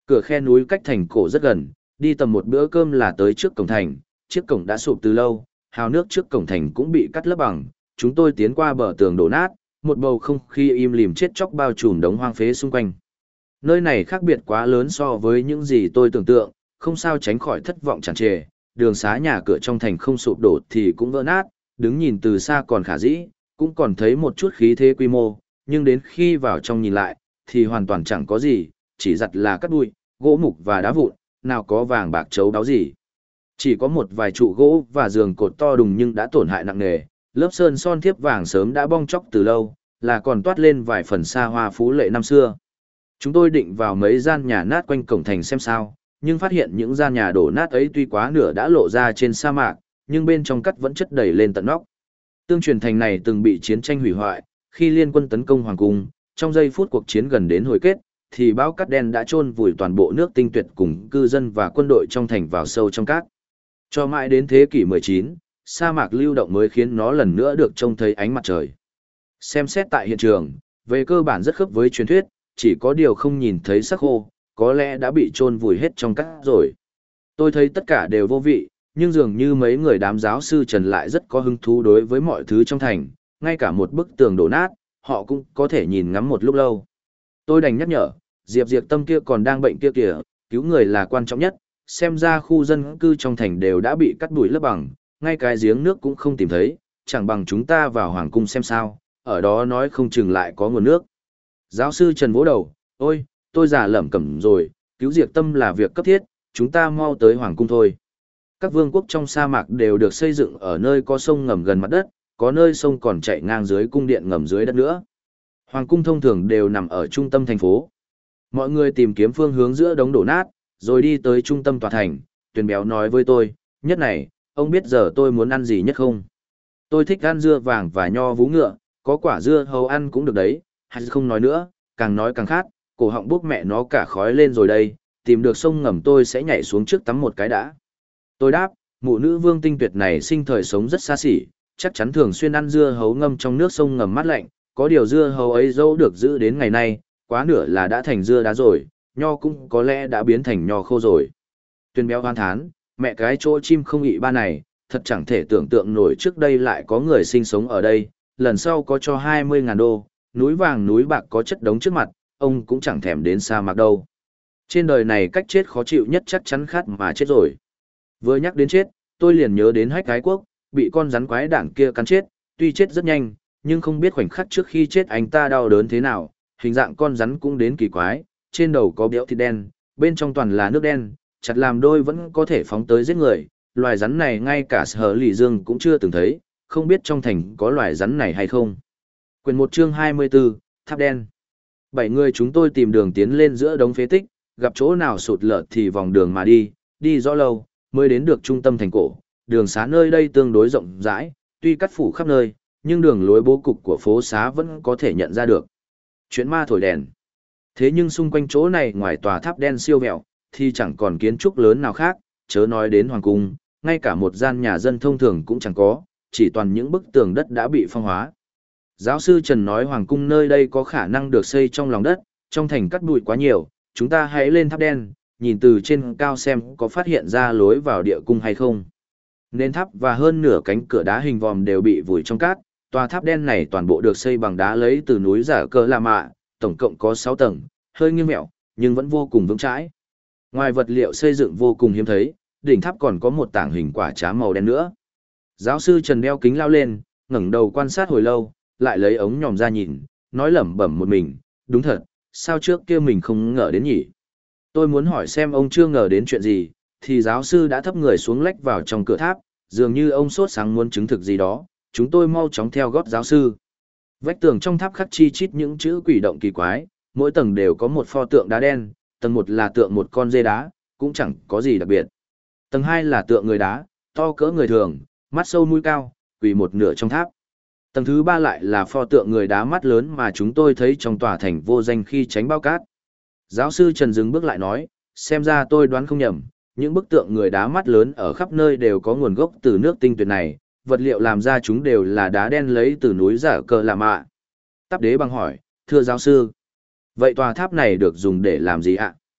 Cửa khe núi cách thành cổ rất gần, đi tầm một bữa cơm là tới trước cổng thành, chiếc cổng đã sụp từ lâu, hào nước trước cổng thành cũng bị cắt lấp bằng, chúng tôi tiến qua bờ tường đổ nát, một bầu không khí im lìm chết chóc bao trùm đống hoang phế xung quanh. Nơi này khác biệt quá lớn so với những gì tôi tưởng tượng, không sao tránh khỏi thất vọng tràn trề, đường xá nhà cửa trong thành không sụp đổ thì cũng vỡ nát, đứng nhìn từ xa còn khả dĩ, cũng còn thấy một chút khí thế quy mô, nhưng đến khi vào trong nhìn lại, thì hoàn toàn chẳng có gì, chỉ giặt là cát bụi, gỗ mục và đá vụn, nào có vàng bạc chấu đáo gì. Chỉ có một vài trụ gỗ và giường cột to đùng nhưng đã tổn hại nặng nề, lớp sơn son thiếp vàng sớm đã bong chóc từ lâu, là còn toát lên vài phần xa hoa phú lệ năm xưa. Chúng tôi định vào mấy gian nhà nát quanh cổng thành xem sao, nhưng phát hiện những gian nhà đổ nát ấy tuy quá nửa đã lộ ra trên sa mạc, nhưng bên trong cắt vẫn chất đầy lên tận nóc. Tương truyền thành này từng bị chiến tranh hủy hoại, khi liên quân tấn công hoàng cung, trong giây phút cuộc chiến gần đến hồi kết, thì bão cát đen đã chôn vùi toàn bộ nước Tinh Tuyệt cùng cư dân và quân đội trong thành vào sâu trong cát. Cho mãi đến thế kỷ 19, sa mạc lưu động mới khiến nó lần nữa được trông thấy ánh mặt trời. Xem xét tại hiện trường, về cơ bản rất khớp với truyền thuyết, chỉ có điều không nhìn thấy xác khô, có lẽ đã bị chôn vùi hết trong cát rồi. Tôi thấy tất cả đều vô vị, nhưng dường như mấy người đám giáo sư Trần lại rất có hứng thú đối với mọi thứ trong thành, ngay cả một bức tường đổ nát, họ cũng có thể nhìn ngắm một lúc lâu. Tôi đành nhắc nhở, Diệp Diệp Tâm kia còn đang bệnh kia kìa, cứu người là quan trọng nhất, xem ra khu dân cư trong thành đều đã bị cắt đuổi lấp bằng, ngay cái giếng nước cũng không tìm thấy, chẳng bằng chúng ta vào hoàng cung xem sao, ở đó nói không chừng lại có nguồn nước. Giáo sư Trần vỗ đầu, ôi, tôi già lẩm cẩm rồi, cứu Diệp Tâm là việc cấp thiết, chúng ta mau tới hoàng cung thôi. Các vương quốc trong sa mạc đều được xây dựng ở nơi có sông ngầm gần mặt đất, có nơi sông còn chạy ngang dưới cung điện ngầm dưới đất nữa. Hoàng cung thông thường đều nằm ở trung tâm thành phố. Mọi người tìm kiếm phương hướng giữa đống đổ nát, rồi đi tới trung tâm tòa thành. Tuyền béo nói với tôi, nhất này, ông biết giờ tôi muốn ăn gì nhất không? Tôi thích ăn dưa vàng và nho vú ngựa, có quả dưa hấu ăn cũng được đấy. Hay không nói nữa, càng nói càng khát, cổ họng bốc mẹ nó cả khói lên rồi đây, tìm được sông ngầm tôi sẽ nhảy xuống trước tắm một cái đã. Tôi đáp, mụ nữ vương Tinh Tuyệt này sinh thời sống rất xa xỉ, chắc chắn thường xuyên ăn dưa hấu ngâm trong nước sông ngầm mát lạnh, có điều dưa hấu ấy dẫu được giữ đến ngày nay, quá nửa là đã thành dưa đá rồi, nho cũng có lẽ đã biến thành nho khô rồi. Tuyền béo hoan thán, mẹ cái chỗ chim không ị ba này, thật chẳng thể tưởng tượng nổi trước đây lại có người sinh sống ở đây, lần sau có cho 20.000 đô, núi vàng núi bạc có chất đống trước mặt, ông cũng chẳng thèm đến sa mạc đâu. Trên đời này cách chết khó chịu nhất chắc chắn khát mà chết rồi. Vừa nhắc đến chết, tôi liền nhớ đến Hách Ái Quốc, bị con rắn quái đản kia cắn chết, tuy chết rất nhanh, nhưng không biết khoảnh khắc trước khi chết anh ta đau đớn thế nào, hình dạng con rắn cũng đến kỳ quái, trên đầu có béo thịt đen, bên trong toàn là nước đen, chặt làm đôi vẫn có thể phóng tới giết người, loài rắn này ngay cả Sở Lỷ Dương cũng chưa từng thấy, không biết trong thành có loài rắn này hay không. Quyền 1 chương 24, Tháp Đen. 7 người chúng tôi tìm đường tiến lên giữa đống phế tích, gặp chỗ nào sụt lở thì vòng đường mà đi rõ lâu, mới đến được trung tâm thành cổ. Đường xá nơi đây tương đối rộng rãi, tuy cắt phủ khắp nơi, nhưng đường lối bố cục của phố xá vẫn có thể nhận ra được. Chuyện ma thổi đèn. Thế nhưng xung quanh chỗ này ngoài tòa tháp đen siêu vẹo, thì chẳng còn kiến trúc lớn nào khác, chớ nói đến hoàng cung, ngay cả một gian nhà dân thông thường cũng chẳng có, chỉ toàn những bức tường đất đã bị phong hóa. Giáo sư Trần nói hoàng cung nơi đây có khả năng được xây trong lòng đất, trong thành cắt bụi quá nhiều, chúng ta hãy lên tháp đen, nhìn từ trên cao xem có phát hiện ra lối vào địa cung hay không. Nền tháp và hơn nửa cánh cửa đá hình vòm đều bị vùi trong cát, tòa tháp đen này toàn bộ được xây bằng đá lấy từ núi Giả Cơ La Mạ, tổng cộng có 6 tầng, hơi nghiêng mẹo, nhưng vẫn vô cùng vững chãi. Ngoài vật liệu xây dựng vô cùng hiếm thấy, đỉnh tháp còn có một tảng hình quả trá màu đen nữa. Giáo sư Trần đeo kính lao lên, ngẩng đầu quan sát hồi lâu, lại lấy ống nhòm ra nhìn, nói lẩm bẩm một mình, đúng thật, sao trước kia mình không ngờ đến nhỉ? Tôi muốn hỏi xem ông chưa ngờ đến chuyện gì, thì giáo sư đã thấp người xuống lách vào trong cửa tháp, dường như ông sốt sáng muốn chứng thực gì đó, chúng tôi mau chóng theo gót giáo sư. Vách tường trong tháp khắc chi chít những chữ quỷ động kỳ quái, mỗi tầng đều có một pho tượng đá đen, tầng 1 là tượng một con dê đá, cũng chẳng có gì đặc biệt. Tầng 2 là tượng người đá, to cỡ người thường, mắt sâu mũi cao, quỳ một nửa trong tháp. Tầng thứ 3 lại là pho tượng người đá mắt lớn mà chúng tôi thấy trong tòa thành vô danh khi tránh bao cát. Giáo sư Trần dừng bước lại nói, xem ra tôi đoán không nhầm, những bức tượng người đá mắt lớn ở khắp nơi đều có nguồn gốc từ nước Tinh Tuyệt này, vật liệu làm ra chúng đều là đá đen lấy từ núi Giả Cơ La Mạ. Táp Đế Băng hỏi, thưa giáo sư, vậy tòa tháp này được dùng để làm gì ạ?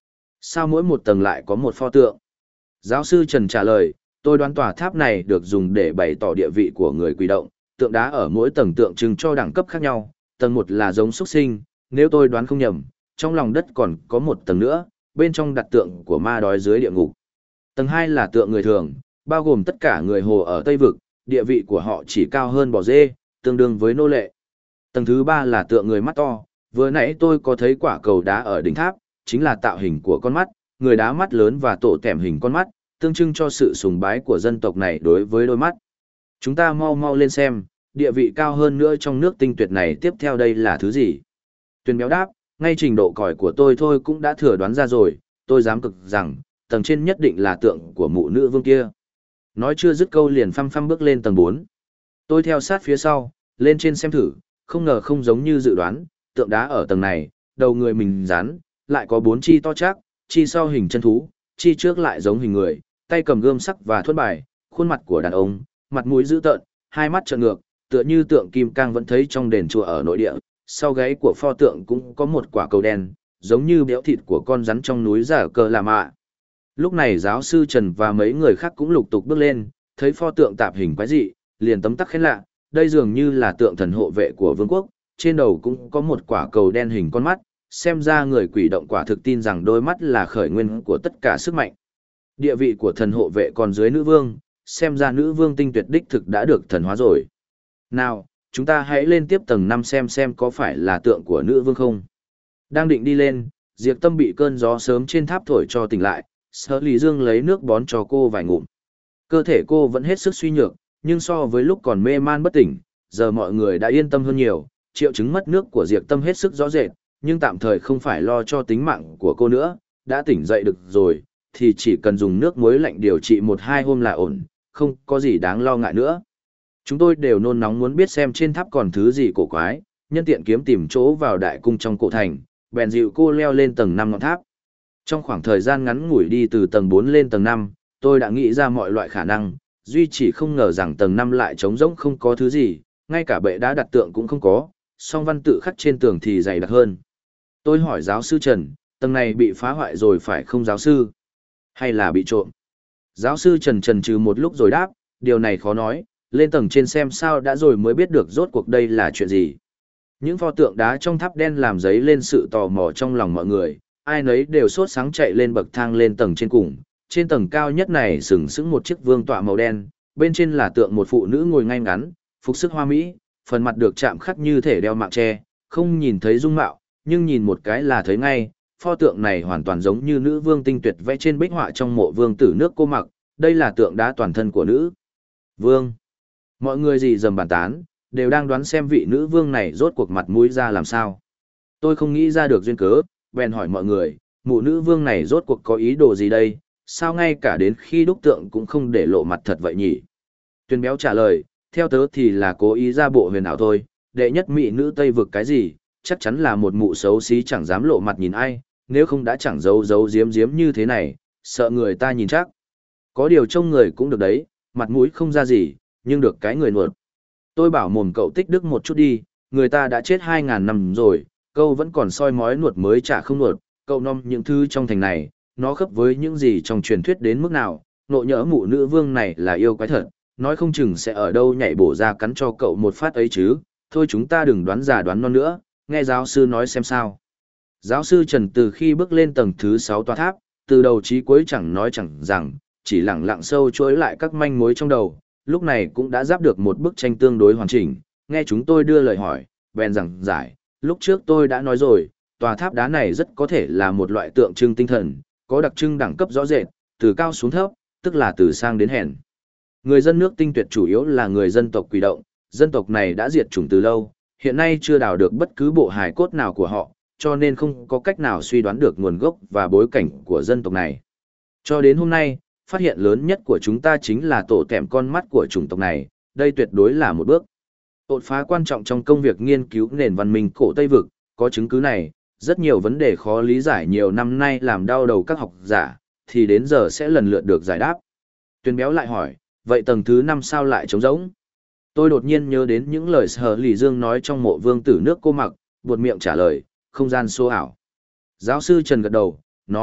Sao mỗi một tầng lại có một pho tượng? Giáo sư Trần trả lời, tôi đoán tòa tháp này được dùng để bày tỏ địa vị của người quỷ động, tượng đá ở mỗi tầng tượng trưng cho đẳng cấp khác nhau, tầng 1 là giống xuất sinh, nếu tôi đoán không nhầm, trong lòng đất còn có một tầng nữa, bên trong đặt tượng của ma đói dưới địa ngục. Tầng 2 là tượng người thường, bao gồm tất cả người Hồ ở Tây Vực, địa vị của họ chỉ cao hơn bò dê, tương đương với nô lệ. Tầng thứ 3 là tượng người mắt to, vừa nãy tôi có thấy quả cầu đá ở đỉnh tháp, chính là tạo hình của con mắt, người đá mắt lớn và tổ tẻm hình con mắt, tượng trưng cho sự sùng bái của dân tộc này đối với đôi mắt. Chúng ta mau mau lên xem, địa vị cao hơn nữa trong nước tinh tuyệt này tiếp theo đây là thứ gì? Tuyền béo đáp, ngay trình độ còi của tôi thôi cũng đã thừa đoán ra rồi, tôi dám cực rằng, tầng trên nhất định là tượng của mụ nữ vương kia. Nói chưa dứt câu liền phăm phăm bước lên tầng 4. Tôi theo sát phía sau, lên trên xem thử, không ngờ không giống như dự đoán, tượng đá ở tầng này, đầu người mình rắn, lại có 4 chi to chắc, chi sau hình chân thú, chi trước lại giống hình người, tay cầm gươm sắc và thuẫn bài, khuôn mặt của đàn ông, mặt mũi dữ tợn, hai mắt trợn ngược, tựa như tượng kim cang vẫn thấy trong đền chùa ở nội địa, sau gáy của pho tượng cũng có một quả cầu đen, giống như béo thịt của con rắn trong núi Giả Cờ Là Mạ. Lúc này giáo sư Trần và mấy người khác cũng lục tục bước lên, thấy pho tượng tạp hình quái dị, liền tấm tắc khen lạ, đây dường như là tượng thần hộ vệ của vương quốc, trên đầu cũng có một quả cầu đen hình con mắt, xem ra người quỷ động quả thực tin rằng đôi mắt là khởi nguyên của tất cả sức mạnh. Địa vị của thần hộ vệ còn dưới nữ vương, xem ra nữ vương tinh tuyệt đích thực đã được thần hóa rồi. Nào, chúng ta hãy lên tiếp tầng 5 xem có phải là tượng của nữ vương không. Đang định đi lên, Diệp Tâm bị cơn gió sớm trên tháp thổi cho tỉnh lại, Sở Lý Dương lấy nước bón cho cô vài ngụm. Cơ thể cô vẫn hết sức suy nhược, nhưng so với lúc còn mê man bất tỉnh, giờ mọi người đã yên tâm hơn nhiều, triệu chứng mất nước của Diệp Tâm hết sức rõ rệt, nhưng tạm thời không phải lo cho tính mạng của cô nữa, đã tỉnh dậy được rồi, thì chỉ cần dùng nước muối lạnh điều trị 1-2 hôm là ổn, không có gì đáng lo ngại nữa. Chúng tôi đều nôn nóng muốn biết xem trên tháp còn thứ gì cổ quái, nhân tiện kiếm tìm chỗ vào đại cung trong cổ thành, bèn dịu cô leo lên tầng 5 ngọn tháp. Trong khoảng thời gian ngắn ngủi đi từ tầng 4 lên tầng 5, tôi đã nghĩ ra mọi loại khả năng, duy chỉ không ngờ rằng tầng 5 lại trống rỗng không có thứ gì, ngay cả bệ đá đặt tượng cũng không có, song văn tự khắc trên tường thì dày đặc hơn. Tôi hỏi giáo sư Trần, tầng này bị phá hoại rồi phải không giáo sư? Hay là bị trộm? Giáo sư Trần chần chừ một lúc rồi đáp, điều này khó nói, lên tầng trên xem sao đã rồi mới biết được rốt cuộc đây là chuyện gì. Những pho tượng đá trong tháp đen làm dấy lên sự tò mò trong lòng mọi người, ai nấy đều sốt sáng chạy lên bậc thang lên tầng trên cùng. Trên tầng cao nhất này sừng sững một chiếc vương tọa màu đen, bên trên là tượng một phụ nữ ngồi ngay ngắn, phục sức hoa mỹ, phần mặt được chạm khắc như thể đeo mạng tre, không nhìn thấy dung mạo, nhưng nhìn một cái là thấy ngay, pho tượng này hoàn toàn giống như nữ vương tinh tuyệt vẽ trên bích họa trong mộ vương tử nước cô mặc, đây là tượng đá toàn thân của nữ vương. Mọi người rì rầm bàn tán, đều đang đoán xem vị nữ vương này rốt cuộc mặt mũi ra làm sao. Tôi không nghĩ ra được duyên cớ, bèn hỏi mọi người, mụ nữ vương này rốt cuộc có ý đồ gì đây, sao ngay cả đến khi đúc tượng cũng không để lộ mặt thật vậy nhỉ? Tuyền béo trả lời, theo tớ thì là cố ý ra bộ huyền ảo thôi, đệ nhất mỹ nữ Tây vực cái gì, chắc chắn là một mụ xấu xí chẳng dám lộ mặt nhìn ai, nếu không đã chẳng giấu giấu giếm giếm như thế này, sợ người ta nhìn chắc. Có điều trông người cũng được đấy, mặt mũi không ra gì, nhưng được cái người nuột. Tôi bảo mồm cậu tích đức một chút đi, người ta đã chết 2.000 năm rồi, câu vẫn còn soi mói nuột mới chả không nuột, cậu nom những thứ trong thành này, nó khớp với những gì trong truyền thuyết đến mức nào, nộ nhỡ mụ nữ vương này là yêu quái thật, nói không chừng sẽ ở đâu nhảy bổ ra cắn cho cậu một phát ấy chứ, thôi chúng ta đừng đoán già đoán non nữa, nghe giáo sư nói xem sao. Giáo sư Trần từ khi bước lên tầng thứ 6 tòa tháp, từ đầu chí cuối chẳng nói chẳng rằng, chỉ lẳng lặng sâu chuỗi lại các manh mối trong đầu, lúc này cũng đã giáp được một bức tranh tương đối hoàn chỉnh, nghe chúng tôi đưa lời hỏi, bèn rằng giải, lúc trước tôi đã nói rồi, tòa tháp đá này rất có thể là một loại tượng trưng tinh thần, có đặc trưng đẳng cấp rõ rệt, từ cao xuống thấp, tức là từ sang đến hèn. Người dân nước tinh tuyệt chủ yếu là người dân tộc Quỷ Động, dân tộc này đã diệt chủng từ lâu, hiện nay chưa đào được bất cứ bộ hài cốt nào của họ, cho nên không có cách nào suy đoán được nguồn gốc và bối cảnh của dân tộc này. Cho đến hôm nay, phát hiện lớn nhất của chúng ta chính là tổ tẹm con mắt của chủng tộc này, đây tuyệt đối là một bước đột phá quan trọng trong công việc nghiên cứu nền văn minh cổ Tây Vực, có chứng cứ này, rất nhiều vấn đề khó lý giải nhiều năm nay làm đau đầu các học giả, thì đến giờ sẽ lần lượt được giải đáp. Tuyền béo lại hỏi, vậy tầng thứ 5 sao lại trống rỗng? Tôi đột nhiên nhớ đến những lời Sở Lý Dương nói trong mộ vương tử nước cô mặc, buột miệng trả lời, không gian số ảo. Giáo sư Trần gật đầu, nói,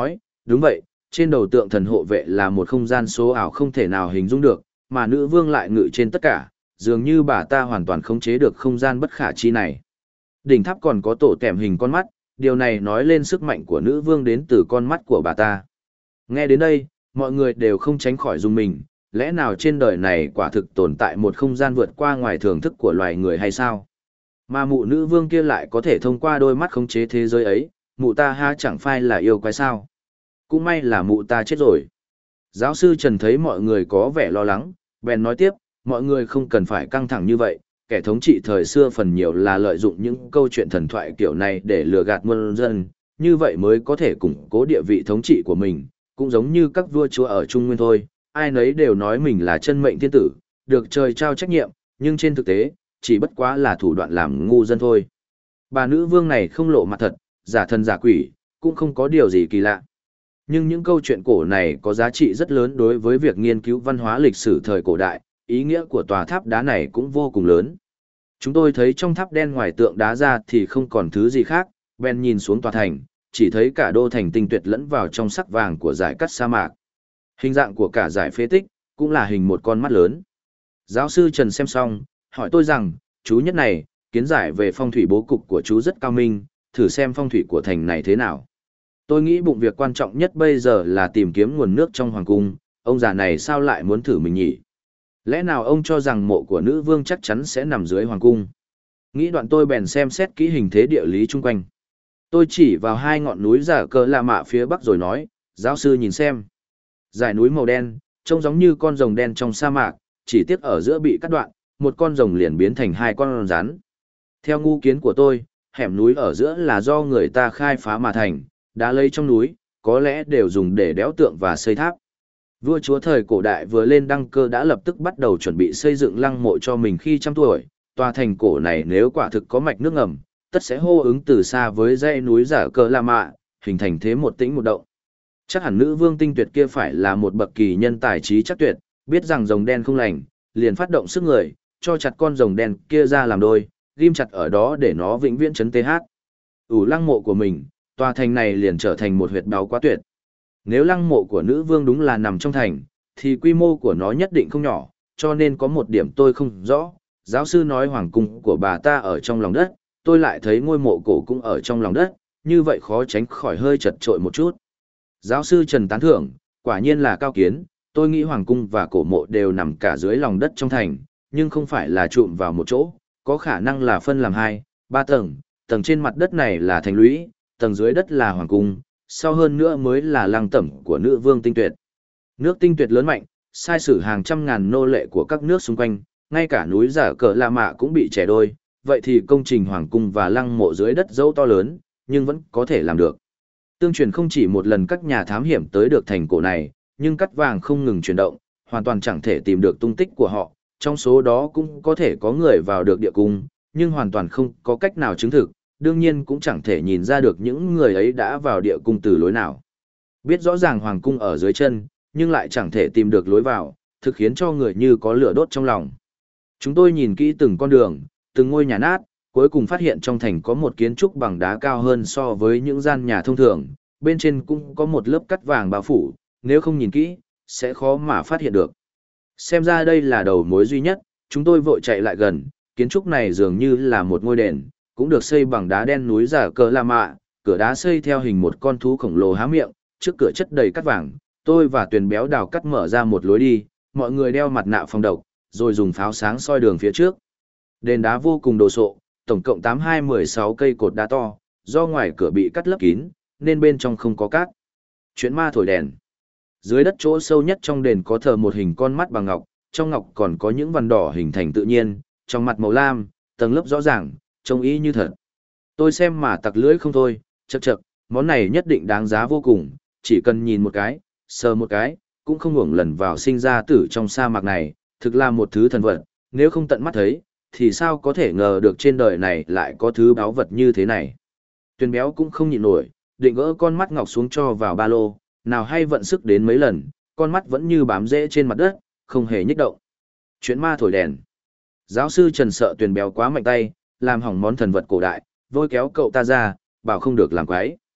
đúng vậy, trên đầu tượng thần hộ vệ là một không gian số ảo không thể nào hình dung được, mà nữ vương lại ngự trên tất cả, dường như bà ta hoàn toàn khống chế được không gian bất khả chi này. Đỉnh tháp còn có tổ tẻm hình con mắt, điều này nói lên sức mạnh của nữ vương đến từ con mắt của bà ta. Nghe đến đây, mọi người đều không tránh khỏi rung mình, lẽ nào trên đời này quả thực tồn tại một không gian vượt qua ngoài thưởng thức của loài người hay sao? Mà mụ nữ vương kia lại có thể thông qua đôi mắt khống chế thế giới ấy, mụ ta ha chẳng phải là yêu quái sao? Cũng may là mụ ta chết rồi. Giáo sư Trần thấy mọi người có vẻ lo lắng, bèn nói tiếp, mọi người không cần phải căng thẳng như vậy, kẻ thống trị thời xưa phần nhiều là lợi dụng những câu chuyện thần thoại kiểu này để lừa gạt muôn dân, như vậy mới có thể củng cố địa vị thống trị của mình, cũng giống như các vua chúa ở Trung Nguyên thôi, ai nấy đều nói mình là chân mệnh thiên tử, được trời trao trách nhiệm, nhưng trên thực tế, chỉ bất quá là thủ đoạn làm ngu dân thôi. Bà nữ vương này không lộ mặt thật, giả thần giả quỷ, cũng không có điều gì kỳ lạ. Nhưng những câu chuyện cổ này có giá trị rất lớn đối với việc nghiên cứu văn hóa lịch sử thời cổ đại, ý nghĩa của tòa tháp đá này cũng vô cùng lớn. Chúng tôi thấy trong tháp đen ngoài tượng đá ra thì không còn thứ gì khác, bèn nhìn xuống tòa thành, chỉ thấy cả đô thành tinh tuyệt lẫn vào trong sắc vàng của dải cắt sa mạc. Hình dạng của cả dải phế tích, cũng là hình một con mắt lớn. Giáo sư Trần xem xong, hỏi tôi rằng, chú nhất này, kiến giải về phong thủy bố cục của chú rất cao minh, thử xem phong thủy của thành này thế nào. Tôi nghĩ bụng việc quan trọng nhất bây giờ là tìm kiếm nguồn nước trong hoàng cung, ông già này sao lại muốn thử mình nhỉ? Lẽ nào ông cho rằng mộ của nữ vương chắc chắn sẽ nằm dưới hoàng cung? Nghĩ đoạn tôi bèn xem xét kỹ hình thế địa lý chung quanh. Tôi chỉ vào hai ngọn núi giả cờ La Mạ phía bắc rồi nói, giáo sư nhìn xem. Dải núi màu đen, trông giống như con rồng đen trong sa mạc, chỉ tiếc ở giữa bị cắt đoạn, một con rồng liền biến thành hai con rắn. Theo ngu kiến của tôi, hẻm núi ở giữa là do người ta khai phá mà thành, đá lấy trong núi, có lẽ đều dùng để đẽo tượng và xây tháp. Vua chúa thời cổ đại vừa lên đăng cơ đã lập tức bắt đầu chuẩn bị xây dựng lăng mộ cho mình khi trăm tuổi, tòa thành cổ này nếu quả thực có mạch nước ngầm, tất sẽ hô ứng từ xa với dãy núi giả cờ La Mạ, hình thành thế một tĩnh một động. Chắc hẳn nữ vương tinh tuyệt kia phải là một bậc kỳ nhân tài trí chắc tuyệt, biết rằng rồng đen không lành, liền phát động sức người, cho chặt con rồng đen kia ra làm đôi, ghim chặt ở đó để nó vĩnh viễn chấn TH. Lăng mộ của mình, tòa thành này liền trở thành một huyệt báu quá tuyệt. Nếu lăng mộ của nữ vương đúng là nằm trong thành, thì quy mô của nó nhất định không nhỏ, cho nên có một điểm tôi không rõ. Giáo sư nói hoàng cung của bà ta ở trong lòng đất, tôi lại thấy ngôi mộ cổ cũng ở trong lòng đất, như vậy khó tránh khỏi hơi chật trội một chút. Giáo sư Trần tán thưởng, quả nhiên là cao kiến, tôi nghĩ hoàng cung và cổ mộ đều nằm cả dưới lòng đất trong thành, nhưng không phải là trụm vào một chỗ, có khả năng là phân làm 2, 3 tầng, tầng trên mặt đất này là thành lũy, tầng dưới đất là hoàng cung, sau hơn nữa mới là lăng tẩm của nữ vương tinh tuyệt. Nước tinh tuyệt lớn mạnh, sai sử hàng trăm ngàn nô lệ của các nước xung quanh, ngay cả núi giả cờ La Mạ cũng bị chẻ đôi, vậy thì công trình hoàng cung và lăng mộ dưới đất dẫu to lớn, nhưng vẫn có thể làm được. Tương truyền không chỉ một lần các nhà thám hiểm tới được thành cổ này, nhưng cắt vàng không ngừng chuyển động, hoàn toàn chẳng thể tìm được tung tích của họ, trong số đó cũng có thể có người vào được địa cung, nhưng hoàn toàn không có cách nào chứng thực, đương nhiên cũng chẳng thể nhìn ra được những người ấy đã vào địa cung từ lối nào. Biết rõ ràng hoàng cung ở dưới chân, nhưng lại chẳng thể tìm được lối vào, thực khiến cho người như có lửa đốt trong lòng. Chúng tôi nhìn kỹ từng con đường, từng ngôi nhà nát, cuối cùng phát hiện trong thành có một kiến trúc bằng đá cao hơn so với những gian nhà thông thường, bên trên cũng có một lớp cắt vàng bao phủ, nếu không nhìn kỹ, sẽ khó mà phát hiện được. Xem ra đây là đầu mối duy nhất, chúng tôi vội chạy lại gần, kiến trúc này dường như là một ngôi đền, cũng được xây bằng đá đen núi giả cờ La Mạ, cửa đá xây theo hình một con thú khổng lồ há miệng, trước cửa chất đầy cắt vàng, tôi và Tuyền Béo đào cắt mở ra một lối đi, mọi người đeo mặt nạ phòng độc, rồi dùng pháo sáng soi đường phía trước. Đền đá vô cùng đồ sộ, tổng cộng 82-16 cây cột đá to, do ngoài cửa bị cắt lấp kín, nên bên trong không có cát. Chuyện ma thổi đèn. Dưới đất chỗ sâu nhất trong đền có thờ một hình con mắt bằng ngọc, trong ngọc còn có những vằn đỏ hình thành tự nhiên, trong mặt màu lam, tầng lớp rõ ràng, trông y như thật. Tôi xem mà tặc lưỡi không thôi, chậc chậc, món này nhất định đáng giá vô cùng, chỉ cần nhìn một cái, sờ một cái, cũng không hưởng lần vào sinh ra tử trong sa mạc này, thực là một thứ thần vật, nếu không tận mắt thấy, thì sao có thể ngờ được trên đời này lại có thứ báu vật như thế này. Tuyền Béo cũng không nhịn nổi, định gỡ con mắt ngọc xuống cho vào ba lô, nào hay vận sức đến mấy lần, con mắt vẫn như bám rễ trên mặt đất, không hề nhích động. Chuyện ma thổi đèn. Giáo sư Trần sợ Tuyền Béo quá mạnh tay, làm hỏng món thần vật cổ đại, vôi kéo cậu ta ra, bảo không được làm quái.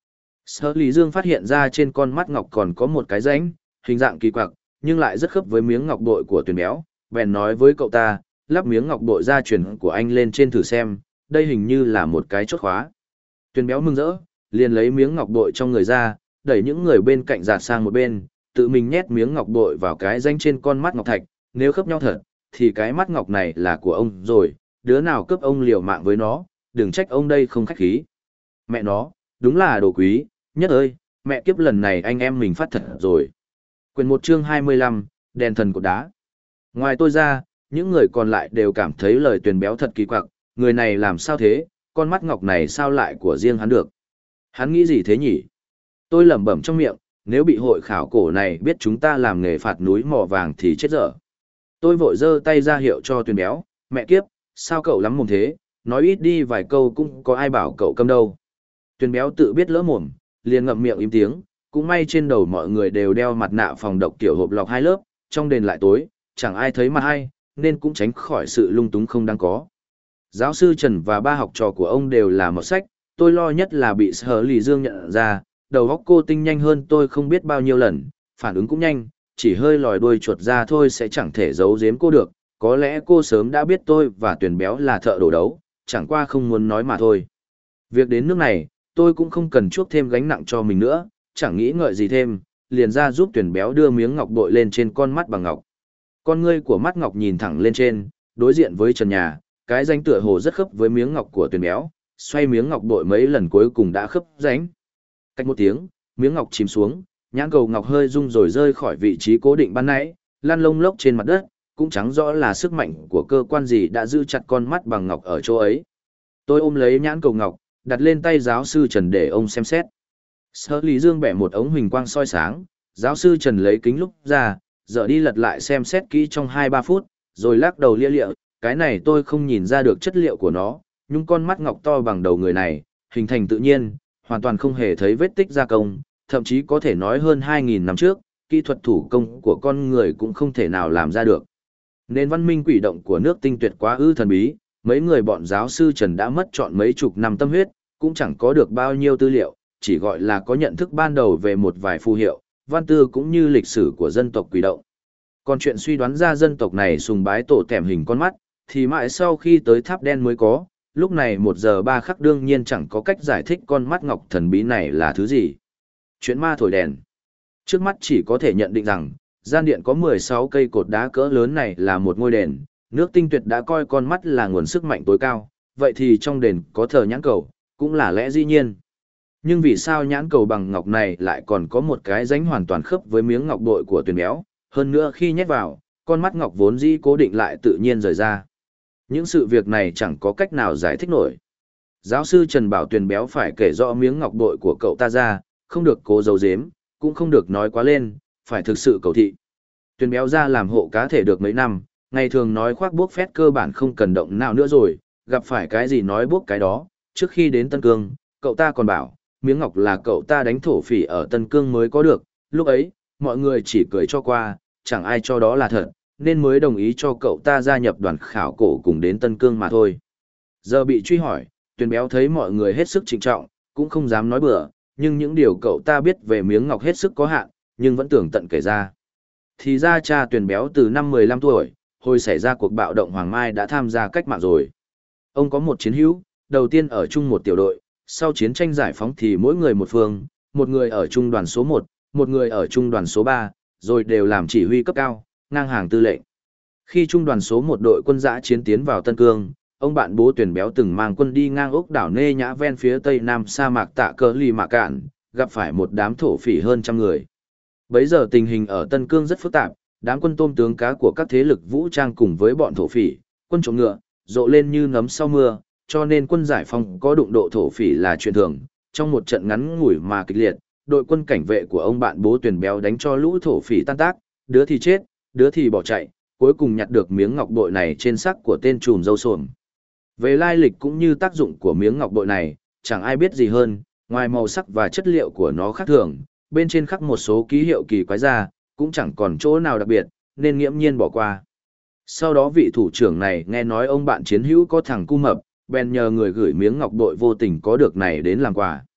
Sở Lý Dương phát hiện ra trên con mắt ngọc còn có một cái rãnh, hình dạng kỳ quặc, nhưng lại rất khớp với miếng ngọc bội của Tuyền Béo, bèn nói với cậu ta, lắp miếng ngọc bội gia truyền của anh lên trên thử xem, đây hình như là một cái chốt khóa. Tuyền Béo mừng rỡ, liền lấy miếng ngọc bội trong người ra, đẩy những người bên cạnh giạt sang một bên, tự mình nhét miếng ngọc bội vào cái rãnh trên con mắt ngọc thạch, nếu khớp nhau thật, thì cái mắt ngọc này là của ông rồi, đứa nào cướp ông liều mạng với nó, đừng trách ông đây không khách khí. Mẹ nó, đúng là đồ quý, nhất ơi, mẹ kiếp lần này anh em mình phát thật rồi. Quyền 1 chương 25, đèn thần cột đá. Ngoài tôi ra, những người còn lại đều cảm thấy lời Tuyền Béo thật kỳ quặc, người này làm sao thế, con mắt ngọc này sao lại của riêng hắn được. Hắn nghĩ gì thế nhỉ? Tôi lẩm bẩm trong miệng, nếu bị hội khảo cổ này biết chúng ta làm nghề phạt núi mỏ vàng thì chết dở. Tôi vội giơ tay ra hiệu cho Tuyền Béo, mẹ kiếp, sao cậu lắm mồm thế, nói ít đi vài câu cũng có ai bảo cậu câm đâu. Tuyền Béo tự biết lỡ mồm, liền ngậm miệng im tiếng, cũng may trên đầu mọi người đều đeo mặt nạ phòng độc kiểu hộp lọc 2 lớp, trong đền lại tối, chẳng ai thấy mặt ai, nên cũng tránh khỏi sự lung túng không đáng có. Giáo sư Trần và 3 học trò của ông đều là một sách, tôi lo nhất là bị Sở Lý Dương nhận ra, đầu óc cô tinh nhanh hơn tôi không biết bao nhiêu lần, phản ứng cũng nhanh, chỉ hơi lòi đuôi chuột ra thôi sẽ chẳng thể giấu giếm cô được, có lẽ cô sớm đã biết tôi và Tuyền Béo là thợ đổ đấu, chẳng qua không muốn nói mà thôi. Việc đến nước này, tôi cũng không cần chuốc thêm gánh nặng cho mình nữa, chẳng nghĩ ngợi gì thêm, liền ra giúp Tuyền Béo đưa miếng ngọc bội lên trên con mắt bằng ngọc. Con ngươi của mắt ngọc nhìn thẳng lên trên, đối diện với trần nhà, cái rãnh tựa hồ rất khớp với miếng ngọc của Tuyền Béo, xoay miếng ngọc bội mấy lần cuối cùng đã khớp rãnh. Cách một tiếng, miếng ngọc chìm xuống, nhãn cầu ngọc hơi rung rồi rơi khỏi vị trí cố định ban nãy, lăn lông lốc trên mặt đất, cũng chẳng rõ là sức mạnh của cơ quan gì đã giữ chặt con mắt bằng ngọc ở chỗ ấy. Tôi ôm lấy nhãn cầu ngọc, đặt lên tay giáo sư Trần để ông xem xét. Sở Lý Dương bẻ một ống huỳnh quang soi sáng, giáo sư Trần lấy kính lúp ra, dở đi lật lại xem xét kỹ trong 2-3 phút, rồi lắc đầu lia lịa, cái này tôi không nhìn ra được chất liệu của nó, nhưng con mắt ngọc to bằng đầu người này, hình thành tự nhiên, hoàn toàn không hề thấy vết tích gia công, thậm chí có thể nói hơn 2.000 năm trước, kỹ thuật thủ công của con người cũng không thể nào làm ra được. Nên văn minh quỷ động của nước Tinh tuyệt quá ư thần bí, mấy người bọn giáo sư Trần đã mất trọn mấy chục năm tâm huyết, cũng chẳng có được bao nhiêu tư liệu, chỉ gọi là có nhận thức ban đầu về một vài phù hiệu, văn tư cũng như lịch sử của dân tộc quỷ động. Còn chuyện suy đoán ra dân tộc này sùng bái tổ tèm hình con mắt, thì mãi sau khi tới tháp đen mới có, lúc này 1 giờ 3 khắc đương nhiên chẳng có cách giải thích con mắt ngọc thần bí này là thứ gì. Chuyện ma thổi đèn. Trước mắt chỉ có thể nhận định rằng, gian điện có 16 cây cột đá cỡ lớn này là một ngôi đền, nước Tinh tuyệt đã coi con mắt là nguồn sức mạnh tối cao, vậy thì trong đền có thờ nhãn cầu, cũng là lẽ dĩ nhiên. Nhưng vì sao nhãn cầu bằng ngọc này lại còn có một cái rãnh hoàn toàn khớp với miếng ngọc bội của Tuyền Béo, hơn nữa khi nhét vào, con mắt ngọc vốn dĩ cố định lại tự nhiên rời ra. Những sự việc này chẳng có cách nào giải thích nổi. Giáo sư Trần bảo Tuyền Béo phải kể rõ miếng ngọc bội của cậu ta ra, không được cố giấu giếm, cũng không được nói quá lên, phải thực sự cầu thị. Tuyền Béo ra làm hộ cá thể được mấy năm, ngày thường nói khoác bốc phét cơ bản không cần động nào nữa rồi, gặp phải cái gì nói bốc cái đó. Trước khi đến Tân Cương, cậu ta còn bảo, miếng ngọc là cậu ta đánh thổ phỉ ở Tân Cương mới có được, lúc ấy, mọi người chỉ cười cho qua, chẳng ai cho đó là thật, nên mới đồng ý cho cậu ta gia nhập đoàn khảo cổ cùng đến Tân Cương mà thôi. Giờ bị truy hỏi, Tuyền Béo thấy mọi người hết sức trịnh trọng, cũng không dám nói bừa, nhưng những điều cậu ta biết về miếng ngọc hết sức có hạn, nhưng vẫn tưởng tận kể ra. Thì ra cha Tuyền Béo từ năm 15 tuổi, hồi xảy ra cuộc bạo động Hoàng Mai đã tham gia cách mạng rồi. Ông có một chiến hữu, đầu tiên ở chung một tiểu đội, sau chiến tranh giải phóng thì mỗi người một phương, một người ở trung đoàn số 1, một người ở trung đoàn số 3, rồi đều làm chỉ huy cấp cao, ngang hàng tư lệnh. Khi trung đoàn số 1 đội quân dã chiến tiến vào Tân Cương, ông bạn bố Tuyền Béo từng mang quân đi ngang ốc đảo Nê Nhã ven phía tây nam sa mạc Tạ Cờ Lì Mạ Cạn, gặp phải một đám thổ phỉ hơn 100 người. Bấy giờ tình hình ở Tân Cương rất phức tạp, đám quân tôm tướng cá của các thế lực vũ trang cùng với bọn thổ phỉ, quân trộm ngựa, rộ lên như nấm sau mưa, cho nên quân giải phóng có đụng độ thổ phỉ là chuyện thường. Trong một trận ngắn ngủi mà kịch liệt, đội quân cảnh vệ của ông bạn bố Tuyền Béo đánh cho lũ thổ phỉ tan tác, đứa thì chết, đứa thì bỏ chạy, cuối cùng nhặt được miếng ngọc bội này trên xác của tên trùm râu xồm. Về lai lịch cũng như tác dụng của miếng ngọc bội này, chẳng ai biết gì hơn, ngoài màu sắc và chất liệu của nó khác thường, bên trên khắc một số ký hiệu kỳ quái ra, cũng chẳng còn chỗ nào đặc biệt, nên nghiễm nhiên bỏ qua. Sau đó vị thủ trưởng này nghe nói ông bạn chiến hữu có thằng cu mập, bèn nhờ người gửi miếng ngọc bội vô tình có được này đến làm quà.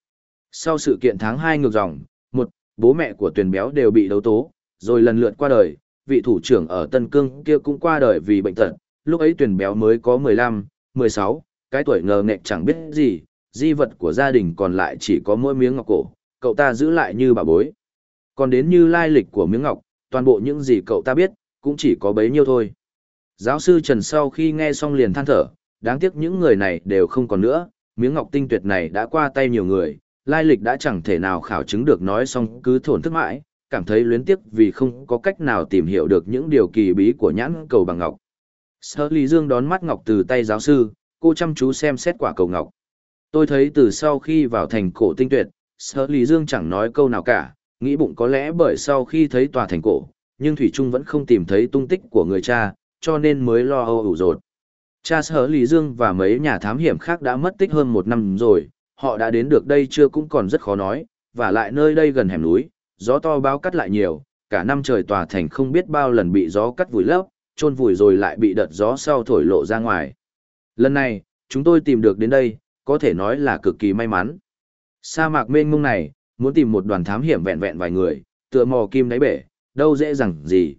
Sau sự kiện tháng 2 ngược dòng, một, bố mẹ của Tuyền Béo đều bị đấu tố, rồi lần lượt qua đời, vị thủ trưởng ở Tân Cương kia cũng qua đời vì bệnh tật, lúc ấy Tuyền Béo mới có 15, 16, cái tuổi ngờ nghệch chẳng biết gì, di vật của gia đình còn lại chỉ có mỗi miếng ngọc cổ, cậu ta giữ lại như bảo bối. Còn đến như lai lịch của miếng ngọc, toàn bộ những gì cậu ta biết, cũng chỉ có bấy nhiêu thôi. Giáo sư Trần sau khi nghe xong liền than thở, đáng tiếc những người này đều không còn nữa, miếng ngọc tinh tuyệt này đã qua tay nhiều người, lai lịch đã chẳng thể nào khảo chứng được nói xong cứ thổn thức mãi, cảm thấy luyến tiếc vì không có cách nào tìm hiểu được những điều kỳ bí của nhãn cầu bằng ngọc. Sở Lý Dương đón mắt ngọc từ tay giáo sư, cô chăm chú xem xét quả cầu ngọc. Tôi thấy từ sau khi vào thành cổ tinh tuyệt, Sở Lý Dương chẳng nói câu nào cả, nghĩ bụng có lẽ bởi sau khi thấy tòa thành cổ, nhưng Thủy Trung vẫn không tìm thấy tung tích của người cha, cho nên mới lo âu ủ rột. Cha Sở Lý Dương và mấy nhà thám hiểm khác đã mất tích hơn 1 năm rồi, họ đã đến được đây chưa cũng còn rất khó nói, và lại nơi đây gần hẻm núi, gió to bão cắt lại nhiều, cả năm trời tòa thành không biết bao lần bị gió cắt vùi lấp, chôn vùi rồi lại bị đợt gió sau thổi lộ ra ngoài. Lần này, chúng tôi tìm được đến đây, có thể nói là cực kỳ may mắn. Sa mạc mênh mông này, muốn tìm một đoàn thám hiểm vẹn vẹn vài người, tựa mò kim đáy bể, đâu dễ dàng gì.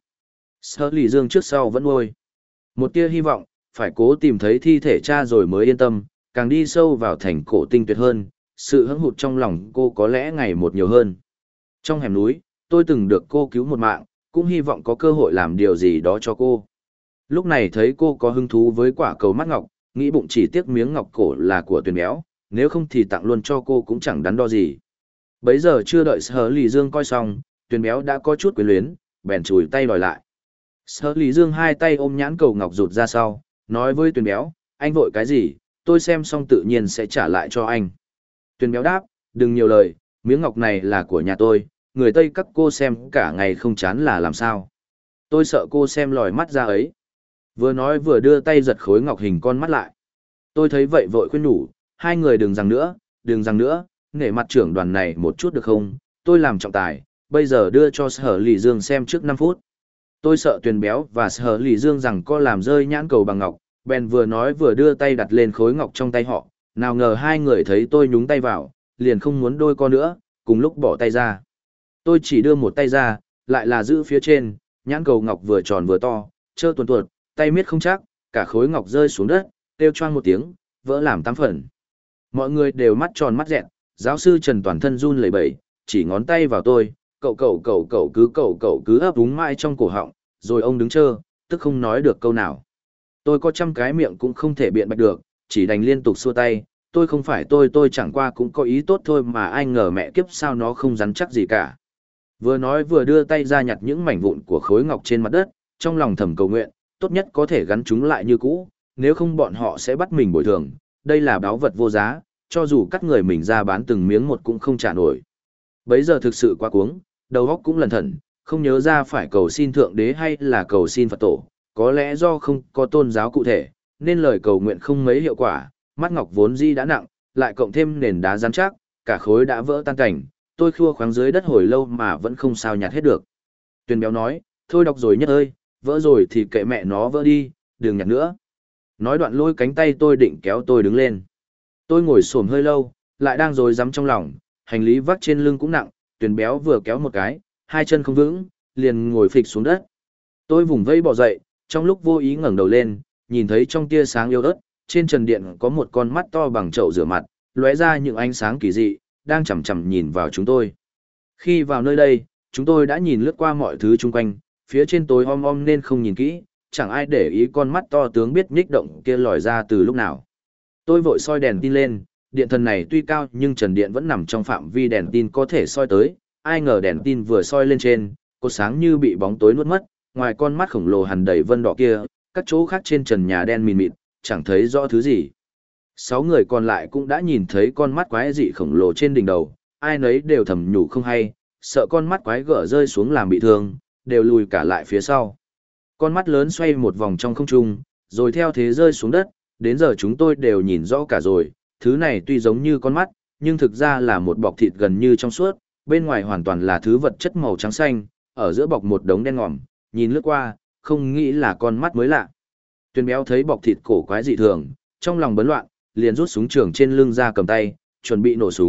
Sở Lý Dương trước sau vẫn nuôi một tia hy vọng, phải cố tìm thấy thi thể cha rồi mới yên tâm, càng đi sâu vào thành cổ tinh tuyệt hơn, sự hững hụt trong lòng cô có lẽ ngày một nhiều hơn. Trong hẻm núi, tôi từng được cô cứu một mạng, cũng hy vọng có cơ hội làm điều gì đó cho cô. Lúc này thấy cô có hứng thú với quả cầu mắt ngọc, nghĩ bụng chỉ tiếc miếng ngọc cổ là của Tuyền Béo, nếu không thì tặng luôn cho cô cũng chẳng đắn đo gì. Bấy giờ chưa đợi Sở Lý Dương coi xong, Tuyền Béo đã có chút quyến luyến, bèn chùi tay đòi lại. Sở Lý Dương hai tay ôm nhãn cầu ngọc rụt ra sau, nói với Tuyền Béo, anh vội cái gì, tôi xem xong tự nhiên sẽ trả lại cho anh. Tuyền Béo đáp, đừng nhiều lời, miếng ngọc này là của nhà tôi, người Tây các cô xem cả ngày không chán là làm sao. Tôi sợ cô xem lòi mắt ra ấy. Vừa nói vừa đưa tay giật khối ngọc hình con mắt lại. Tôi thấy vậy vội khuyên nhủ, hai người đừng rằng nữa, nể mặt trưởng đoàn này một chút được không, tôi làm trọng tài, bây giờ đưa cho Sở Lý Dương xem trước 5 phút. Tôi sợ Tuyền Béo và Sở Lý Dương rằng có làm rơi nhãn cầu bằng ngọc, bèn vừa nói vừa đưa tay đặt lên khối ngọc trong tay họ, nào ngờ hai người thấy tôi nhúng tay vào, liền không muốn đôi co nữa, cùng lúc bỏ tay ra. Tôi chỉ đưa một tay ra, lại là giữ phía trên, nhãn cầu ngọc vừa tròn vừa to, trơ tuồn tuột, tay miết không chắc, cả khối ngọc rơi xuống đất, kêu choang một tiếng, vỡ làm 8 phần. Mọi người đều mắt tròn mắt dẹn, giáo sư Trần toàn thân run lẩy bẩy, chỉ ngón tay vào tôi, cậu cứ ấp úng mãi trong cổ họng, rồi ông đứng chơ, tức không nói được câu nào. Tôi có 100 cái miệng cũng không thể biện bạch được, chỉ đành liên tục xua tay, tôi không phải tôi chẳng qua cũng có ý tốt thôi mà ai ngờ mẹ kiếp sao nó không rắn chắc gì cả. Vừa nói vừa đưa tay ra nhặt những mảnh vụn của khối ngọc trên mặt đất, trong lòng thầm cầu nguyện, tốt nhất có thể gắn chúng lại như cũ, nếu không bọn họ sẽ bắt mình bồi thường, đây là báu vật vô giá, cho dù cắt người mình ra bán từng miếng một cũng không trả nổi. Bấy giờ thực sự quá cuống, đầu óc cũng lẩn thẩn, không nhớ ra phải cầu xin Thượng Đế hay là cầu xin Phật Tổ, có lẽ do không có tôn giáo cụ thể, nên lời cầu nguyện không mấy hiệu quả, mắt ngọc vốn di đã nặng, lại cộng thêm nền đá rắn chắc, cả khối đã vỡ tan cảnh, tôi khua khoáng dưới đất hồi lâu mà vẫn không sao nhặt hết được. Tuyền Béo nói, thôi đọc rồi Nhất ơi, vỡ rồi thì kệ mẹ nó vỡ đi, đừng nhặt nữa. Nói đoạn lôi cánh tay tôi định kéo tôi đứng lên. Tôi ngồi xổm hơi lâu, lại đang rối rắm trong lòng, hành lý vác trên lưng cũng nặng, Tuyền Béo vừa kéo một cái, hai chân không vững, liền ngồi phịch xuống đất. Tôi vùng vẫy bò dậy, trong lúc vô ý ngẩng đầu lên, nhìn thấy trong tia sáng yếu ớt, trên trần điện có một con mắt to bằng chậu rửa mặt, lóe ra những ánh sáng kỳ dị, đang chằm chằm nhìn vào chúng tôi. Khi vào nơi đây, chúng tôi đã nhìn lướt qua mọi thứ chung quanh, phía trên tối om om nên không nhìn kỹ, chẳng ai để ý con mắt to tướng biết nhích động kia lòi ra từ lúc nào. Tôi vội soi đèn tin lên, điện thần này tuy cao nhưng trần điện vẫn nằm trong phạm vi đèn tin có thể soi tới, ai ngờ đèn tin vừa soi lên trên, cột sáng như bị bóng tối nuốt mất, ngoài con mắt khổng lồ hằn đầy vân đỏ kia, các chỗ khác trên trần nhà đen mịn mịt, chẳng thấy rõ thứ gì. 6 người còn lại cũng đã nhìn thấy con mắt quái dị khổng lồ trên đỉnh đầu, ai nấy đều thầm nhủ không hay, sợ con mắt quái gở rơi xuống làm bị thương, đều lùi cả lại phía sau. Con mắt lớn xoay một vòng trong không trung, rồi theo thế rơi xuống đất, đến giờ chúng tôi đều nhìn rõ cả rồi, thứ này tuy giống như con mắt, nhưng thực ra là một bọc thịt gần như trong suốt, bên ngoài hoàn toàn là thứ vật chất màu trắng xanh, ở giữa bọc một đống đen ngòm, nhìn lướt qua, không nghĩ là con mắt mới lạ. Tuyền Béo thấy bọc thịt cổ quái dị thường, trong lòng bấn loạn, liền rút súng trường trên lưng ra cầm tay, chuẩn bị nổ súng,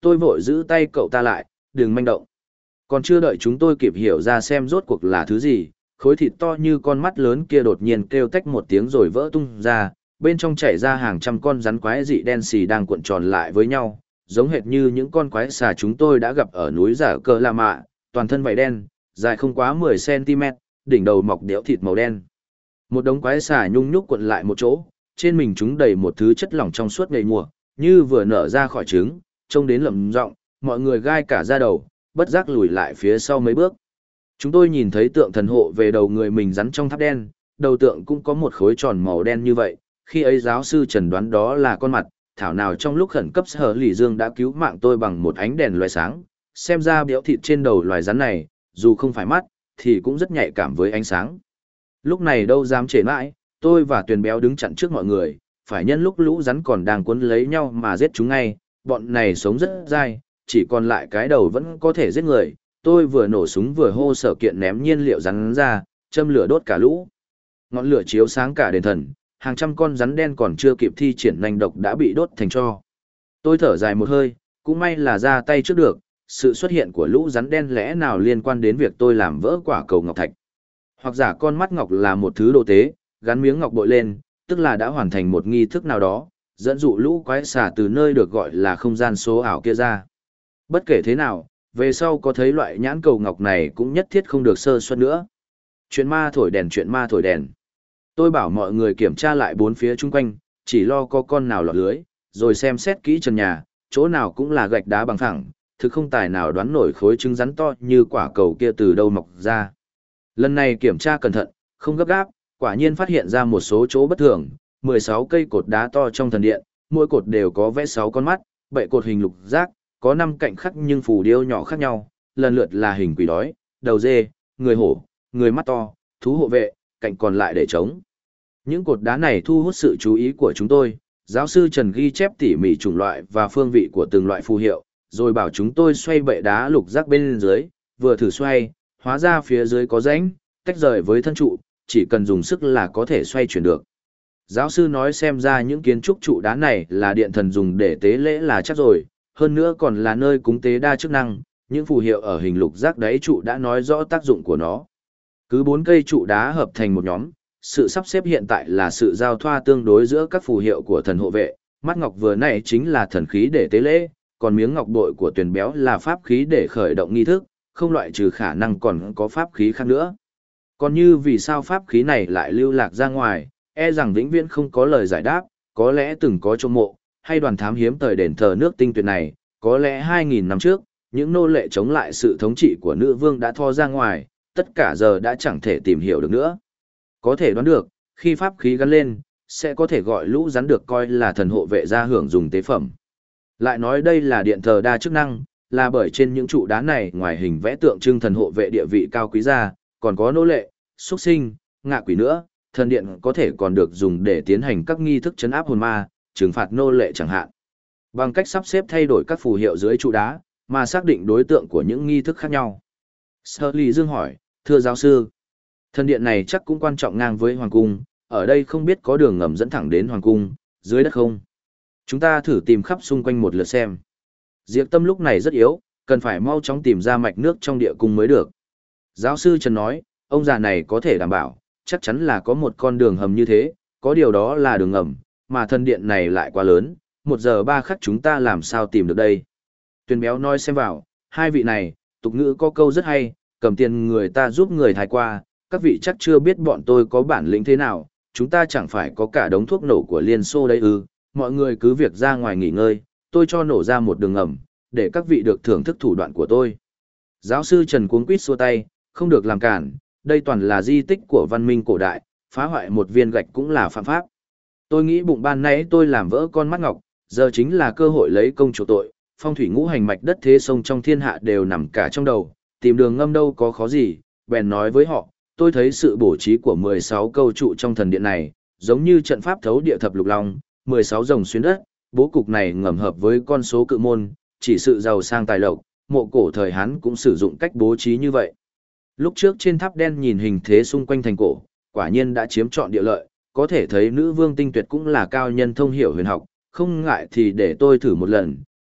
Tôi vội giữ tay cậu ta lại, đừng manh động. Còn chưa đợi chúng tôi kịp hiểu ra xem rốt cuộc là thứ gì, khối thịt to như con mắt lớn kia đột nhiên kêu tách một tiếng rồi vỡ tung ra, bên trong chảy ra hàng trăm con rắn quái dị đen xì đang cuộn tròn lại với nhau, giống hệt như những con quái xà chúng tôi đã gặp ở núi Giả Cờ La Mạ, toàn thân vảy đen, dài không quá 10 cm, đỉnh đầu mọc đẽo thịt màu đen. Một đống quái xà nhung nhúc cuộn lại một chỗ, trên mình chúng đầy một thứ chất lỏng trong suốt ngây mùa, như vừa nở ra khỏi trứng, trông đến lẩm giọng, mọi người gai cả da đầu, bất giác lùi lại phía sau mấy bước. Chúng tôi nhìn thấy tượng thần hộ về đầu người mình rắn trong tháp đen, đầu tượng cũng có một khối tròn màu đen như vậy, khi ấy giáo sư chẩn đoán đó là con mặt, thảo nào trong lúc khẩn cấp Sở Lỷ Dương đã cứu mạng tôi bằng một ánh đèn loài sáng, xem ra béo thịt trên đầu loài rắn này, dù không phải mắt, thì cũng rất nhạy cảm với ánh sáng. Lúc này đâu dám trễ mãi, tôi và Tuyền Béo đứng chặn trước mọi người, phải nhân lúc lũ rắn còn đang quấn lấy nhau mà giết chúng ngay, bọn này sống rất dai, chỉ còn lại cái đầu vẫn có thể giết người. Tôi vừa nổ súng vừa hô Sở Kiện ném nhiên liệu rắn ra, châm lửa đốt cả lũ. Ngọn lửa chiếu sáng cả đền thần, hàng trăm con rắn đen còn chưa kịp thi triển nanh độc đã bị đốt thành tro. Tôi thở dài một hơi, cũng may là ra tay trước được, sự xuất hiện của lũ rắn đen lẽ nào liên quan đến việc tôi làm vỡ quả cầu ngọc thạch. Hoặc giả con mắt ngọc là một thứ đồ tế, gắn miếng ngọc bội lên, tức là đã hoàn thành một nghi thức nào đó, dẫn dụ lũ quái xà từ nơi được gọi là không gian số ảo kia ra. Bất kể thế nào, về sau có thấy loại nhãn cầu ngọc này cũng nhất thiết không được sơ suất nữa. Chuyện ma thổi đèn, chuyện ma thổi đèn. Tôi bảo mọi người kiểm tra lại bốn phía chung quanh, chỉ lo có con nào lọt lưới, rồi xem xét kỹ trần nhà, chỗ nào cũng là gạch đá bằng phẳng, thực không tài nào đoán nổi khối trứng rắn to như quả cầu kia từ đâu mọc ra. Lần này kiểm tra cẩn thận, không gấp gáp, quả nhiên phát hiện ra một số chỗ bất thường, 16 cây cột đá to trong thần điện, mỗi cột đều có vẽ 6 con mắt, 7 cột hình lục giác, có 5 cạnh khắc nhưng phù điêu nhỏ khác nhau, lần lượt là hình quỷ đói, đầu dê, người hổ, người mắt to, thú hộ vệ, cạnh còn lại để trống. Những cột đá này thu hút sự chú ý của chúng tôi, giáo sư Trần ghi chép tỉ mỉ chủng loại và phương vị của từng loại phù hiệu, rồi bảo chúng tôi xoay bệ đá lục giác bên dưới, vừa thử xoay, hóa ra phía dưới có rãnh, tách rời với thân trụ, chỉ cần dùng sức là có thể xoay chuyển được. Giáo sư nói xem ra những kiến trúc trụ đá này là điện thần dùng để tế lễ là chắc rồi, hơn nữa còn là nơi cúng tế đa chức năng, những phù hiệu ở hình lục giác đáy trụ đã nói rõ tác dụng của nó. Cứ 4 cây trụ đá hợp thành một nhóm, sự sắp xếp hiện tại là sự giao thoa tương đối giữa các phù hiệu của thần hộ vệ, mắt ngọc vừa nãy chính là thần khí để tế lễ, còn miếng ngọc bội của Tuyền Béo là pháp khí để khởi động nghi thức, không loại trừ khả năng còn có pháp khí khác nữa. Còn như vì sao pháp khí này lại lưu lạc ra ngoài, e rằng vĩnh viễn không có lời giải đáp, có lẽ từng có trong mộ, hay đoàn thám hiếm thời đền thờ nước tinh tuyệt này, có lẽ 2.000 năm trước, những nô lệ chống lại sự thống trị của nữ vương đã tho ra ngoài, tất cả giờ đã chẳng thể tìm hiểu được nữa. Có thể đoán được, khi pháp khí gắn lên, sẽ có thể gọi lũ rắn được coi là thần hộ vệ ra hưởng dùng tế phẩm. Lại nói đây là điện thờ đa chức năng, là bởi trên những trụ đá này ngoài hình vẽ tượng trưng thần hộ vệ địa vị cao quý ra, còn có nô lệ, xuất sinh, ngạ quỷ nữa, thần điện có thể còn được dùng để tiến hành các nghi thức trấn áp hồn ma, trừng phạt nô lệ chẳng hạn. Bằng cách sắp xếp thay đổi các phù hiệu dưới trụ đá, mà xác định đối tượng của những nghi thức khác nhau. Sở Lý Dương hỏi, thưa giáo sư, thần điện này chắc cũng quan trọng ngang với hoàng cung, ở đây không biết có đường ngầm dẫn thẳng đến hoàng cung, dưới đất không? Chúng ta thử tìm khắp xung quanh một lượt xem. Diệp Tâm lúc này rất yếu, cần phải mau chóng tìm ra mạch nước trong địa cung mới được. Giáo sư Trần nói, ông già này có thể đảm bảo, chắc chắn là có một con đường hầm như thế, có điều đó là đường ngầm, mà thần điện này lại quá lớn, 1 giờ 3 khắc chúng ta làm sao tìm được đây. Tuyền Béo nói xem vào, hai vị này, tục ngữ có câu rất hay, cầm tiền người ta giúp người thái qua, các vị chắc chưa biết bọn tôi có bản lĩnh thế nào, chúng ta chẳng phải có cả đống thuốc nổ của Liên Xô đây ư, mọi người cứ việc ra ngoài nghỉ ngơi, tôi cho nổ ra một đường ngầm, để các vị được thưởng thức thủ đoạn của tôi. Giáo sư Trần cuống quýt xua tay, không được làm cản, đây toàn là di tích của văn minh cổ đại, phá hoại một viên gạch cũng là phạm pháp. Tôi nghĩ bụng ban nãy tôi làm vỡ con mắt ngọc, giờ chính là cơ hội lấy công chủ tội, phong thủy ngũ hành mạch đất thế sông trong thiên hạ đều nằm cả trong đầu, tìm đường ngâm đâu có khó gì, bèn nói với họ, tôi thấy sự bổ trí của 16 câu trụ trong thần điện này, giống như trận pháp thấu địa thập lục long, 16 rồng xuyên đất, bố cục này ngầm hợp với con số cự môn, chỉ sự giàu sang tài lộc, mộ cổ thời Hán cũng sử dụng cách bố trí như vậy. Lúc trước trên tháp đen nhìn hình thế xung quanh thành cổ, quả nhiên đã chiếm trọn địa lợi, có thể thấy nữ vương tinh tuyệt cũng là cao nhân thông hiểu huyền học, không ngại thì để tôi thử một lần,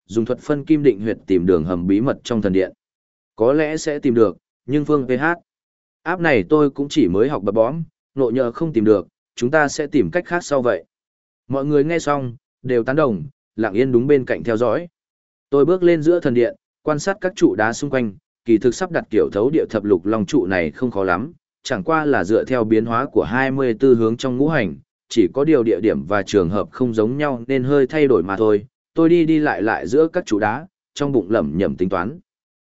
dùng thuật phân kim định huyệt tìm đường hầm bí mật trong thần điện. Có lẽ sẽ tìm được, nhưng phương PH. Áp này tôi cũng chỉ mới học bập bõm, nộ nhờ không tìm được, chúng ta sẽ tìm cách khác sau vậy. Mọi người nghe xong, đều tán đồng, lặng yên đúng bên cạnh theo dõi. Tôi bước lên giữa thần điện, quan sát các trụ đá xung quanh, kỳ thực sắp đặt kiểu thấu địa thập lục long trụ này không khó lắm, chẳng qua là dựa theo biến hóa của 24 hướng trong ngũ hành, chỉ có điều địa điểm và trường hợp không giống nhau nên hơi thay đổi mà thôi. Tôi đi lại giữa các trụ đá, trong bụng lẩm nhẩm tính toán.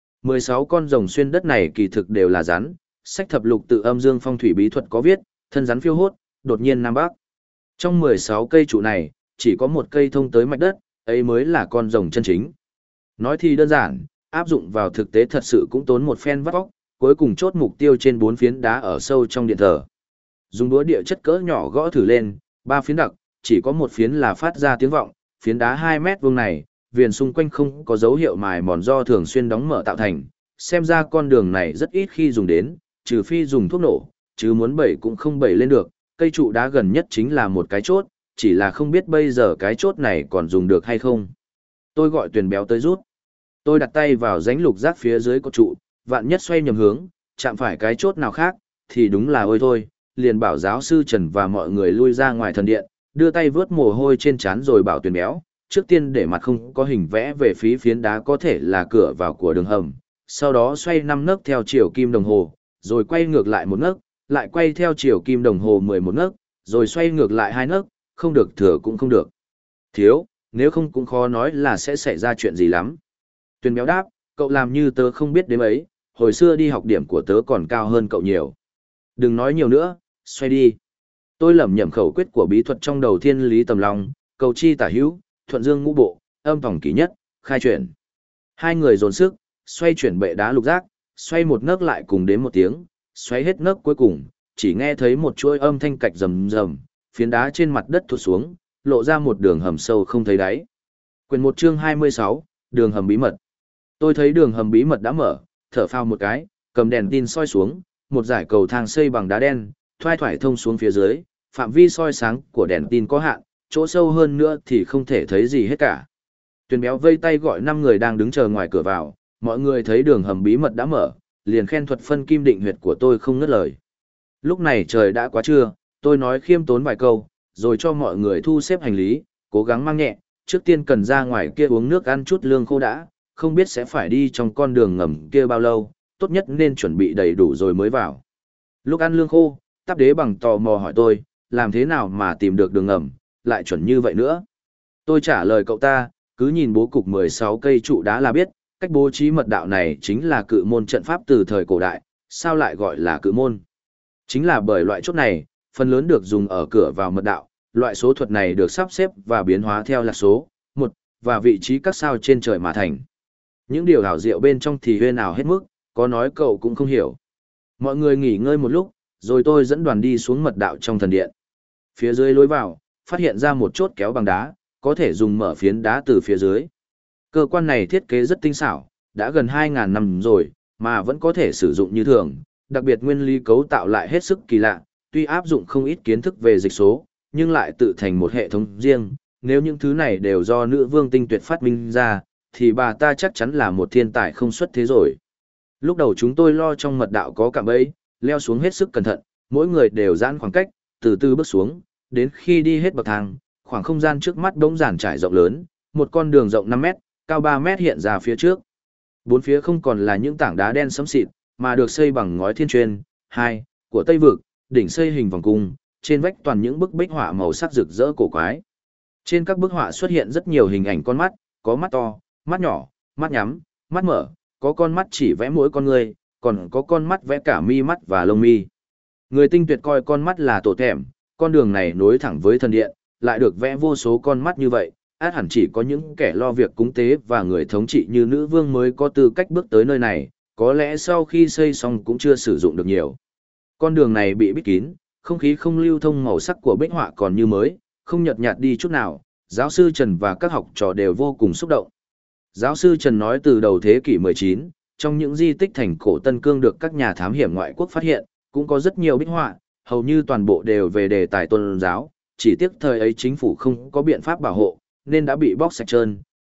16 con rồng xuyên đất này kỳ thực đều là rắn, sách thập lục tự âm dương phong thủy bí thuật có viết, thân rắn phiêu hốt, đột nhiên nam bắc. Trong 16 cây trụ này, chỉ có một cây thông tới mạch đất, ấy mới là con rồng chân chính. Nói thì đơn giản, áp dụng vào thực tế thật sự cũng tốn một phen vắt óc, cuối cùng chốt mục tiêu trên 4 phiến đá ở sâu trong điện thờ. Dùng đũa địa chất cỡ nhỏ gõ thử lên, 3 phiến đặc, chỉ có một phiến là phát ra tiếng vọng, phiến đá 2 mét vuông này, viền xung quanh không có dấu hiệu mài mòn do thường xuyên đóng mở tạo thành, xem ra con đường này rất ít khi dùng đến, trừ phi dùng thuốc nổ, chứ muốn bẩy cũng không bẩy lên được, cây trụ đá gần nhất chính là một cái chốt, chỉ là không biết bây giờ cái chốt này còn dùng được hay không. Tôi gọi Tuyền Béo tới rút. Tôi đặt tay vào rãnh lục giác phía dưới cột trụ, vạn nhất xoay nhầm hướng, chạm phải cái chốt nào khác, thì đúng là ôi thôi, liền bảo giáo sư Trần và mọi người lui ra ngoài thần điện, đưa tay vớt mồ hôi trên trán rồi bảo Tuyền Béo, trước tiên để mặt không có hình vẽ về phía phiến đá có thể là cửa vào của đường hầm, sau đó xoay 5 nấc theo chiều kim đồng hồ, rồi quay ngược lại 1 nấc, lại quay theo chiều kim đồng hồ 11 nấc, rồi xoay ngược lại 2 nấc, không được thừa cũng không được thiếu, nếu không cũng khó nói là sẽ xảy ra chuyện gì lắm. Tuyền Béo đáp, cậu làm như tớ không biết đến ấy, hồi xưa đi học điểm của tớ còn cao hơn cậu nhiều. Đừng nói nhiều nữa, xoay đi. Tôi lẩm nhẩm khẩu quyết của bí thuật trong đầu thiên lý tầm long, cầu chi tả hữu, thuận dương ngũ bộ, âm tổng kỷ nhất, khai chuyển. Hai người dồn sức, xoay chuyển bệ đá lục giác, xoay 1 nấc lại cùng đến 1 tiếng, xoay hết nấc cuối cùng, chỉ nghe thấy một chuỗi âm thanh cạch rầm rầm, phiến đá trên mặt đất thụt xuống, lộ ra một đường hầm sâu không thấy đáy. Quyển 1 chương 26, đường hầm bí mật. Tôi thấy đường hầm bí mật đã mở, thở phào một cái, cầm đèn tin soi xuống, một dải cầu thang xây bằng đá đen, thoai thoải thông xuống phía dưới, phạm vi soi sáng của đèn tin có hạn, chỗ sâu hơn nữa thì không thể thấy gì hết cả. Tuyền Béo vây tay gọi 5 người đang đứng chờ ngoài cửa vào, mọi người thấy đường hầm bí mật đã mở, liền khen thuật phân kim định huyệt của tôi không ngớt lời. Lúc này trời đã quá trưa, tôi nói khiêm tốn vài câu, rồi cho mọi người thu xếp hành lý, cố gắng mang nhẹ, trước tiên cần ra ngoài kia uống nước ăn chút lương khô đã, không biết sẽ phải đi trong con đường ngầm kia bao lâu, tốt nhất nên chuẩn bị đầy đủ rồi mới vào. Lúc ăn lương khô, Táp Đế bằng tò mò hỏi tôi, làm thế nào mà tìm được đường ngầm, lại chuẩn như vậy nữa. Tôi trả lời cậu ta, cứ nhìn bố cục 16 cây trụ đá là biết, cách bố trí mật đạo này chính là cự môn trận pháp từ thời cổ đại, sao lại gọi là cự môn? Chính là bởi loại chốt này, phần lớn được dùng ở cửa vào mật đạo, loại số thuật này được sắp xếp và biến hóa theo lạc số, 1, và vị trí các sao trên trời mà thành. Những điều ảo diệu bên trong thì huyên ảo hết mức, có nói cậu cũng không hiểu. Mọi người nghỉ ngơi một lúc, rồi tôi dẫn đoàn đi xuống mật đạo trong thần điện. Phía dưới lối vào, phát hiện ra một chốt kéo bằng đá, có thể dùng mở phiến đá từ phía dưới. Cơ quan này thiết kế rất tinh xảo, đã gần 2.000 năm rồi, mà vẫn có thể sử dụng như thường, đặc biệt nguyên lý cấu tạo lại hết sức kỳ lạ, tuy áp dụng không ít kiến thức về dịch số, nhưng lại tự thành một hệ thống riêng. Nếu những thứ này đều do nữ vương tinh tuyệt phát minh ra, thì bà ta chắc chắn là một thiên tài không xuất thế rồi. Lúc đầu chúng tôi lo trong mật đạo có cạm bẫy, leo xuống hết sức cẩn thận, mỗi người đều giãn khoảng cách, từ từ bước xuống, đến khi đi hết bậc thang, khoảng không gian trước mắt bỗng giản trải rộng lớn, một con đường rộng 5 mét, cao 3 mét hiện ra phía trước. Bốn phía không còn là những tảng đá đen xám xịt, mà được xây bằng ngói thiên truyền, của Tây Vực, đỉnh xây hình vòng cung, trên vách toàn những bức bích họa màu sắc rực rỡ cổ quái. Trên các bức họa xuất hiện rất nhiều hình ảnh con mắt, có mắt to, mắt nhỏ, mắt nhắm, mắt mở, có con mắt chỉ vẽ mỗi con người, còn có con mắt vẽ cả mi mắt và lông mi. Người tinh tuyệt coi con mắt là tổ thèm, con đường này nối thẳng với thần điện, lại được vẽ vô số con mắt như vậy, át hẳn chỉ có những kẻ lo việc cúng tế và người thống trị như nữ vương mới có tư cách bước tới nơi này, có lẽ sau khi xây xong cũng chưa sử dụng được nhiều. Con đường này bị bít kín, không khí không lưu thông, màu sắc của bích họa còn như mới, không nhợt nhạt đi chút nào, giáo sư Trần và các học trò đều vô cùng xúc động. Giáo sư Trần nói từ đầu thế kỷ 19, trong những di tích thành cổ Tân Cương được các nhà thám hiểm ngoại quốc phát hiện, cũng có rất nhiều bích họa, hầu như toàn bộ đều về đề tài tôn giáo, chỉ tiếc thời ấy chính phủ không có biện pháp bảo hộ, nên đã bị bóc sạch trơn,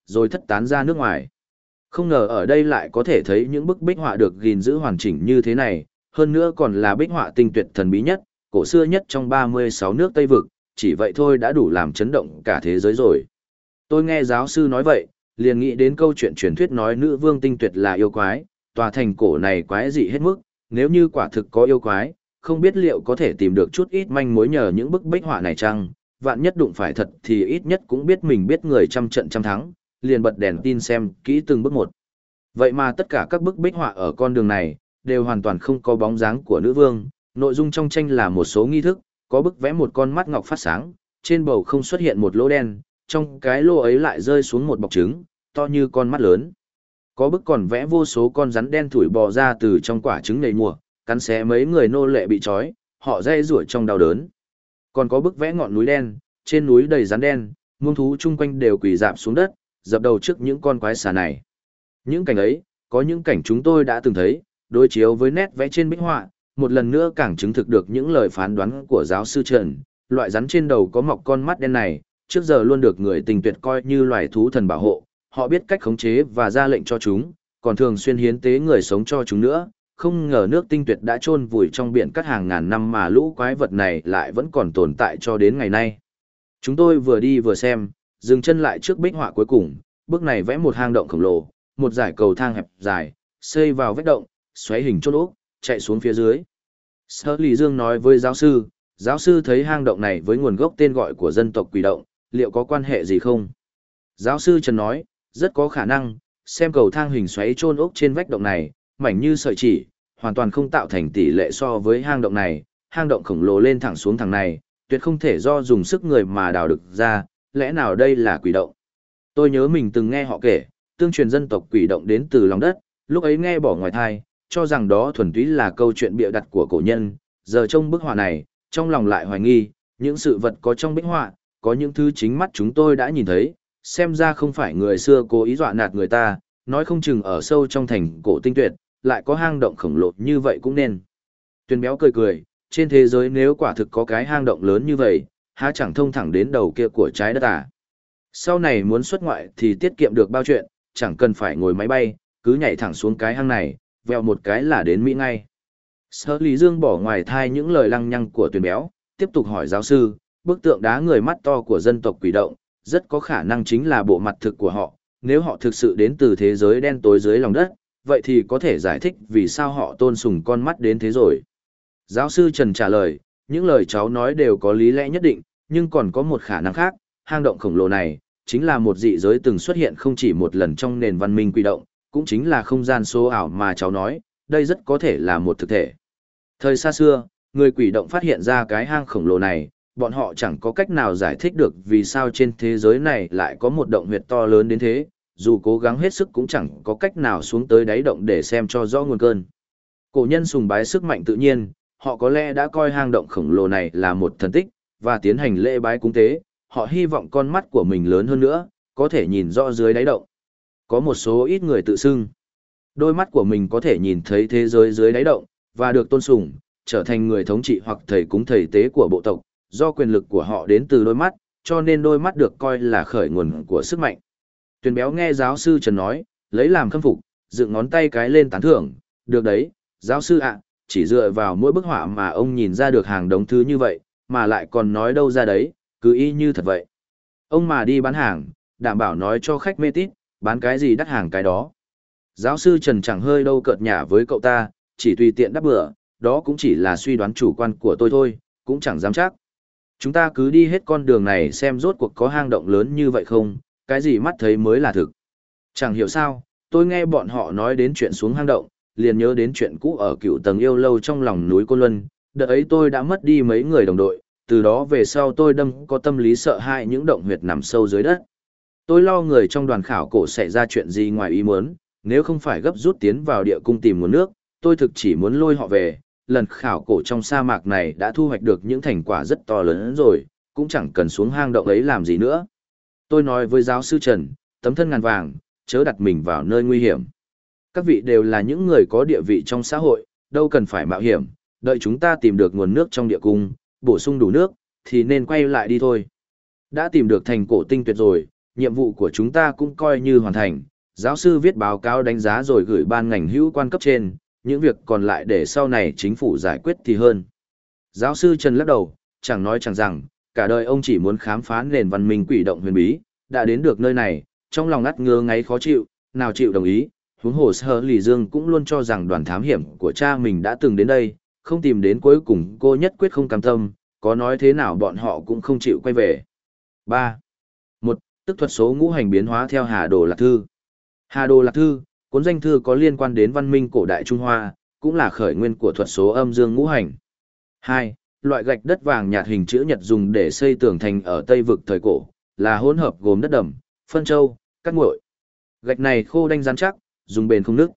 rồi thất tán ra nước ngoài. Không ngờ ở đây lại có thể thấy những bức bích họa được gìn giữ hoàn chỉnh như thế này, hơn nữa còn là bích họa tinh tuyệt thần bí nhất, cổ xưa nhất trong 36 nước Tây Vực, chỉ vậy thôi đã đủ làm chấn động cả thế giới rồi. Tôi nghe giáo sư nói vậy, liền nghĩ đến câu chuyện truyền thuyết nói nữ vương tinh tuyệt là yêu quái, tòa thành cổ này quái dị hết mức, nếu như quả thực có yêu quái, không biết liệu có thể tìm được chút ít manh mối nhờ những bức bích họa này chăng, vạn nhất đụng phải thật thì ít nhất cũng biết mình biết người trăm trận trăm thắng, liền bật đèn tin xem kỹ từng bước một. Vậy mà tất cả các bức bích họa ở con đường này, đều hoàn toàn không có bóng dáng của nữ vương, nội dung trong tranh là một số nghi thức, có bức vẽ một con mắt ngọc phát sáng, trên bầu không xuất hiện một lỗ đen, trong cái lỗ ấy lại rơi xuống một bọc trứng, to như con mắt lớn. Có bức còn vẽ vô số con rắn đen thủi bò ra từ trong quả trứng nảy mùa, cắn xé mấy người nô lệ bị trói, họ dây rủa trong đau đớn. Còn có bức vẽ ngọn núi đen, trên núi đầy rắn đen, muông thú chung quanh đều quỳ rạp xuống đất, dập đầu trước những con quái xà này. Những cảnh ấy, có những cảnh chúng tôi đã từng thấy, đối chiếu với nét vẽ trên bích họa, một lần nữa càng chứng thực được những lời phán đoán của giáo sư Trần. Loại rắn trên đầu có mọc con mắt đen này, trước giờ luôn được người tình tuyệt coi như loài thú thần bảo hộ, họ biết cách khống chế và ra lệnh cho chúng, còn thường xuyên hiến tế người sống cho chúng nữa. Không ngờ nước tinh tuyệt đã chôn vùi trong biển cát hàng ngàn năm mà lũ quái vật này lại vẫn còn tồn tại cho đến ngày nay. Chúng tôi vừa đi vừa xem, dừng chân lại trước bích họa cuối cùng, bức này vẽ một hang động khổng lồ, một dải cầu thang hẹp dài, xây vào vách động, xoáy hình chốt ốc, chạy xuống phía dưới. Sở Lý Dương nói với giáo sư thấy hang động này với nguồn gốc tên gọi của dân tộc quỷ động, liệu có quan hệ gì không? Giáo sư Trần nói, rất có khả năng, xem cầu thang hình xoáy chôn ốc trên vách động này, mảnh như sợi chỉ, hoàn toàn không tạo thành tỷ lệ so với hang động này, hang động khổng lồ lên thẳng xuống thẳng này, tuyệt không thể do dùng sức người mà đào được ra, lẽ nào đây là quỷ động? Tôi nhớ mình từng nghe họ kể, tương truyền dân tộc quỷ động đến từ lòng đất, lúc ấy nghe bỏ ngoài tai, cho rằng đó thuần túy là câu chuyện bịa đặt của cổ nhân, giờ trong bức họa này, trong lòng lại hoài nghi, những sự vật có trong bích họa, có những thứ chính mắt chúng tôi đã nhìn thấy, xem ra không phải người xưa cố ý dọa nạt người ta, nói không chừng ở sâu trong thành cổ tinh tuyệt, lại có hang động khổng lồ như vậy cũng nên. Tuyền béo cười cười, trên thế giới nếu quả thực có cái hang động lớn như vậy, há chẳng thông thẳng đến đầu kia của trái đất à. Sau này muốn xuất ngoại thì tiết kiệm được bao chuyện, chẳng cần phải ngồi máy bay, cứ nhảy thẳng xuống cái hang này, vèo một cái là đến Mỹ ngay. Sở Lý Dương bỏ ngoài thai những lời lăng nhăng của Tuyền béo, tiếp tục hỏi giáo sư, bức tượng đá người mắt to của dân tộc quỷ động, rất có khả năng chính là bộ mặt thực của họ, nếu họ thực sự đến từ thế giới đen tối dưới lòng đất, vậy thì có thể giải thích vì sao họ tôn sùng con mắt đến thế rồi. Giáo sư Trần trả lời, những lời cháu nói đều có lý lẽ nhất định, nhưng còn có một khả năng khác, hang động khổng lồ này, chính là một dị giới từng xuất hiện không chỉ một lần trong nền văn minh quỷ động, cũng chính là không gian số ảo mà cháu nói, đây rất có thể là một thực thể. Thời xa xưa, người quỷ động phát hiện ra cái hang khổng lồ này, bọn họ chẳng có cách nào giải thích được vì sao trên thế giới này lại có một động huyệt to lớn đến thế, dù cố gắng hết sức cũng chẳng có cách nào xuống tới đáy động để xem cho rõ nguồn cơn. Cổ nhân sùng bái sức mạnh tự nhiên, họ có lẽ đã coi hang động khổng lồ này là một thần tích, và tiến hành lễ bái cúng tế, họ hy vọng con mắt của mình lớn hơn nữa, có thể nhìn rõ dưới đáy động. Có một số ít người tự xưng, đôi mắt của mình có thể nhìn thấy thế giới dưới đáy động, và được tôn sùng, trở thành người thống trị hoặc thầy cúng thầy tế của bộ tộc, do quyền lực của họ đến từ đôi mắt, cho nên đôi mắt được coi là khởi nguồn của sức mạnh. Tuyền béo nghe giáo sư Trần nói, lấy làm khâm phục, dựng ngón tay cái lên tán thưởng, được đấy, giáo sư ạ, chỉ dựa vào mỗi bức họa mà ông nhìn ra được hàng đống thứ như vậy, mà lại còn nói đâu ra đấy, cứ y như thật vậy. Ông mà đi bán hàng, đảm bảo nói cho khách mê tít, bán cái gì đắt hàng cái đó. Giáo sư Trần chẳng hơi đâu cợt nhả với cậu ta, chỉ tùy tiện đáp bữa, đó cũng chỉ là suy đoán chủ quan của tôi thôi, cũng chẳng dám chắc. Chúng ta cứ đi hết con đường này xem rốt cuộc có hang động lớn như vậy không, cái gì mắt thấy mới là thực. Chẳng hiểu sao, tôi nghe bọn họ nói đến chuyện xuống hang động, liền nhớ đến chuyện cũ ở cựu tầng yêu lâu trong lòng núi Côn Luân, đợt ấy tôi đã mất đi mấy người đồng đội, từ đó về sau tôi đâm có tâm lý sợ hãi những động huyệt nằm sâu dưới đất. Tôi lo người trong đoàn khảo cổ sẽ ra chuyện gì ngoài ý muốn, nếu không phải gấp rút tiến vào địa cung tìm nguồn nước, tôi thực chỉ muốn lôi họ về. Lần khảo cổ trong sa mạc này đã thu hoạch được những thành quả rất to lớn rồi, cũng chẳng cần xuống hang động ấy làm gì nữa. Tôi nói với giáo sư Trần, tấm thân ngàn vàng, chớ đặt mình vào nơi nguy hiểm. Các vị đều là những người có địa vị trong xã hội, đâu cần phải mạo hiểm, đợi chúng ta tìm được nguồn nước trong địa cung, bổ sung đủ nước, thì nên quay lại đi thôi. Đã tìm được thành cổ tinh tuyệt rồi, nhiệm vụ của chúng ta cũng coi như hoàn thành, giáo sư viết báo cáo đánh giá rồi gửi ban ngành hữu quan cấp trên, những việc còn lại để sau này chính phủ giải quyết thì hơn. Giáo sư Trần lắc đầu, chẳng nói chẳng rằng, cả đời ông chỉ muốn khám phá nền văn minh quỷ động huyền bí, đã đến được nơi này, trong lòng ngắt ngơ ngáy khó chịu, nào chịu đồng ý, huống hồ Sở Lì Dương cũng luôn cho rằng đoàn thám hiểm của cha mình đã từng đến đây, không tìm đến cuối cùng cô nhất quyết không cam tâm, có nói thế nào bọn họ cũng không chịu quay về. 3. Một, tức thuật số ngũ hành biến hóa theo Hà Đồ Lạc Thư. Hà Đồ Lạc Thư, cuốn danh thư có liên quan đến văn minh cổ đại Trung Hoa, cũng là khởi nguyên của thuật số âm dương ngũ hành. 2. Loại gạch đất vàng nhạt hình chữ nhật dùng để xây tường thành ở Tây vực thời cổ, là hỗn hợp gồm đất đầm, phân châu, cát nguội. Gạch này khô đanh rắn chắc, dùng bền không nứt.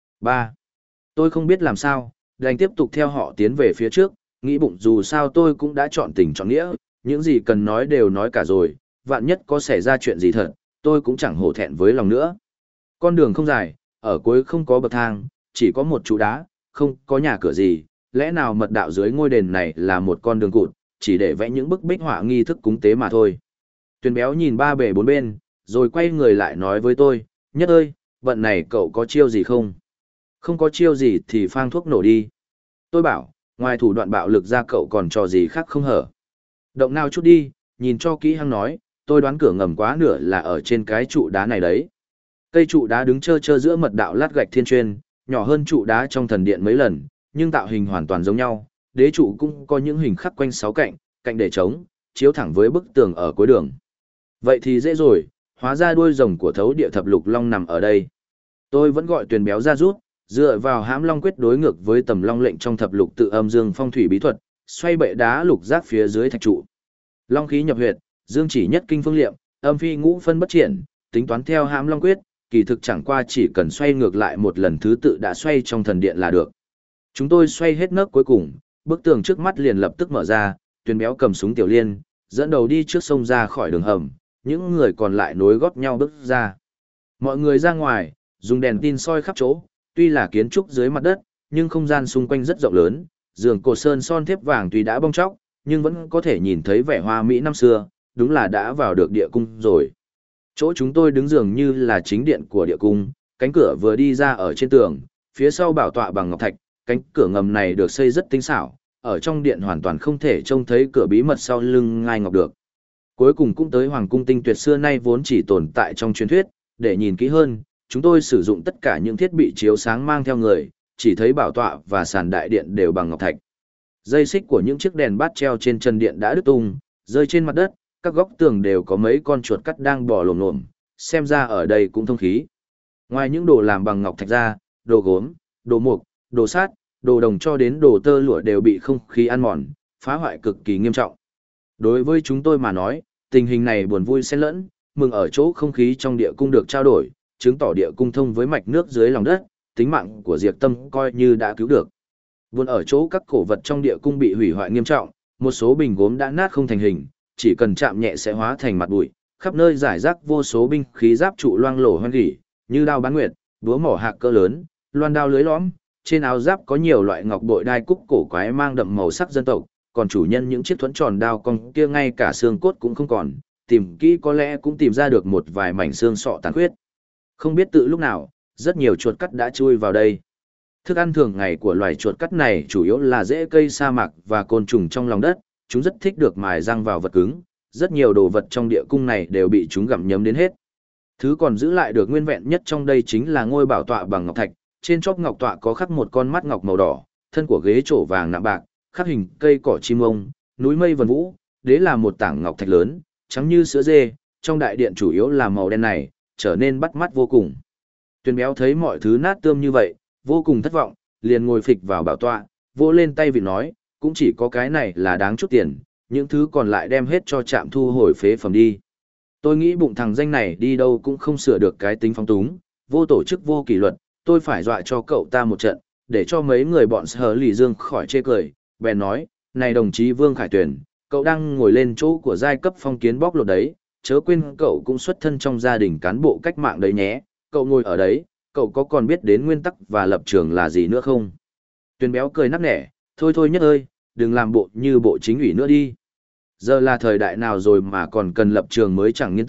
3. Tôi không biết làm sao, đành tiếp tục theo họ tiến về phía trước, nghĩ bụng dù sao tôi cũng đã chọn tình chọn nghĩa, những gì cần nói đều nói cả rồi, vạn nhất có xảy ra chuyện gì thật, tôi cũng chẳng hổ thẹn với lòng nữa. Con đường không dài, ở cuối không có bậc thang, chỉ có một trụ đá, không có nhà cửa gì, lẽ nào mật đạo dưới ngôi đền này là một con đường cụt, chỉ để vẽ những bức bích họa nghi thức cúng tế mà thôi. Tuyền béo nhìn ba bề bốn bên, rồi quay người lại nói với tôi, Nhất ơi, vận này cậu có chiêu gì không? Không có chiêu gì thì phang thuốc nổ đi. Tôi bảo, ngoài thủ đoạn bạo lực ra cậu còn trò gì khác không hở. Động nào chút đi, nhìn cho kỹ hăng nói, tôi đoán cửa ngầm quá nửa là ở trên cái trụ đá này đấy. Cây trụ đá đứng trơ trơ giữa mật đạo lát gạch thiên chuyên, nhỏ hơn trụ đá trong thần điện mấy lần, nhưng tạo hình hoàn toàn giống nhau. Đế trụ cũng có những hình khắc quanh sáu cạnh, cạnh để trống, chiếu thẳng với bức tường ở cuối đường. Vậy thì dễ rồi, hóa ra đuôi rồng của thấu địa thập lục long nằm ở đây. Tôi vẫn gọi Tuyền béo ra rút, dựa vào hãm long quyết đối ngược với tầm long lệnh trong thập lục tự âm dương phong thủy bí thuật, xoay bệ đá lục giác phía dưới thạch trụ. Long khí nhập huyệt, dương chỉ nhất kinh phương liệm, âm phi ngũ phân bất triển, tính toán theo hãm long quyết, kỳ thực chẳng qua chỉ cần xoay ngược lại một lần thứ tự đã xoay trong thần điện là được. Chúng tôi xoay hết nấc cuối cùng, bức tường trước mắt liền lập tức mở ra, Tuyền béo cầm súng tiểu liên, dẫn đầu đi trước sông ra khỏi đường hầm, những người còn lại nối gót nhau bước ra. Mọi người ra ngoài, dùng đèn tin soi khắp chỗ, tuy là kiến trúc dưới mặt đất, nhưng không gian xung quanh rất rộng lớn, giường cột sơn son thép vàng tuy đã bong tróc, nhưng vẫn có thể nhìn thấy vẻ hoa mỹ năm xưa, đúng là đã vào được địa cung rồi. Chỗ chúng tôi đứng dường như là chính điện của địa cung, cánh cửa vừa đi ra ở trên tường, phía sau bảo tọa bằng ngọc thạch, cánh cửa ngầm này được xây rất tinh xảo, ở trong điện hoàn toàn không thể trông thấy cửa bí mật sau lưng ngai ngọc được. Cuối cùng cũng tới hoàng cung tinh tuyệt xưa nay vốn chỉ tồn tại trong truyền thuyết, để nhìn kỹ hơn, chúng tôi sử dụng tất cả những thiết bị chiếu sáng mang theo người, chỉ thấy bảo tọa và sàn đại điện đều bằng ngọc thạch. Dây xích của những chiếc đèn bát treo trên trần điện đã đứt tung, rơi trên mặt đất, các góc tường đều có mấy con chuột cắt đang bò lồm lồm, xem ra ở đây cũng thông khí. Ngoài những đồ làm bằng ngọc thạch ra, đồ gốm, đồ mục, đồ sắt, đồ đồng cho đến đồ tơ lụa đều bị không khí ăn mòn, phá hoại cực kỳ nghiêm trọng. Đối với chúng tôi mà nói, tình hình này buồn vui xen lẫn, mừng ở chỗ không khí trong địa cung được trao đổi, chứng tỏ địa cung thông với mạch nước dưới lòng đất, tính mạng của Diệp Tâm coi như đã cứu được. Buồn ở chỗ các cổ vật trong địa cung bị hủy hoại nghiêm trọng, một số bình gốm đã nát không thành hình, chỉ cần chạm nhẹ sẽ hóa thành mặt bụi, khắp nơi rải rác vô số binh khí giáp trụ loang lổ hoen gỉ, như đao bán nguyệt, búa mỏ hạc cỡ lớn, loan đao lưới lõm, trên áo giáp có nhiều loại ngọc bội đai cúc cổ quái mang đậm màu sắc dân tộc, còn chủ nhân những chiếc thuẫn tròn đao cong kia ngay cả xương cốt cũng không còn, tìm kỹ có lẽ cũng tìm ra được một vài mảnh xương sọ tàn khuyết. Không biết từ lúc nào, rất nhiều chuột cắt đã chui vào đây. Thức ăn thường ngày của loài chuột cắt này chủ yếu là rễ cây sa mạc và côn trùng trong lòng đất, chúng rất thích được mài răng vào vật cứng, rất nhiều đồ vật trong địa cung này đều bị chúng gặm nhấm đến hết. Thứ còn giữ lại được nguyên vẹn nhất trong đây chính là ngôi bảo tọa bằng ngọc thạch, trên chóp ngọc tọa có khắc một con mắt ngọc màu đỏ, thân của ghế trổ vàng nạm bạc, khắc hình cây cỏ chim ông, núi mây vần vũ, đế là một tảng ngọc thạch lớn, trắng như sữa dê, trong đại điện chủ yếu là màu đen này, trở nên bắt mắt vô cùng. Tuyền béo thấy mọi thứ nát tươm như vậy, vô cùng thất vọng, liền ngồi phịch vào bảo tọa, vỗ lên tay vịt nói, cũng chỉ có cái này là đáng chút tiền, những thứ còn lại đem hết cho trạm thu hồi phế phẩm đi. Tôi nghĩ bụng thằng danh này đi đâu cũng không sửa được cái tính phóng túng, vô tổ chức vô kỷ luật, tôi phải dọa cho cậu ta một trận, để cho mấy người bọn Sở Lì Dương khỏi chê cười, bèn nói, này đồng chí Vương Khải Tuyền, cậu đang ngồi lên chỗ của giai cấp phong kiến bóc lột đấy, chớ quên cậu cũng xuất thân trong gia đình cán bộ cách mạng đấy nhé, cậu ngồi ở đấy, cậu có còn biết đến nguyên tắc và lập trường là gì nữa không? Tuyền béo cười nắc nẻ, thôi thôi Nhất ơi, đừng làm bộ như bộ chính ủy nữa đi. Giờ là thời đại nào rồi mà còn cần lập trường mới chẳng nguyên tắc,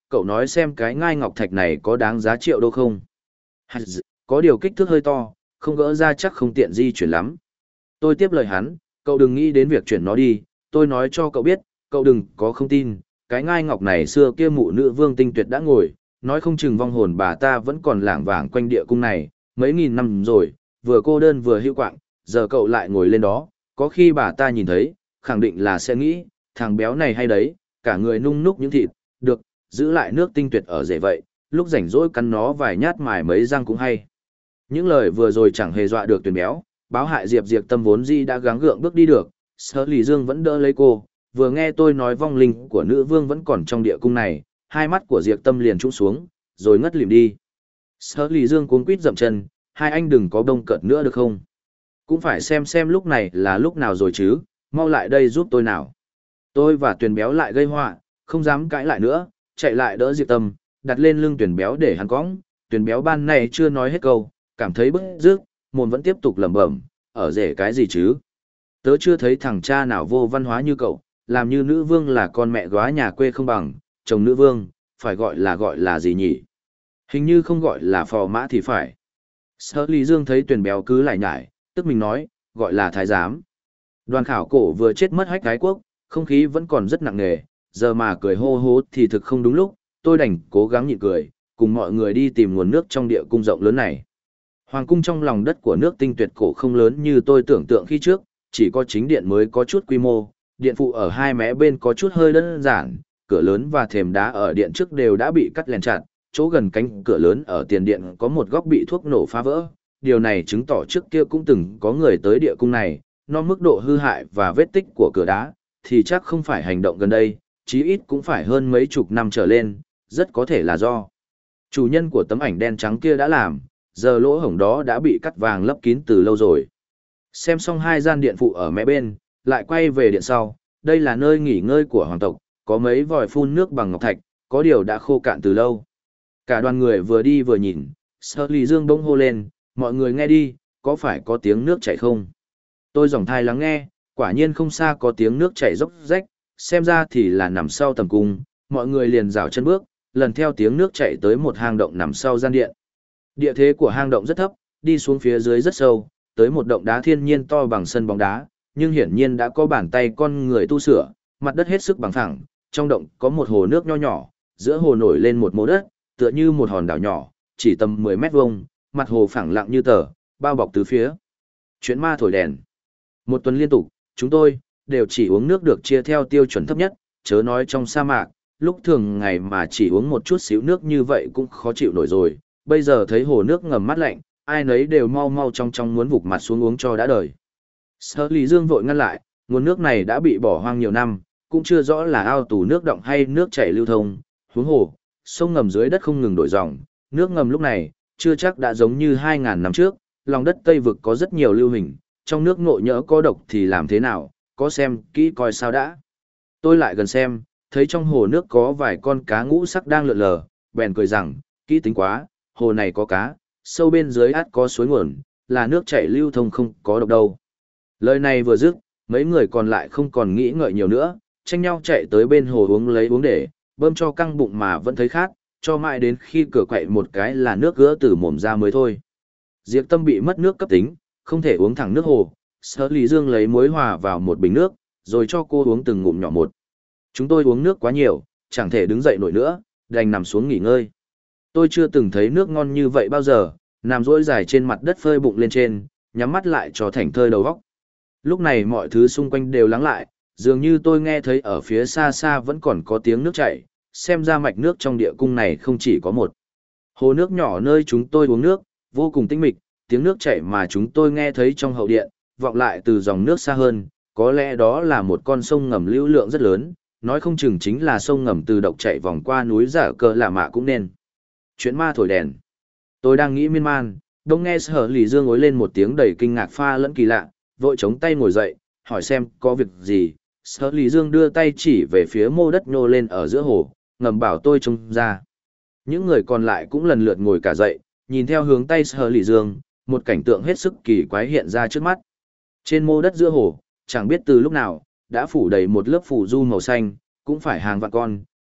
cậu nói xem cái ngai ngọc thạch này có đáng giá triệu đô không? Có điều kích thước hơi to, không gỡ ra chắc không tiện di chuyển lắm. Tôi tiếp lời hắn, cậu đừng nghĩ đến việc chuyển nó đi, tôi nói cho cậu biết, cậu đừng có không tin, cái ngai ngọc này xưa kia mụ nữ vương tinh tuyệt đã ngồi, nói không chừng vong hồn bà ta vẫn còn lảng vảng quanh địa cung này, mấy nghìn năm rồi, vừa cô đơn vừa hữu quạng, giờ cậu lại ngồi lên đó, có khi bà ta nhìn thấy, khẳng định là sẽ nghĩ, thằng béo này hay đấy, cả người nung núc những thịt, được, giữ lại nước tinh tuyệt ở rể vậy, lúc rảnh rỗi cắn nó vài nhát mài mấy răng cũng hay. Những lời vừa rồi chẳng hề dọa được Tuyền béo, báo hại Diệp Diệp Tâm vốn di đã gắng gượng bước đi được, Sở Lý Dương vẫn đỡ lấy cô, vừa nghe tôi nói vong linh của nữ vương vẫn còn trong địa cung này, hai mắt của Diệp Tâm liền trũng xuống, rồi ngất lịm đi. Sở Lý Dương cuống quýt dậm chân, hai anh đừng có đông cợt nữa được không? Cũng phải xem lúc này là lúc nào rồi chứ, mau lại đây giúp tôi nào. Tôi và Tuyền béo lại gây họa, không dám cãi lại nữa, chạy lại đỡ Diệp Tâm, đặt lên lưng Tuyền béo để hắn cõng. Tuyền béo ban này chưa nói hết câu, cảm thấy bức rứt, mồm vẫn tiếp tục lẩm bẩm, ở rể cái gì chứ? Tớ chưa thấy thằng cha nào vô văn hóa như cậu, làm như nữ vương là con mẹ góa nhà quê không bằng, chồng nữ vương, phải gọi là gì nhỉ? Hình như không gọi là phò mã thì phải. Sở Lý Dương thấy Tuyền béo cứ lại nhải, tức mình nói, gọi là thái giám. Đoàn khảo cổ vừa chết mất Hách Cái Quốc, không khí vẫn còn rất nặng nề, giờ mà cười hô hố thì thực không đúng lúc, tôi đành cố gắng nhịn cười, cùng mọi người đi tìm nguồn nước trong địa cung rộng lớn này. Hoàng cung trong lòng đất của nước tinh tuyệt cổ không lớn như tôi tưởng tượng khi trước, chỉ có chính điện mới có chút quy mô, điện phụ ở hai mé bên có chút hơi đơn giản, cửa lớn và thềm đá ở điện trước đều đã bị cắt lèn chặt, chỗ gần cánh cửa lớn ở tiền điện có một góc bị thuốc nổ phá vỡ. Điều này chứng tỏ trước kia cũng từng có người tới địa cung này, nó mức độ hư hại và vết tích của cửa đá, thì chắc không phải hành động gần đây, chí ít cũng phải hơn mấy chục năm trở lên, rất có thể là do chủ nhân của tấm ảnh đen trắng kia đã làm, giờ lỗ hổng đó đã bị cắt vàng lấp kín từ lâu rồi. Xem xong hai gian điện phụ ở mé bên, lại quay về điện sau, đây là nơi nghỉ ngơi của hoàng tộc, có mấy vòi phun nước bằng ngọc thạch, có điều đã khô cạn từ lâu. Cả đoàn người vừa đi vừa nhìn, Sở Lý Dương bỗng hô lên, mọi người nghe đi, có phải có tiếng nước chảy không? Tôi dòng thai lắng nghe, quả nhiên không xa có tiếng nước chảy róc rách, xem ra thì là nằm sau tầm cung, mọi người liền rảo chân bước, lần theo tiếng nước chảy tới một hang động nằm sau gian điện. Địa thế của hang động rất thấp, đi xuống phía dưới rất sâu, tới một động đá thiên nhiên to bằng sân bóng đá, nhưng hiển nhiên đã có bàn tay con người tu sửa, mặt đất hết sức bằng phẳng, trong động có một hồ nước nho nhỏ, giữa hồ nổi lên một mố đất, tựa như một hòn đảo nhỏ, chỉ tầm 10 mét vuông, mặt hồ phẳng lặng như tờ, bao bọc tứ phía. Chuyện ma thổi đèn. Một tuần liên tục, chúng tôi đều chỉ uống nước được chia theo tiêu chuẩn thấp nhất, chớ nói trong sa mạc, lúc thường ngày mà chỉ uống một chút xíu nước như vậy cũng khó chịu nổi rồi, bây giờ thấy hồ nước ngầm mát lạnh, ai nấy đều mau mau trong muốn vụt mặt xuống uống cho đã đời. Sở Lý Dương vội ngăn lại, nguồn nước này đã bị bỏ hoang nhiều năm, cũng chưa rõ là ao tù nước động hay nước chảy lưu thông, huống hồ, sông ngầm dưới đất không ngừng đổi dòng, nước ngầm lúc này chưa chắc đã giống như 2000 năm trước, lòng đất Tây vực có rất nhiều lưu hình, trong nước ngộ nhỡ có độc thì làm thế nào, có xem kỹ coi sao đã. Tôi lại gần xem, thấy trong hồ nước có vài con cá ngũ sắc đang lượn lờ, bèn cười rằng, kỹ tính quá, hồ này có cá, sâu bên dưới át có suối nguồn, là nước chảy lưu thông không có độc đâu. Lời này vừa dứt, mấy người còn lại không còn nghĩ ngợi nhiều nữa, tranh nhau chạy tới bên hồ uống lấy uống để, bơm cho căng bụng mà vẫn thấy khát, cho mãi đến khi cửa quậy một cái là nước gỡ từ mồm ra mới thôi. Diệp Tâm bị mất nước cấp tính, không thể uống thẳng nước hồ, Sở Lý Dương lấy muối hòa vào một bình nước, rồi cho cô uống từng ngụm nhỏ một. Chúng tôi uống nước quá nhiều, chẳng thể đứng dậy nổi nữa, đành nằm xuống nghỉ ngơi. Tôi chưa từng thấy nước ngon như vậy bao giờ, nằm duỗi dài trên mặt đất phơi bụng lên trên, nhắm mắt lại cho thảnh thơi đầu óc. Lúc này mọi thứ xung quanh đều lắng lại, dường như tôi nghe thấy ở phía xa xa vẫn còn có tiếng nước chảy, xem ra mạch nước trong địa cung này không chỉ có một. Hồ nước nhỏ nơi chúng tôi uống nước, vô cùng tĩnh mịch, tiếng nước chảy mà chúng tôi nghe thấy trong hậu điện, vọng lại từ dòng nước xa hơn, có lẽ đó là một con sông ngầm lưu lượng rất lớn, nói không chừng chính là sông ngầm từ độc chạy vòng qua núi Giả Cờ Lạ Mạ cũng nên. Chuyện ma thổi đèn. Tôi đang nghĩ miên man, đông nghe Sở Lý Dương ối lên một tiếng đầy kinh ngạc pha lẫn kỳ lạ, vội chống tay ngồi dậy, hỏi xem có việc gì. Sở Lý Dương đưa tay chỉ về phía mô đất nhô lên ở giữa hồ, ngầm bảo tôi trông ra. Những người còn lại cũng lần lượt ngồi cả dậy, nhìn theo hướng tay Sở Lý Dương, một cảnh tượng hết sức kỳ quái hiện ra trước mắt. Trên mô đất giữa hồ, chẳng biết từ lúc nào, đã phủ đầy một lớp phù du màu xanh, cũng phải hàng vạn con,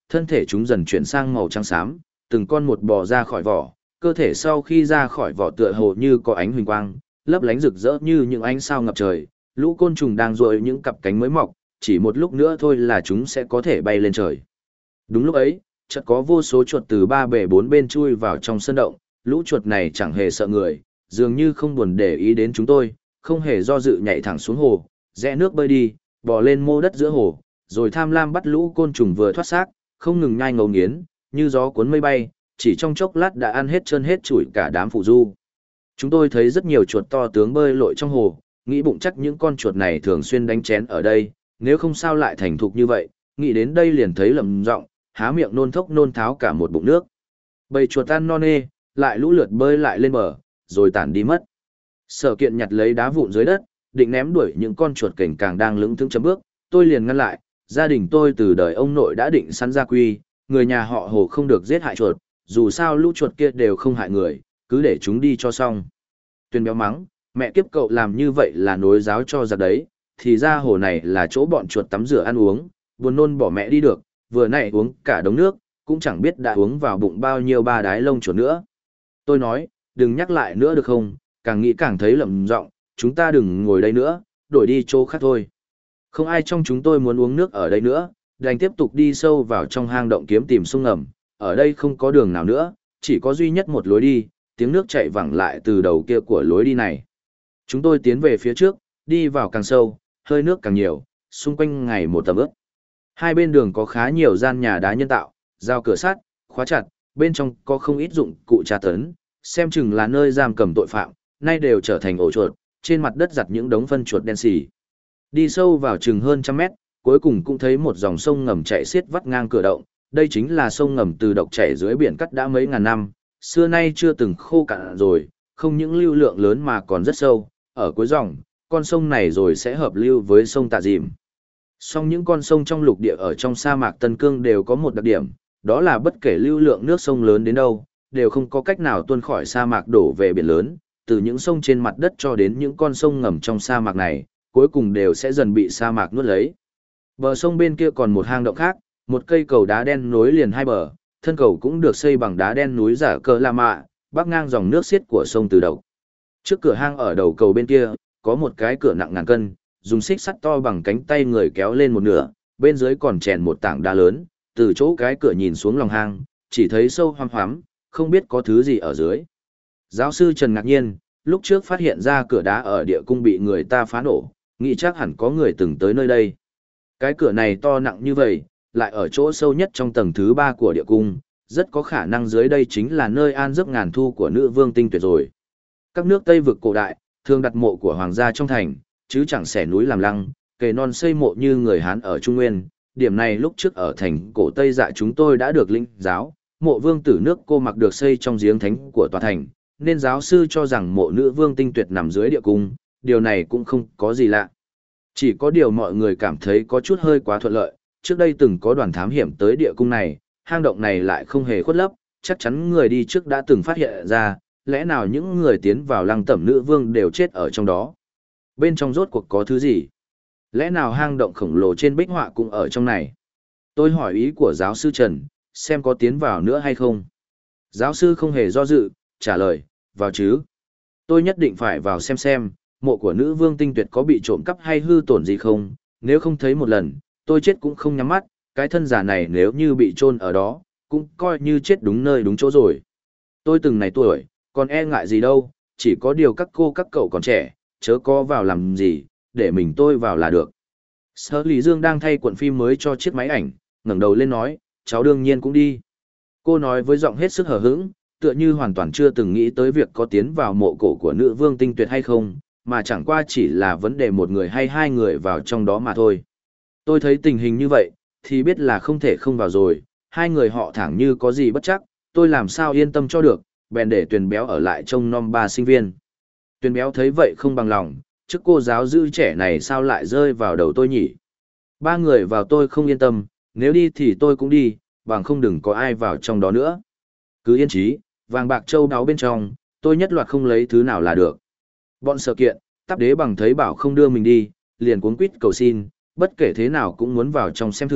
thân thể chúng dần chuyển sang màu trắng xám, từng con một bò ra khỏi vỏ, cơ thể sau khi ra khỏi vỏ tựa hồ như có ánh huỳnh quang, lấp lánh rực rỡ như những ánh sao ngập trời, lũ côn trùng đang duỗi những cặp cánh mới mọc, chỉ một lúc nữa thôi là chúng sẽ có thể bay lên trời. Đúng lúc ấy, chợt có vô số chuột từ ba bề bốn bên chui vào trong sân động, lũ chuột này chẳng hề sợ người, dường như không buồn để ý đến chúng tôi, không hề do dự nhảy thẳng xuống hồ, rẽ nước bơi đi, bò lên mô đất giữa hồ, rồi tham lam bắt lũ côn trùng vừa thoát xác, không ngừng nhai ngấu nghiến, như gió cuốn mây bay, chỉ trong chốc lát đã ăn hết trơn hết chuỗi cả đám phụ du. Chúng tôi thấy rất nhiều chuột to tướng bơi lội trong hồ, nghĩ bụng chắc những con chuột này thường xuyên đánh chén ở đây, nếu không sao lại thành thục như vậy, nghĩ đến đây liền thấy lầm giọng, há miệng nôn thốc nôn tháo cả một bụng nước. Bầy chuột ăn non nê, lại lũ lượt bơi lại lên bờ, rồi tản đi mất. Sở Kiện nhặt lấy đá vụn dưới đất, định ném đuổi những con chuột cảnh càng đang lững thững chấm bước, tôi liền ngăn lại, gia đình tôi từ đời ông nội đã định sẵn gia quy, người nhà họ Hồ không được giết hại chuột, dù sao lũ chuột kia đều không hại người, cứ để chúng đi cho xong. Tuyền béo mắng, mẹ kiếp cậu làm như vậy là nối giáo cho giặc đấy, thì ra hồ này là chỗ bọn chuột tắm rửa ăn uống, buồn nôn bỏ mẹ đi được, vừa nãy uống cả đống nước, cũng chẳng biết đã uống vào bụng bao nhiêu ba đái lông chuột nữa. Tôi nói, đừng nhắc lại nữa được không, càng nghĩ càng thấy lầm giọng, chúng ta đừng ngồi đây nữa, đổi đi chỗ khác thôi. Không ai trong chúng tôi muốn uống nước ở đây nữa, đành tiếp tục đi sâu vào trong hang động kiếm tìm sông ngầm, ở đây không có đường nào nữa, chỉ có duy nhất một lối đi, tiếng nước chảy vẳng lại từ đầu kia của lối đi này. Chúng tôi tiến về phía trước, đi vào càng sâu, hơi nước càng nhiều, xung quanh ngày một tầm ướt. Hai bên đường có khá nhiều gian nhà đá nhân tạo, rào cửa sắt, khóa chặt, bên trong có không ít dụng cụ tra tấn, xem chừng là nơi giam cầm tội phạm, nay đều trở thành ổ chuột, trên mặt đất giặt những đống phân chuột đen xì. Đi sâu vào chừng hơn 100 mét, cuối cùng cũng thấy một dòng sông ngầm chảy xiết vắt ngang cửa động, đây chính là sông ngầm từ độc chảy dưới biển cắt đã mấy ngàn năm, xưa nay chưa từng khô cạn rồi, không những lưu lượng lớn mà còn rất sâu, ở cuối dòng, con sông này rồi sẽ hợp lưu với sông Tạ Dìm. Song những con sông trong lục địa ở trong sa mạc Tân Cương đều có một đặc điểm, đó là bất kể lưu lượng nước sông lớn đến đâu, đều không có cách nào tuôn khỏi sa mạc đổ về biển lớn, từ những sông trên mặt đất cho đến những con sông ngầm trong sa mạc này, cuối cùng đều sẽ dần bị sa mạc nuốt lấy. Bờ sông bên kia còn một hang động khác, một cây cầu đá đen nối liền hai bờ, thân cầu cũng được xây bằng đá đen núi giả cơ La Mạ, bắc ngang dòng nước xiết của sông Từ Độc. Trước cửa hang ở đầu cầu bên kia, có một cái cửa nặng ngàn cân, dùng xích sắt to bằng cánh tay người kéo lên một nửa, bên dưới còn chèn một tảng đá lớn, từ chỗ cái cửa nhìn xuống lòng hang, chỉ thấy sâu hoăm hoắm, không biết có thứ gì ở dưới. Giáo sư Trần ngạc nhiên, lúc trước phát hiện ra cửa đá ở địa cung bị người ta phá nổ, nghĩ chắc hẳn có người từng tới nơi đây. Cái cửa này to nặng như vậy, lại ở chỗ sâu nhất trong tầng thứ 3 của địa cung, rất có khả năng dưới đây chính là nơi an giấc ngàn thu của nữ vương tinh tuyệt rồi. Các nước Tây vực cổ đại, thường đặt mộ của hoàng gia trong thành, chứ chẳng xẻ núi làm lăng, kề non xây mộ như người Hán ở Trung Nguyên. Điểm này lúc trước ở thành cổ Tây Dạ chúng tôi đã được lĩnh giáo, mộ vương tử nước Cô Mặc được xây trong giếng thánh của tòa thành, nên giáo sư cho rằng mộ nữ vương tinh tuyệt nằm dưới địa cung, điều này cũng không có gì lạ. Chỉ có điều mọi người cảm thấy có chút hơi quá thuận lợi, trước đây từng có đoàn thám hiểm tới địa cung này, hang động này lại không hề khuất lấp, chắc chắn người đi trước đã từng phát hiện ra, lẽ nào những người tiến vào lăng tẩm nữ vương đều chết ở trong đó. Bên trong rốt cuộc có thứ gì? Lẽ nào hang động khổng lồ trên bích họa cũng ở trong này? Tôi hỏi ý của giáo sư Trần, xem có tiến vào nữa hay không. Giáo sư không hề do dự, trả lời, vào chứ. Tôi nhất định phải vào xem, mộ của nữ vương tinh tuyệt có bị trộm cắp hay hư tổn gì không, nếu không thấy một lần, tôi chết cũng không nhắm mắt, cái thân giả này nếu như bị chôn ở đó, cũng coi như chết đúng nơi đúng chỗ rồi. Tôi từng này tuổi, còn e ngại gì đâu, chỉ có điều các cô các cậu còn trẻ, chớ có vào làm gì, để mình tôi vào là được. Sở Lý Dương đang thay cuộn phim mới cho chiếc máy ảnh, ngẩng đầu lên nói, cháu đương nhiên cũng đi. Cô nói với giọng hết sức hờ hững, tựa như hoàn toàn chưa từng nghĩ tới việc có tiến vào mộ cổ của nữ vương tinh tuyệt hay không, mà chẳng qua chỉ là vấn đề một người hay hai người vào trong đó mà thôi. Tôi thấy tình hình như vậy, thì biết là không thể không vào rồi, hai người họ thẳng như có gì bất chắc, tôi làm sao yên tâm cho được, bèn để Tuyền Béo ở lại trông nom 3 sinh viên. Tuyền Béo thấy vậy không bằng lòng, trước cô giáo dư trẻ này sao lại rơi vào đầu tôi nhỉ? 3 người vào tôi không yên tâm, nếu đi thì tôi cũng đi, bằng không đừng có ai vào trong đó nữa. Cứ yên trí, vàng bạc châu báu bên trong, tôi nhất loạt không lấy thứ nào là được. Bọn Sở Kiện, Táp Đế Bằng thấy bảo không đưa mình đi, liền cuống quýt cầu xin, bất kể thế nào cũng muốn vào trong xem thử,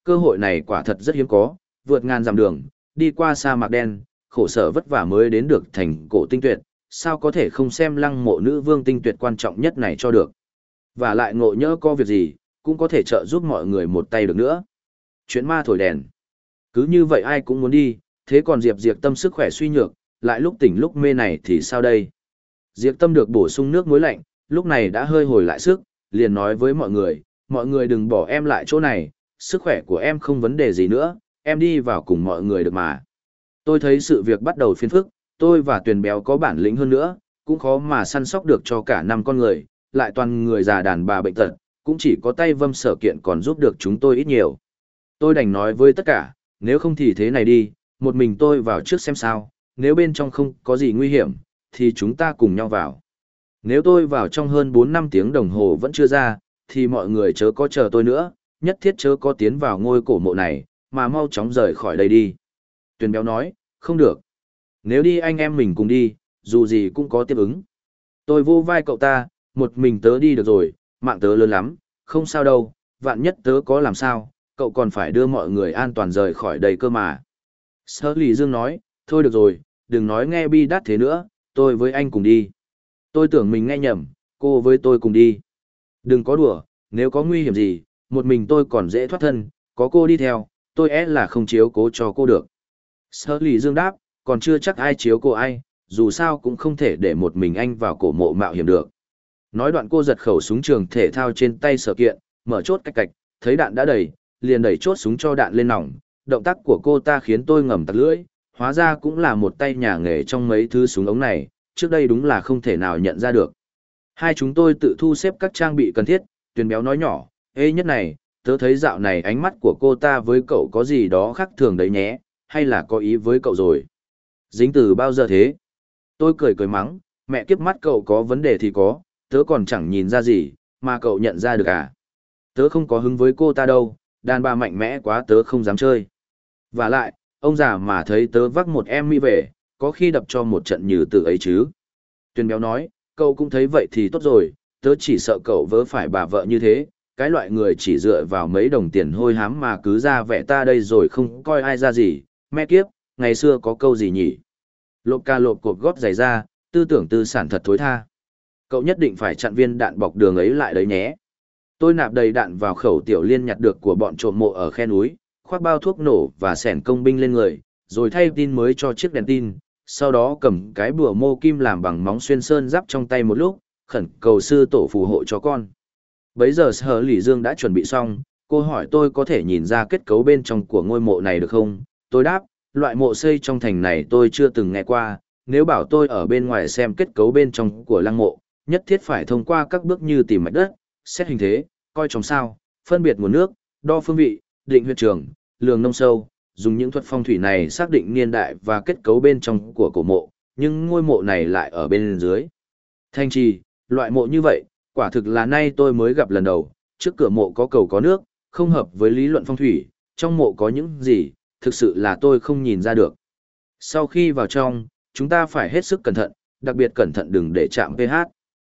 Cơ hội này quả thật rất hiếm có, vượt ngàn dặm đường, đi qua sa mạc đen, khổ sở vất vả mới đến được thành cổ tinh tuyệt, sao có thể không xem lăng mộ nữ vương tinh tuyệt quan trọng nhất này cho được. Và lại ngộ nhỡ có việc gì, cũng có thể trợ giúp mọi người một tay được nữa. Chuyện ma thổi đèn. Cứ như vậy ai cũng muốn đi, thế còn Diệp Diệp Tâm sức khỏe suy nhược, lại lúc tỉnh lúc mê này thì sao đây? Diệp Tâm được bổ sung nước muối lạnh, lúc này đã hơi hồi lại sức, liền nói với mọi người đừng bỏ em lại chỗ này, sức khỏe của em không vấn đề gì nữa, em đi vào cùng mọi người được mà. Tôi thấy sự việc bắt đầu phiền phức, tôi và Tuyền Béo có bản lĩnh hơn nữa, cũng khó mà săn sóc được cho cả 5 con người, lại toàn người già đàn bà bệnh tật, cũng chỉ có tay Vâm Sở Kiện còn giúp được chúng tôi ít nhiều. Tôi đành nói với tất cả, nếu không thì thế này đi, một mình tôi vào trước xem sao, nếu bên trong không có gì nguy hiểm, thì chúng ta cùng nhau vào. Nếu tôi vào trong hơn 4-5 tiếng đồng hồ vẫn chưa ra, thì mọi người chớ có chờ tôi nữa, nhất thiết chớ có tiến vào ngôi cổ mộ này, mà mau chóng rời khỏi đây đi. Tuyền Béo nói, không được. Nếu đi anh em mình cùng đi, dù gì cũng có tiếp ứng. Tôi vô vai cậu ta, một mình tớ đi được rồi, mạng tớ lớn lắm, không sao đâu, vạn nhất tớ có làm sao, cậu còn phải đưa mọi người an toàn rời khỏi đây cơ mà. Sở Lý Dương nói, thôi được rồi, đừng nói nghe bi đắt thế nữa, tôi với anh cùng đi. Tôi tưởng mình nghe nhầm, cô với tôi cùng đi. Đừng có đùa, nếu có nguy hiểm gì, một mình tôi còn dễ thoát thân, có cô đi theo, tôi là không chiếu cố cho cô được. Sở Lý Dương đáp, còn chưa chắc ai chiếu cô ai, dù sao cũng không thể để một mình anh vào cổ mộ mạo hiểm được. Nói đoạn cô giật khẩu súng trường thể thao trên tay Sở Kiện, mở chốt cạch cạch, thấy đạn đã đầy, liền đẩy chốt súng cho đạn lên nòng. Động tác của cô ta khiến tôi ngầm tặc lưỡi, hóa ra cũng là một tay nhà nghề trong mấy thứ súng ống này, trước đây đúng là không thể nào nhận ra được. Hai chúng tôi tự thu xếp các trang bị cần thiết, Tuyền Béo nói nhỏ, ê nhất này, tớ thấy dạo này ánh mắt của cô ta với cậu có gì đó khác thường đấy nhé, hay là có ý với cậu rồi? Dính từ bao giờ thế? Tôi cười cười mắng, mẹ kiếp mắt cậu có vấn đề thì có, tớ còn chẳng nhìn ra gì, mà cậu nhận ra được à? Tớ không có hứng với cô ta đâu, đàn bà mạnh mẽ quá tớ không dám chơi. Và lại, ông già mà thấy tớ vác một em mi về, có khi đập cho một trận như tử ấy chứ. Tuyền Béo nói, cậu cũng thấy vậy thì tốt rồi, tớ chỉ sợ cậu vớ phải bà vợ như thế, cái loại người chỉ dựa vào mấy đồng tiền hôi hám mà cứ ra vẻ ta đây rồi không coi ai ra gì, mẹ kiếp, ngày xưa có câu gì nhỉ? Lộp ca lộp cột gót giày ra, tư tưởng tư sản thật thối tha. Cậu nhất định phải chặn viên đạn bọc đường ấy lại đấy nhé. Tôi nạp đầy đạn vào khẩu tiểu liên nhặt được của bọn trộm mộ ở khe núi, khoác bao thuốc nổ và xẻn công binh lên người, rồi thay tin mới cho chiếc đèn tin, sau đó cầm cái bùa mô kim làm bằng móng xuyên sơn giáp trong tay một lúc, khẩn cầu sư tổ phù hộ cho con. Bấy giờ Sở Lý Dương đã chuẩn bị xong, cô hỏi tôi có thể nhìn ra kết cấu bên trong của ngôi mộ này được không? Tôi đáp, loại mộ xây trong thành này tôi chưa từng nghe qua, nếu bảo tôi ở bên ngoài xem kết cấu bên trong của lăng mộ, nhất thiết phải thông qua các bước như tìm mạch đất, xét hình thế, coi trồng sao, phân biệt nguồn nước, đo phương vị, định huyệt trường, lường nông sâu, dùng những thuật phong thủy này xác định niên đại và kết cấu bên trong của cổ mộ, nhưng ngôi mộ này lại ở bên dưới. Thanh trì, loại mộ như vậy, quả thực là nay tôi mới gặp lần đầu, trước cửa mộ có cầu có nước, không hợp với lý luận phong thủy, trong mộ có những gì, thực sự là tôi không nhìn ra được. Sau khi vào trong, chúng ta phải hết sức cẩn thận, đặc biệt cẩn thận đừng để chạm pH.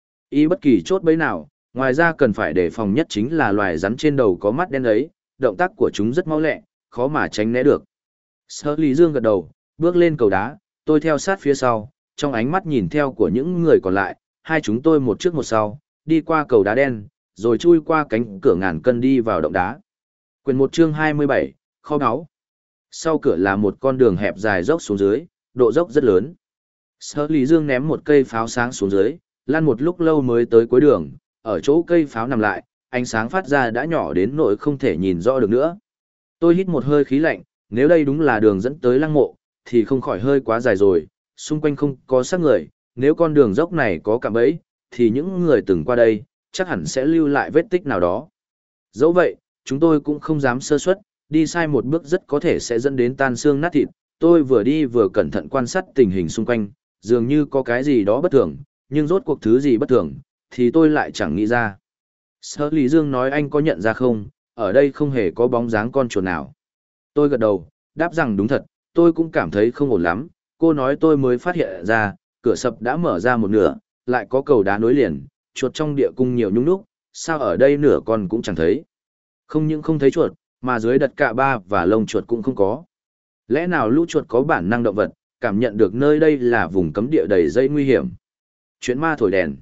Y bất kỳ chốt bẫy nào, ngoài ra cần phải đề phòng nhất chính là loài rắn trên đầu có mắt đen ấy, động tác của chúng rất mau lẹ, khó mà tránh né được. Sở Lý Dương gật đầu, bước lên cầu đá, tôi theo sát phía sau, trong ánh mắt nhìn theo của những người còn lại, hai chúng tôi một trước một sau, đi qua cầu đá đen, rồi chui qua cánh cửa ngàn cân đi vào động đá. Quyển 1 chương 27, kho báu. Sau cửa là một con đường hẹp dài dốc xuống dưới, độ dốc rất lớn. Sở Lý Dương ném một cây pháo sáng xuống dưới, lăn một lúc lâu mới tới cuối đường, ở chỗ cây pháo nằm lại, ánh sáng phát ra đã nhỏ đến nỗi không thể nhìn rõ được nữa. Tôi hít một hơi khí lạnh, nếu đây đúng là đường dẫn tới lăng mộ, thì không khỏi hơi quá dài rồi, xung quanh không có xác người, nếu con đường dốc này có cạm bẫy, thì những người từng qua đây, chắc hẳn sẽ lưu lại vết tích nào đó. Dẫu vậy, chúng tôi cũng không dám sơ suất, đi sai một bước rất có thể sẽ dẫn đến tan xương nát thịt. Tôi vừa đi vừa cẩn thận quan sát tình hình xung quanh, dường như có cái gì đó bất thường, nhưng rốt cuộc thứ gì bất thường, thì tôi lại chẳng nghĩ ra. Sở Lý Dương nói anh có nhận ra không, ở đây không hề có bóng dáng con chuột nào. Tôi gật đầu, đáp rằng đúng thật, tôi cũng cảm thấy không ổn lắm, cô nói tôi mới phát hiện ra, cửa sập đã mở ra một nửa, lại có cầu đá nối liền, chuột trong địa cung nhiều nhung nhúc, sao ở đây nửa con cũng chẳng thấy. Không những không thấy chuột, mà dưới đất cạ ba và lông chuột cũng không có. Lẽ nào lũ chuột có bản năng động vật, cảm nhận được nơi đây là vùng cấm địa đầy dây nguy hiểm? Chuyện ma thổi đèn.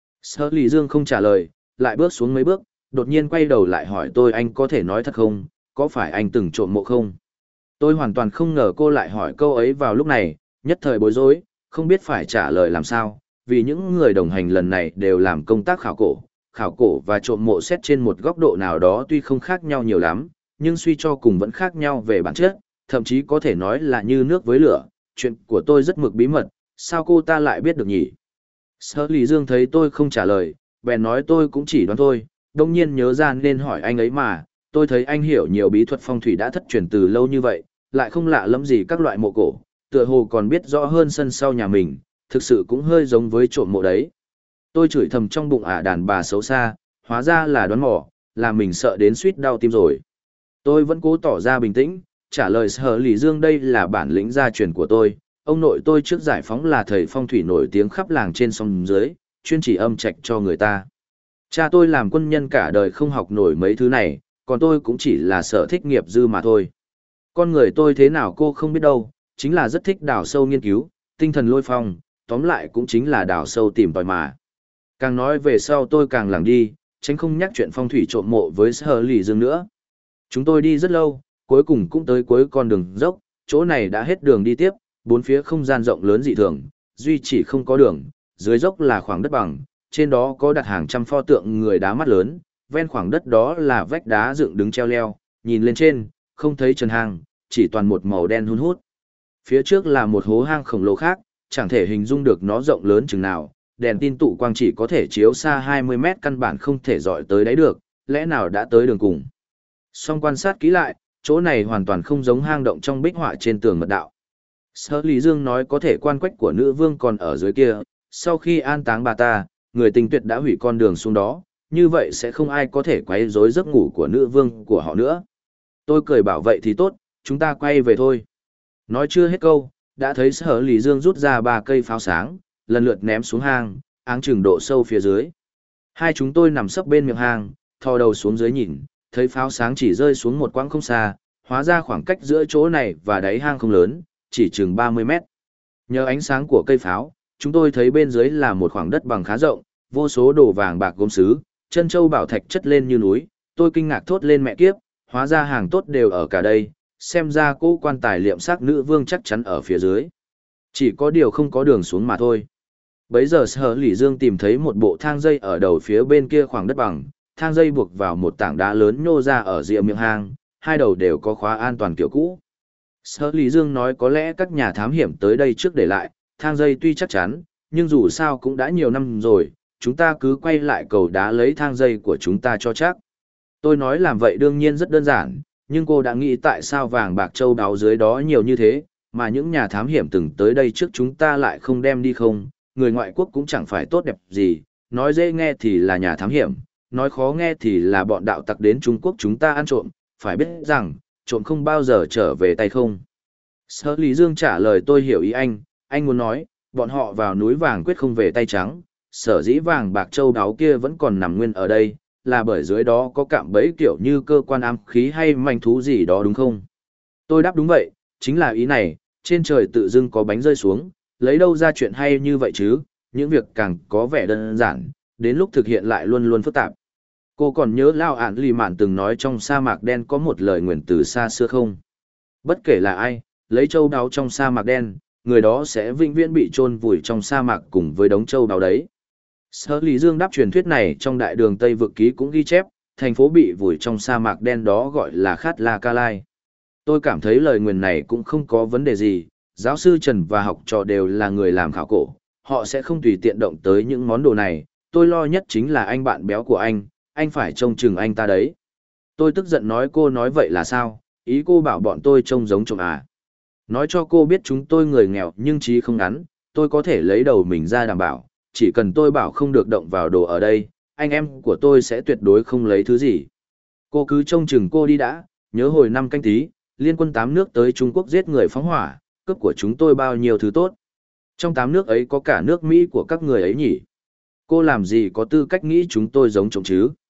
Sở Lý Dương không trả lời, lại bước xuống mấy bước, đột nhiên quay đầu lại hỏi tôi, anh có thể nói thật không, có phải anh từng trộm mộ không? Tôi hoàn toàn không ngờ cô lại hỏi câu ấy vào lúc này, nhất thời bối rối, không biết phải trả lời làm sao, vì những người đồng hành lần này đều làm công tác khảo cổ và trộm mộ xét trên một góc độ nào đó tuy không khác nhau nhiều lắm, nhưng suy cho cùng vẫn khác nhau về bản chất, thậm chí có thể nói là như nước với lửa. Chuyện của tôi rất mực bí mật, sao cô ta lại biết được nhỉ? Sở Lý Dương thấy tôi không trả lời, bèn nói tôi cũng chỉ đoán thôi, đông nhiên nhớ ra nên hỏi anh ấy mà, tôi thấy anh hiểu nhiều bí thuật phong thủy đã thất truyền từ lâu như vậy, lại không lạ lẫm gì các loại mộ cổ, tựa hồ còn biết rõ hơn sân sau nhà mình, thực sự cũng hơi giống với trộm mộ đấy. Tôi chửi thầm trong bụng đàn bà xấu xa, hóa ra là đoán mò, làm mình sợ đến suýt đau tim rồi. Tôi vẫn cố tỏ ra bình tĩnh, trả lời Sở Lý Dương đây là bản lĩnh gia truyền của tôi, ông nội tôi trước giải phóng là thầy phong thủy nổi tiếng khắp làng trên sông dưới, chuyên chỉ âm trạch cho người ta. Cha tôi làm quân nhân cả đời không học nổi mấy thứ này, còn tôi cũng chỉ là sở thích nghiệp dư mà thôi. Con người tôi thế nào cô không biết đâu, chính là rất thích đào sâu nghiên cứu, tinh thần lôi phong, tóm lại cũng chính là đào sâu tìm tòi mà. Càng nói về sau tôi càng lảng đi, tránh không nhắc chuyện phong thủy trộm mộ với Sở Lý Dương nữa. Chúng tôi đi rất lâu, cuối cùng cũng tới cuối con đường dốc, chỗ này đã hết đường đi tiếp, bốn phía không gian rộng lớn dị thường, duy chỉ không có đường, dưới dốc là khoảng đất bằng, trên đó có đặt hàng trăm pho tượng người đá mắt lớn, ven khoảng đất đó là vách đá dựng đứng treo leo, nhìn lên trên, không thấy trần hang, chỉ toàn một màu đen hun hút. Phía trước là một hố hang khổng lồ khác, chẳng thể hình dung được nó rộng lớn chừng nào, đèn tin tụ quang chỉ có thể chiếu xa 20 mét căn bản không thể dọi tới đáy được, lẽ nào đã tới đường cùng. Song quan sát kỹ lại, chỗ này hoàn toàn không giống hang động trong bích họa trên tường mật đạo. Sở Lý Dương nói có thể quan quách của nữ vương còn ở dưới kia, sau khi an táng bà ta, người tình tuyệt đã hủy con đường xuống đó, như vậy sẽ không ai có thể quấy rối giấc ngủ của nữ vương của họ nữa. Tôi cười bảo vậy thì tốt, chúng ta quay về thôi. Nói chưa hết câu, đã thấy Sở Lý Dương rút ra 3 cây pháo sáng, lần lượt ném xuống hang, áng chừng độ sâu phía dưới. Hai chúng tôi nằm sấp bên miệng hang, thò đầu xuống dưới nhìn, thấy pháo sáng chỉ rơi xuống một quãng không xa, hóa ra khoảng cách giữa chỗ này và đáy hang không lớn, chỉ chừng 30 mét. Nhờ ánh sáng của cây pháo, chúng tôi thấy bên dưới là một khoảng đất bằng khá rộng, vô số đồ vàng bạc gốm sứ, chân châu bảo thạch chất lên như núi, tôi kinh ngạc thốt lên mẹ kiếp, hóa ra hàng tốt đều ở cả đây, xem ra cô quan tài liệm xác nữ vương chắc chắn ở phía dưới. Chỉ có điều không có đường xuống mà thôi. Bấy giờ Sở Lý Dương tìm thấy một bộ thang dây ở đầu phía bên kia khoảng đất bằng, thang dây buộc vào một tảng đá lớn nhô ra ở rìa miệng hang, hai đầu đều có khóa an toàn kiểu cũ. Sở Lý Dương nói có lẽ các nhà thám hiểm tới đây trước để lại, thang dây tuy chắc chắn, nhưng dù sao cũng đã nhiều năm rồi, chúng ta cứ quay lại cầu đá lấy thang dây của chúng ta cho chắc. Tôi nói làm vậy đương nhiên rất đơn giản, nhưng cô đã nghĩ tại sao vàng bạc châu báu dưới đó nhiều như thế, mà những nhà thám hiểm từng tới đây trước chúng ta lại không đem đi không, người ngoại quốc cũng chẳng phải tốt đẹp gì, nói dễ nghe thì là nhà thám hiểm, nói khó nghe thì là bọn đạo tặc đến Trung Quốc chúng ta ăn trộm, phải biết rằng, trộm không bao giờ trở về tay không. Sở Lý Dương trả lời tôi hiểu ý anh muốn nói, bọn họ vào núi vàng quyết không về tay trắng, sở dĩ vàng bạc châu đáo kia vẫn còn nằm nguyên ở đây, là bởi dưới đó có cạm bẫy kiểu như cơ quan ám khí hay manh thú gì đó đúng không? Tôi đáp đúng vậy, chính là ý này, trên trời tự dưng có bánh rơi xuống, lấy đâu ra chuyện hay như vậy chứ, những việc càng có vẻ đơn giản, đến lúc thực hiện lại luôn luôn phức tạp. Cô còn nhớ Lao Ản Lì Mạn từng nói trong sa mạc đen có một lời nguyền từ xa xưa không? Bất kể là ai, lấy châu đáo trong sa mạc đen, người đó sẽ vĩnh viễn bị chôn vùi trong sa mạc cùng với đống châu đáo đấy. Sở Lý Dương đáp truyền thuyết này trong đại đường Tây Vực Ký cũng ghi chép, thành phố bị vùi trong sa mạc đen đó gọi là Khát La Ca Lai. Tôi cảm thấy lời nguyền này cũng không có vấn đề gì, giáo sư Trần và học trò đều là người làm khảo cổ, họ sẽ không tùy tiện động tới những món đồ này, tôi lo nhất chính là anh bạn béo của anh phải trông chừng anh ta đấy. Tôi tức giận nói cô nói vậy là sao, ý cô bảo bọn tôi trông giống trộm à. Nói cho cô biết chúng tôi người nghèo nhưng trí không ngắn, tôi có thể lấy đầu mình ra đảm bảo, chỉ cần tôi bảo không được động vào đồ ở đây, anh em của tôi sẽ tuyệt đối không lấy thứ gì. Cô cứ trông chừng cô đi đã, nhớ hồi năm Canh Tý, liên quân 8 nước tới Trung Quốc giết người phóng hỏa, cướp của chúng tôi bao nhiêu thứ tốt. Trong 8 nước ấy có cả nước Mỹ của các người ấy nhỉ? Cô làm gì có tư cách nghĩ chúng tôi giống trộm chứ?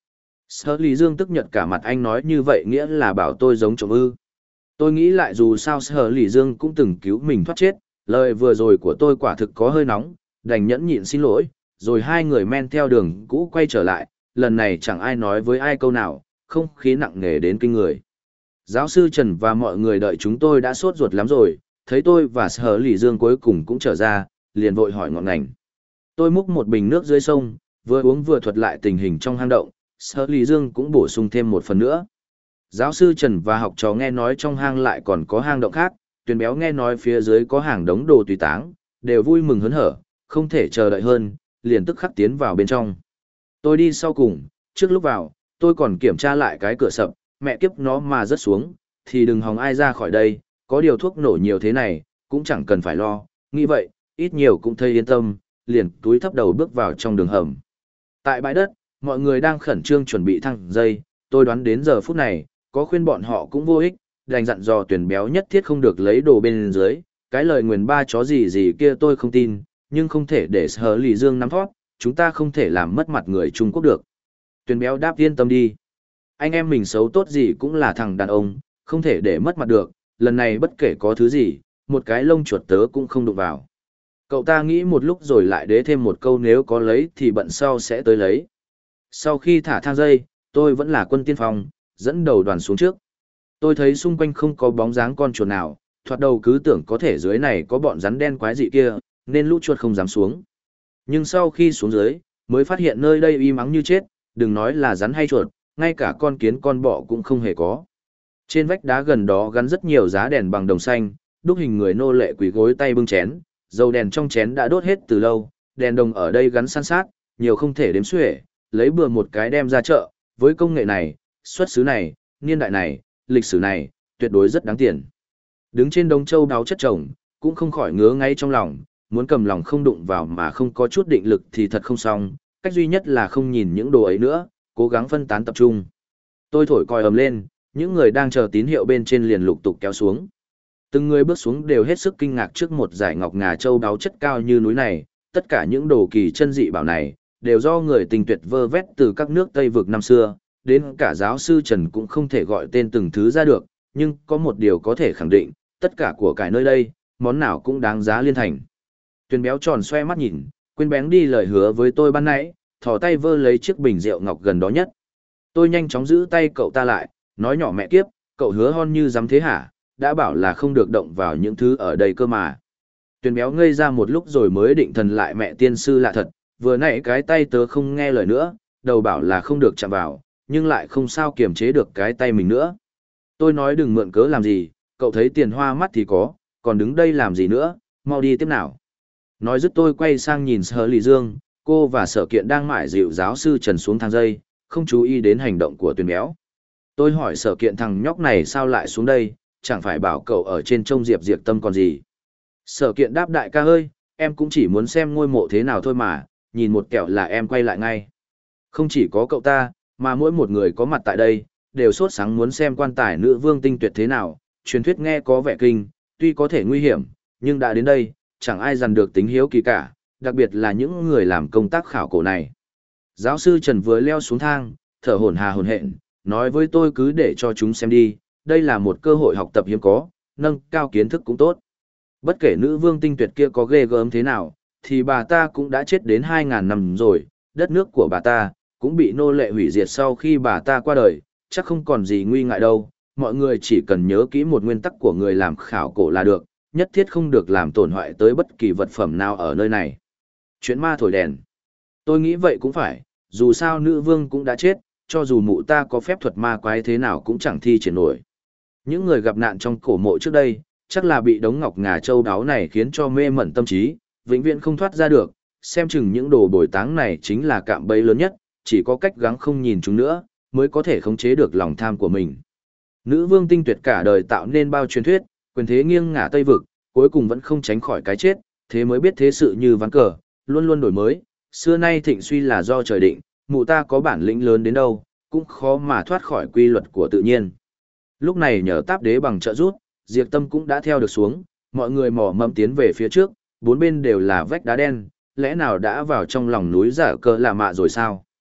Sở Lý Dương tức nhật cả mặt, anh nói như vậy nghĩa là bảo tôi giống trộm ư. Tôi nghĩ lại dù sao Sở Lý Dương cũng từng cứu mình thoát chết, lời vừa rồi của tôi quả thực có hơi nóng, đành nhẫn nhịn xin lỗi, rồi hai người men theo đường cũ quay trở lại, lần này chẳng ai nói với ai câu nào, không khí nặng nề đến kinh người. Giáo sư Trần và mọi người đợi chúng tôi đã sốt ruột lắm rồi, thấy tôi và Sở Lý Dương cuối cùng cũng trở ra, liền vội hỏi ngọn ngành. Tôi múc một bình nước dưới sông, vừa uống vừa thuật lại tình hình trong hang động, Sở Lý Dương cũng bổ sung thêm một phần nữa. Giáo sư Trần và học trò nghe nói trong hang lại còn có hang động khác, Tuyền Béo nghe nói phía dưới có hàng đống đồ tùy táng, đều vui mừng hớn hở, không thể chờ đợi hơn, liền tức khắc tiến vào bên trong. Tôi đi sau cùng, trước lúc vào, tôi còn kiểm tra lại cái cửa sập, mẹ kiếp nó mà rớt xuống, thì đừng hòng ai ra khỏi đây, có điều thuốc nổ nhiều thế này, cũng chẳng cần phải lo, nghĩ vậy, ít nhiều cũng thấy yên tâm, liền túi thấp đầu bước vào trong đường hầm. Tại bãi đất, mọi người đang khẩn trương chuẩn bị thăng dây, tôi đoán đến giờ phút này, có khuyên bọn họ cũng vô ích, đành dặn dò Tuyền Béo nhất thiết không được lấy đồ bên dưới, cái lời nguyền ba chó gì gì kia tôi không tin, nhưng không thể để Sở Lý Dương nắm thoát, chúng ta không thể làm mất mặt người Trung Quốc được. Tuyền Béo đáp yên tâm đi. Anh em mình xấu tốt gì cũng là thằng đàn ông, không thể để mất mặt được, lần này bất kể có thứ gì, một cái lông chuột tớ cũng không đụng vào. Cậu ta nghĩ một lúc rồi lại đế thêm một câu nếu có lấy thì bận sau sẽ tới lấy. Sau khi thả thang dây, tôi vẫn là quân tiên phong, dẫn đầu đoàn xuống trước. Tôi thấy xung quanh không có bóng dáng con chuột nào, thoạt đầu cứ tưởng có thể dưới này có bọn rắn đen quái dị kia, nên lũ chuột không dám xuống. Nhưng sau khi xuống dưới, mới phát hiện nơi đây im ắng như chết, đừng nói là rắn hay chuột, ngay cả con kiến con bọ cũng không hề có. Trên vách đá gần đó gắn rất nhiều giá đèn bằng đồng xanh, đúc hình người nô lệ quỳ gối tay bưng chén, dầu đèn trong chén đã đốt hết từ lâu, đèn đồng ở đây gắn san sát, nhiều không thể đếm xuể, lấy bừa một cái đem ra chợ, với công nghệ này, xuất xứ này, niên đại này, lịch sử này, tuyệt đối rất đáng tiền. Đứng trên đống châu đáo chất chồng, cũng không khỏi ngứa ngay trong lòng, muốn cầm lòng không đụng vào mà không có chút định lực thì thật không xong, cách duy nhất là không nhìn những đồ ấy nữa, cố gắng phân tán tập trung. Tôi thổi còi ầm lên, những người đang chờ tín hiệu bên trên liền lục tục kéo xuống. Từng người bước xuống đều hết sức kinh ngạc trước một dải ngọc ngà châu đáo chất cao như núi này, tất cả những đồ kỳ chân dị bảo này, đều do người tình tuyệt vơ vét từ các nước Tây vực năm xưa, đến cả giáo sư Trần cũng không thể gọi tên từng thứ ra được, nhưng có một điều có thể khẳng định, tất cả của cải nơi đây, món nào cũng đáng giá liên thành. Tuyền Béo tròn xoe mắt nhìn, quên bén đi lời hứa với tôi ban nãy, thò tay vơ lấy chiếc bình rượu ngọc gần đó nhất. Tôi nhanh chóng giữ tay cậu ta lại, nói nhỏ mẹ kiếp, cậu hứa hon như dám thế hả, đã bảo là không được động vào những thứ ở đây cơ mà. Tuyền Béo ngây ra một lúc rồi mới định thần lại mẹ tiên sư lạ thật, vừa nãy cái tay tớ không nghe lời nữa, đầu bảo là không được chạm vào, nhưng lại không sao kiềm chế được cái tay mình nữa. Tôi nói đừng mượn cớ làm gì, cậu thấy tiền hoa mắt thì có, còn đứng đây làm gì nữa, mau đi tiếp nào. Nói dứt tôi quay sang nhìn Sở Lý Dương, cô và Sở Kiện đang mải dịu giáo sư Trần xuống thang dây, không chú ý đến hành động của Tuyền Béo. Tôi hỏi Sở Kiện thằng nhóc này sao lại xuống đây, chẳng phải bảo cậu ở trên trông Diệp Diệp Tâm còn gì. Sở Kiện đáp đại ca ơi, em cũng chỉ muốn xem ngôi mộ thế nào thôi mà, nhìn một kẹo là em quay lại ngay. Không chỉ có cậu ta, mà mỗi một người có mặt tại đây, đều sốt sáng muốn xem quan tài nữ vương tinh tuyệt thế nào, truyền thuyết nghe có vẻ kinh, tuy có thể nguy hiểm, nhưng đã đến đây, chẳng ai dằn được tính hiếu kỳ cả, đặc biệt là những người làm công tác khảo cổ này. Giáo sư Trần vừa leo xuống thang, thở hổn hển, nói với tôi cứ để cho chúng xem đi, đây là một cơ hội học tập hiếm có, nâng cao kiến thức cũng tốt. Bất kể nữ vương tinh tuyệt kia có ghê gớm thế nào, thì bà ta cũng đã chết đến 2.000 năm rồi, đất nước của bà ta cũng bị nô lệ hủy diệt sau khi bà ta qua đời, chắc không còn gì nguy ngại đâu, mọi người chỉ cần nhớ kỹ một nguyên tắc của người làm khảo cổ là được, nhất thiết không được làm tổn hại tới bất kỳ vật phẩm nào ở nơi này. Chuyện ma thổi đèn. Tôi nghĩ vậy cũng phải, dù sao nữ vương cũng đã chết, cho dù mụ ta có phép thuật ma quái thế nào cũng chẳng thi triển nổi. Những người gặp nạn trong cổ mộ trước đây, chắc là bị đống ngọc ngà châu đáo này khiến cho mê mẩn tâm trí, vĩnh viễn không thoát ra được, xem chừng những đồ bồi táng này chính là cạm bẫy lớn nhất, chỉ có cách gắng không nhìn chúng nữa, mới có thể khống chế được lòng tham của mình. Nữ vương tinh tuyệt cả đời tạo nên bao truyền thuyết, quyền thế nghiêng ngả Tây vực, cuối cùng vẫn không tránh khỏi cái chết, thế mới biết thế sự như ván cờ, luôn luôn đổi mới, xưa nay thịnh suy là do trời định, mụ ta có bản lĩnh lớn đến đâu, cũng khó mà thoát khỏi quy luật của tự nhiên. Lúc này nhờ Táp Đế bằng trợ giúp, Diệp Tâm cũng đã theo được xuống, mọi người mò mẫm tiến về phía trước, bốn bên đều là vách đá đen, lẽ nào đã vào trong lòng núi giả cơ là mạ rồi sao?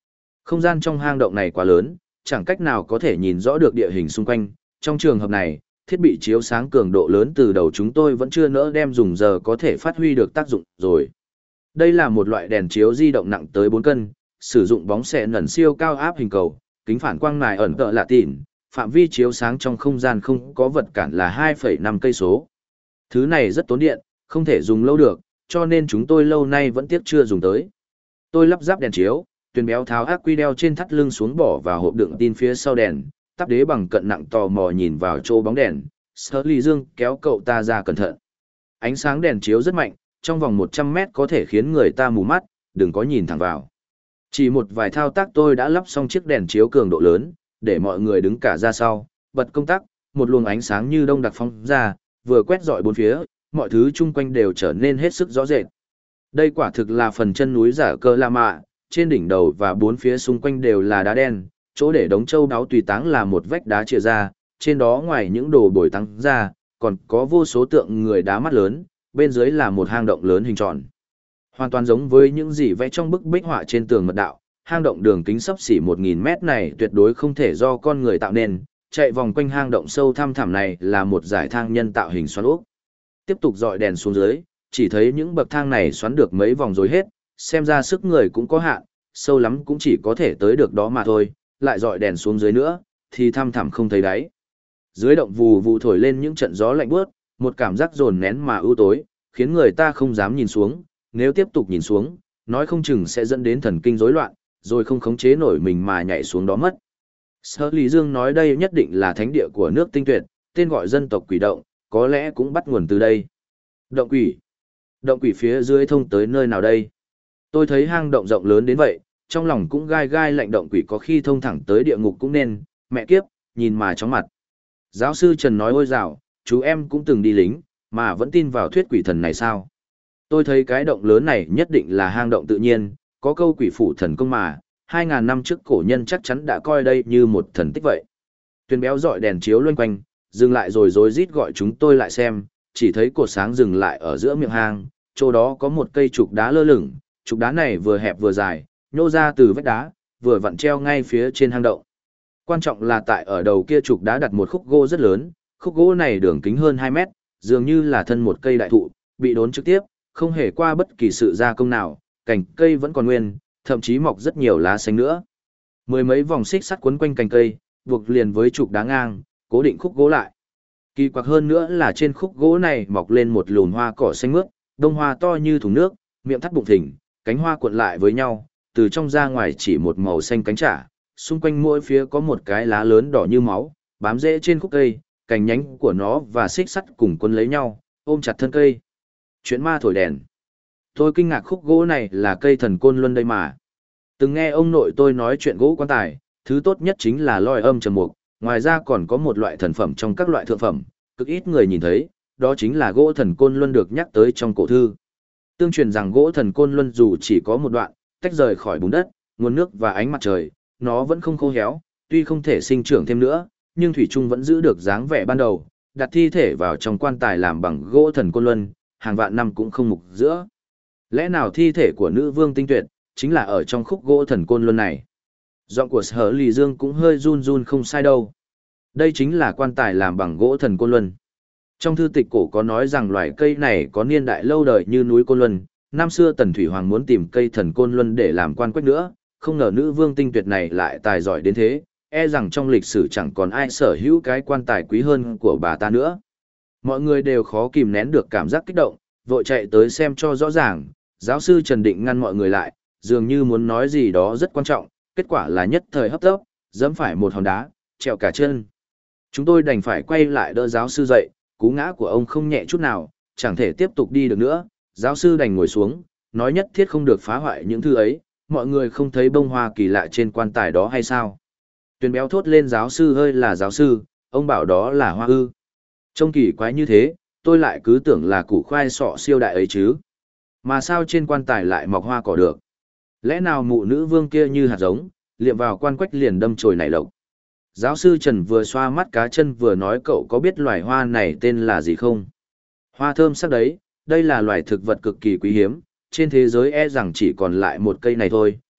Không gian trong hang động này quá lớn, chẳng cách nào có thể nhìn rõ được địa hình xung quanh. Trong trường hợp này, thiết bị chiếu sáng cường độ lớn từ đầu chúng tôi vẫn chưa nỡ đem dùng giờ có thể phát huy được tác dụng rồi. Đây là một loại đèn chiếu di động nặng tới 4 cân, sử dụng bóng xệ nẩn siêu cao áp hình cầu, kính phản quang mài ẩn tợ lạ tỉn, phạm vi chiếu sáng trong không gian không có vật cản là 2,5 cây số. Thứ này rất tốn điện, không thể dùng lâu được, cho nên chúng tôi lâu nay vẫn tiếc chưa dùng tới. Tôi lắp ráp đèn chiếu, Tuyền béo tháo ác quy đeo trên thắt lưng xuống bỏ vào hộp đựng tin phía sau đèn, tắp đế bằng cận nặng tò mò nhìn vào chỗ bóng đèn, Sở Lý Dương kéo cậu ta ra cẩn thận. Ánh sáng đèn chiếu rất mạnh, trong vòng 100 mét có thể khiến người ta mù mắt, đừng có nhìn thẳng vào. Chỉ một vài thao tác tôi đã lắp xong chiếc đèn chiếu cường độ lớn, để mọi người đứng cả ra sau, bật công tắc, một luồng ánh sáng như đông đặc phóng ra, vừa quét rọi bốn phía, mọi thứ chung quanh đều trở nên hết sức rõ rệt. Đây quả thực là phần chân núi giả cơ La Mạ, trên đỉnh đầu và bốn phía xung quanh đều là đá đen, chỗ để đống châu đáo tùy táng là một vách đá chia ra, trên đó ngoài những đồ bồi táng ra, còn có vô số tượng người đá mắt lớn, bên dưới là một hang động lớn hình tròn. Hoàn toàn giống với những gì vẽ trong bức bích họa trên tường mật đạo, hang động đường kính xấp xỉ 1000 mét này tuyệt đối không thể do con người tạo nên, chạy vòng quanh hang động sâu thăm thẳm này là một dải thang nhân tạo hình xoắn ốc. Tiếp tục dọi đèn xuống dưới, chỉ thấy những bậc thang này xoắn được mấy vòng rồi hết, xem ra sức người cũng có hạn, sâu lắm cũng chỉ có thể tới được đó mà thôi, lại dọi đèn xuống dưới nữa, thì thăm thẳm không thấy đáy. Dưới động vù vù thổi lên những trận gió lạnh buốt, một cảm giác dồn nén mà ưu tối, khiến người ta không dám nhìn xuống, nếu tiếp tục nhìn xuống, nói không chừng sẽ dẫn đến thần kinh rối loạn, rồi không khống chế nổi mình mà nhảy xuống đó mất. Sở Lý Dương nói đây nhất định là thánh địa của nước tinh tuyệt, tên gọi dân tộc quỷ động, có lẽ cũng bắt nguồn từ đây. Động quỷ. Động quỷ phía dưới thông tới nơi nào đây? Tôi thấy hang động rộng lớn đến vậy, trong lòng cũng gai gai lạnh, động quỷ có khi thông thẳng tới địa ngục cũng nên, mẹ kiếp, nhìn mà chóng mặt. Giáo sư Trần nói ôi dào, chú em cũng từng đi lính, mà vẫn tin vào thuyết quỷ thần này sao? Tôi thấy cái động lớn này nhất định là hang động tự nhiên, có câu quỷ phủ thần công mà, 2000 năm trước cổ nhân chắc chắn đã coi đây như một thần tích vậy. Tuyền béo dọi đèn chiếu loanh quanh, dừng lại rồi rối rít gọi chúng tôi lại xem, chỉ thấy cột sáng dừng lại ở giữa miệng hang, chỗ đó có một cây trục đá lơ lửng, trục đá này vừa hẹp vừa dài, nhô ra từ vách đá, vừa vặn treo ngay phía trên hang động. Quan trọng là tại ở đầu kia trục đá đặt một khúc gỗ rất lớn, khúc gỗ này đường kính hơn 2 mét, dường như là thân một cây đại thụ, bị đốn trực tiếp, không hề qua bất kỳ sự gia công nào, cành cây vẫn còn nguyên, thậm chí mọc rất nhiều lá xanh nữa. Mười mấy vòng xích sắt quấn quanh cành cây, buộc liền với trục đá ngang, cố định khúc gỗ lại. Kỳ quặc hơn nữa là trên khúc gỗ này mọc lên một lùn hoa cỏ xanh mướt, đông hoa to như thùng nước, miệng thắt bụng thình, cánh hoa cuộn lại với nhau, từ trong ra ngoài chỉ một màu xanh cánh trả, xung quanh mỗi phía có một cái lá lớn đỏ như máu, bám rễ trên khúc cây, cành nhánh của nó và xích sắt cùng quấn lấy nhau, ôm chặt thân cây. Chuyện ma thổi đèn. Tôi kinh ngạc, khúc gỗ này là cây thần côn luân đây mà. Từng nghe ông nội tôi nói chuyện gỗ quan tài, thứ tốt nhất chính là loi âm trầm mục, ngoài ra còn có một loại thần phẩm trong các loại thượng phẩm, cực ít người nhìn thấy, đó chính là gỗ thần côn luân được nhắc tới trong cổ thư. Tương truyền rằng gỗ thần côn luân dù chỉ có một đoạn, tách rời khỏi bùn đất, nguồn nước và ánh mặt trời, nó vẫn không khô héo, tuy không thể sinh trưởng thêm nữa, nhưng thủy chung vẫn giữ được dáng vẻ ban đầu, đặt thi thể vào trong quan tài làm bằng gỗ thần côn luân, hàng vạn năm cũng không mục giữa. Lẽ nào thi thể của nữ vương tinh tuyệt chính là ở trong khúc gỗ thần côn luân này? Giọng của Sở Lý Dương cũng hơi run run không sai đâu. Đây chính là quan tài làm bằng gỗ thần côn luân. Trong thư tịch cổ có nói rằng loài cây này có niên đại lâu đời như núi Côn Luân, năm xưa Tần Thủy Hoàng muốn tìm cây thần côn luân để làm quan quách nữa, không ngờ nữ vương tinh tuyệt này lại tài giỏi đến thế, e rằng trong lịch sử chẳng còn ai sở hữu cái quan tài quý hơn của bà ta nữa. Mọi người đều khó kìm nén được cảm giác kích động, vội chạy tới xem cho rõ ràng. Giáo sư Trần định ngăn mọi người lại, dường như muốn nói gì đó rất quan trọng, kết quả là nhất thời hấp tấp, giẫm phải một hòn đá, trẹo cả chân. Chúng tôi đành phải quay lại đỡ giáo sư dậy, cú ngã của ông không nhẹ chút nào, chẳng thể tiếp tục đi được nữa. Giáo sư đành ngồi xuống, nói nhất thiết không được phá hoại những thứ ấy, mọi người không thấy bông hoa kỳ lạ trên quan tài đó hay sao? Tuyền béo thốt lên, giáo sư ơi là giáo sư, ông bảo đó là hoa ư? Trông kỳ quái như thế, tôi lại cứ tưởng là củ khoai sọ siêu đại ấy chứ. Mà sao trên quan tài lại mọc hoa cỏ được? Lẽ nào mụ nữ vương kia như hạt giống, liệm vào quan quách liền đâm chồi nảy lộc? Giáo sư Trần vừa xoa mắt cá chân vừa nói, cậu có biết loài hoa này tên là gì không? Hoa thơm sắc đấy, đây là loài thực vật cực kỳ quý hiếm, trên thế giới e rằng chỉ còn lại một cây này thôi,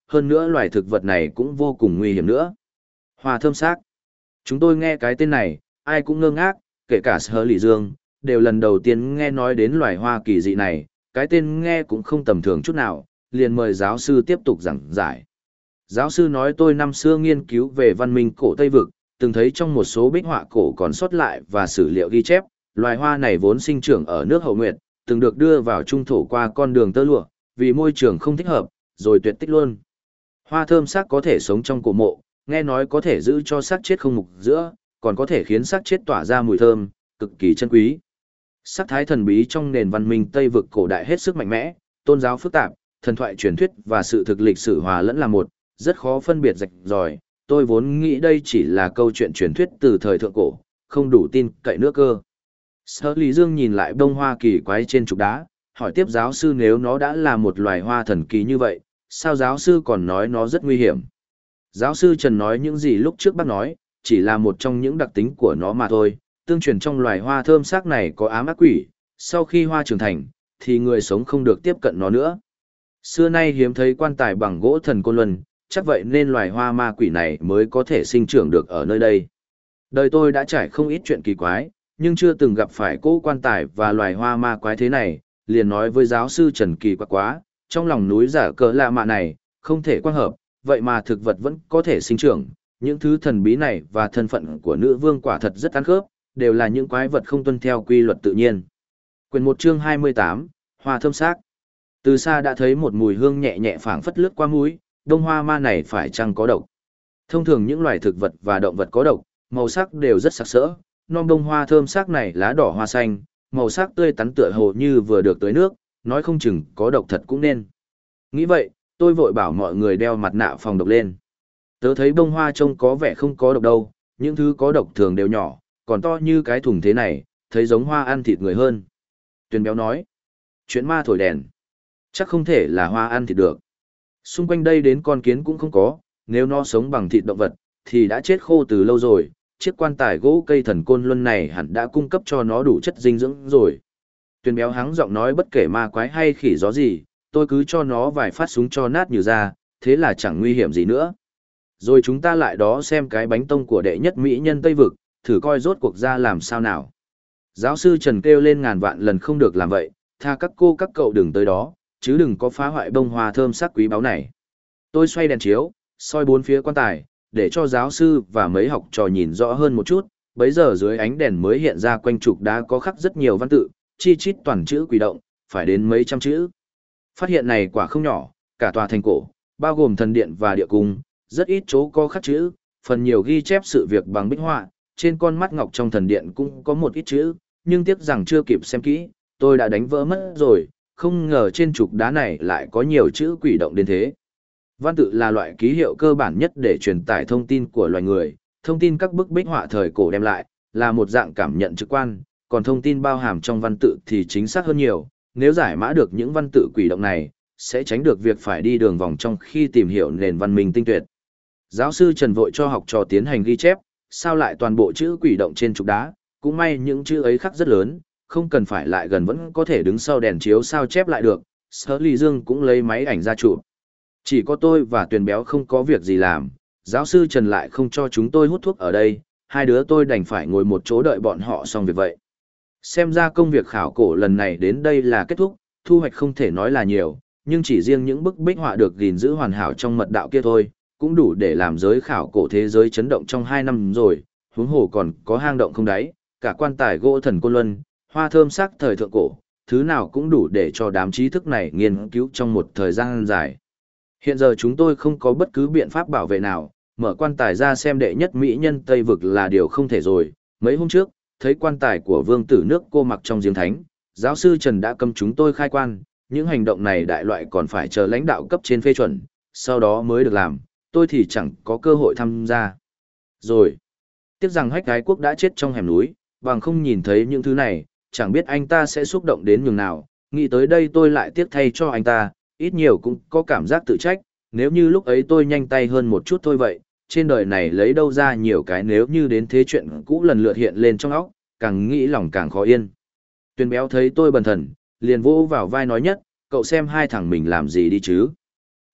hơn nữa loài thực vật này cũng vô cùng nguy hiểm nữa. Hoa thơm xác. Chúng tôi nghe cái tên này, ai cũng ngơ ngác, kể cả Sở Lý Dương, đều lần đầu tiên nghe nói đến loài hoa kỳ dị này, cái tên nghe cũng không tầm thường chút nào, liền mời giáo sư tiếp tục giảng giải. Giáo sư nói tôi năm xưa nghiên cứu về văn minh cổ Tây Vực, từng thấy trong một số bích họa cổ còn sót lại và sử liệu ghi chép, loài hoa này vốn sinh trưởng ở nước Hậu Nguyệt, từng được đưa vào trung thổ qua con đường tơ lụa, vì môi trường không thích hợp, rồi tuyệt tích luôn. Hoa thơm xác có thể sống trong cổ mộ, nghe nói có thể giữ cho xác chết không mục giữa, còn có thể khiến xác chết tỏa ra mùi thơm, cực kỳ chân quý. Sắc thái thần bí trong nền văn minh Tây Vực cổ đại hết sức mạnh mẽ, tôn giáo phức tạp, thần thoại truyền thuyết và sự thực lịch sử hòa lẫn là một, rất khó phân biệt rạch ròi. Tôi vốn nghĩ đây chỉ là câu chuyện truyền thuyết từ thời thượng cổ, không đủ tin cậy nữa cơ. Sở Lý Dương nhìn lại bông hoa kỳ quái trên trục đá, hỏi tiếp giáo sư nếu nó đã là một loài hoa thần kỳ như vậy, sao giáo sư còn nói nó rất nguy hiểm? Giáo sư Trần nói những gì lúc trước bác nói, chỉ là một trong những đặc tính của nó mà thôi, tương truyền trong loài hoa thơm sắc này có ám ác quỷ, sau khi hoa trưởng thành, thì người sống không được tiếp cận nó nữa. Xưa nay hiếm thấy quan tài bằng gỗ thần côn luân, chắc vậy nên loài hoa ma quỷ này mới có thể sinh trưởng được ở nơi đây. Đời tôi đã trải không ít chuyện kỳ quái, nhưng chưa từng gặp phải cỗ quan tài và loài hoa ma quái thế này, liền nói với giáo sư Trần kỳ quặc quá, trong lòng núi giả cỡ lạ mạ này, không thể quang hợp, vậy mà thực vật vẫn có thể sinh trưởng, những thứ thần bí này và thân phận của nữ vương quả thật rất ăn khớp, đều là những quái vật không tuân theo quy luật tự nhiên. Quyển 1 chương 28, Hoa thơm xác. Từ xa đã thấy một mùi hương nhẹ nhẹ phảng phất lướt qua mũi, đông hoa ma này phải chăng có độc? Thông thường những loài thực vật và động vật có độc, màu sắc đều rất sặc sỡ, non đông hoa thơm sắc này lá đỏ hoa xanh, màu sắc tươi tắn tựa hồ như vừa được tưới nước, nói không chừng có độc thật cũng nên. Nghĩ vậy, tôi vội bảo mọi người đeo mặt nạ phòng độc lên. Tớ thấy bông hoa trông có vẻ không có độc đâu, những thứ có độc thường đều nhỏ, còn to như cái thùng thế này, thấy giống hoa ăn thịt người hơn. Tuyền béo nói, chuyện ma thổi đèn, chắc không thể là hoa ăn thịt được. Xung quanh đây đến con kiến cũng không có, nếu nó sống bằng thịt động vật, thì đã chết khô từ lâu rồi, chiếc quan tài gỗ cây thần côn luân này hẳn đã cung cấp cho nó đủ chất dinh dưỡng rồi. Tuyền béo hắng giọng nói bất kể ma quái hay khỉ gió gì, tôi cứ cho nó vài phát súng cho nát như ra, thế là chẳng nguy hiểm gì nữa. Rồi chúng ta lại đó xem cái bánh tông của đệ nhất mỹ nhân Tây Vực, thử coi rốt cuộc ra làm sao nào. Giáo sư Trần kêu lên ngàn vạn lần không được làm vậy, tha các cô các cậu đừng tới đó, chứ đừng có phá hoại bông hoa thơm sắc quý báu này. Tôi xoay đèn chiếu, soi bốn phía quan tài, để cho giáo sư và mấy học trò nhìn rõ hơn một chút, bấy giờ dưới ánh đèn mới hiện ra quanh trục đá có khắc rất nhiều văn tự, chi chít toàn chữ quỷ động, phải đến mấy trăm chữ. Phát hiện này quả không nhỏ, cả tòa thành cổ, bao gồm thần điện và địa cung, rất ít chỗ có khắc chữ, phần nhiều ghi chép sự việc bằng bích họa, trên con mắt ngọc trong thần điện cũng có một ít chữ, nhưng tiếc rằng chưa kịp xem kỹ, tôi đã đánh vỡ mất rồi, không ngờ trên trục đá này lại có nhiều chữ quỷ động đến thế. Văn tự là loại ký hiệu cơ bản nhất để truyền tải thông tin của loài người, thông tin các bức bích họa thời cổ đem lại, là một dạng cảm nhận trực quan, còn thông tin bao hàm trong văn tự thì chính xác hơn nhiều, nếu giải mã được những văn tự quỷ động này, sẽ tránh được việc phải đi đường vòng trong khi tìm hiểu nền văn minh tinh tuyệt. Giáo sư Trần vội cho học trò tiến hành ghi chép, sao lại toàn bộ chữ quỷ động trên trục đá, cũng may những chữ ấy khắc rất lớn, không cần phải lại gần vẫn có thể đứng sau đèn chiếu sao chép lại được. Sở Lý Dương cũng lấy máy ảnh ra chụp. Chỉ có tôi và Tuyền béo không có việc gì làm, giáo sư Trần lại không cho chúng tôi hút thuốc ở đây, hai đứa tôi đành phải ngồi một chỗ đợi bọn họ xong việc vậy. Xem ra công việc khảo cổ lần này đến đây là kết thúc, thu hoạch không thể nói là nhiều, nhưng chỉ riêng những bức bích họa được gìn giữ hoàn hảo trong mật đạo kia thôi, cũng đủ để làm giới khảo cổ thế giới chấn động trong 2 năm rồi, huống hồ còn có hang động không đáy, cả quan tài gỗ thần côn luân, hoa thơm sắc thời thượng cổ, thứ nào cũng đủ để cho đám trí thức này nghiên cứu trong một thời gian dài. Hiện giờ chúng tôi không có bất cứ biện pháp bảo vệ nào, mở quan tài ra xem đệ nhất mỹ nhân Tây Vực là điều không thể rồi. Mấy hôm trước, thấy quan tài của vương tử nước cô mặc trong giếng thánh, giáo sư Trần đã cấm chúng tôi khai quan, những hành động này đại loại còn phải chờ lãnh đạo cấp trên phê chuẩn, sau đó mới được làm, tôi thì chẳng có cơ hội tham gia. Rồi, tiếc rằng Hách Ái Quốc đã chết trong hẻm núi, bằng không nhìn thấy những thứ này, chẳng biết anh ta sẽ xúc động đến nhường nào, nghĩ tới đây tôi lại tiếc thay cho anh ta, ít nhiều cũng có cảm giác tự trách, nếu như lúc ấy tôi nhanh tay hơn một chút thôi vậy, trên đời này lấy đâu ra nhiều cái nếu như đến thế chuyện cũ lần lượt hiện lên trong óc, càng nghĩ lòng càng khó yên. Tuyền béo thấy tôi bần thần, liền vỗ vào vai nói nhất, cậu xem hai thằng mình làm gì đi chứ.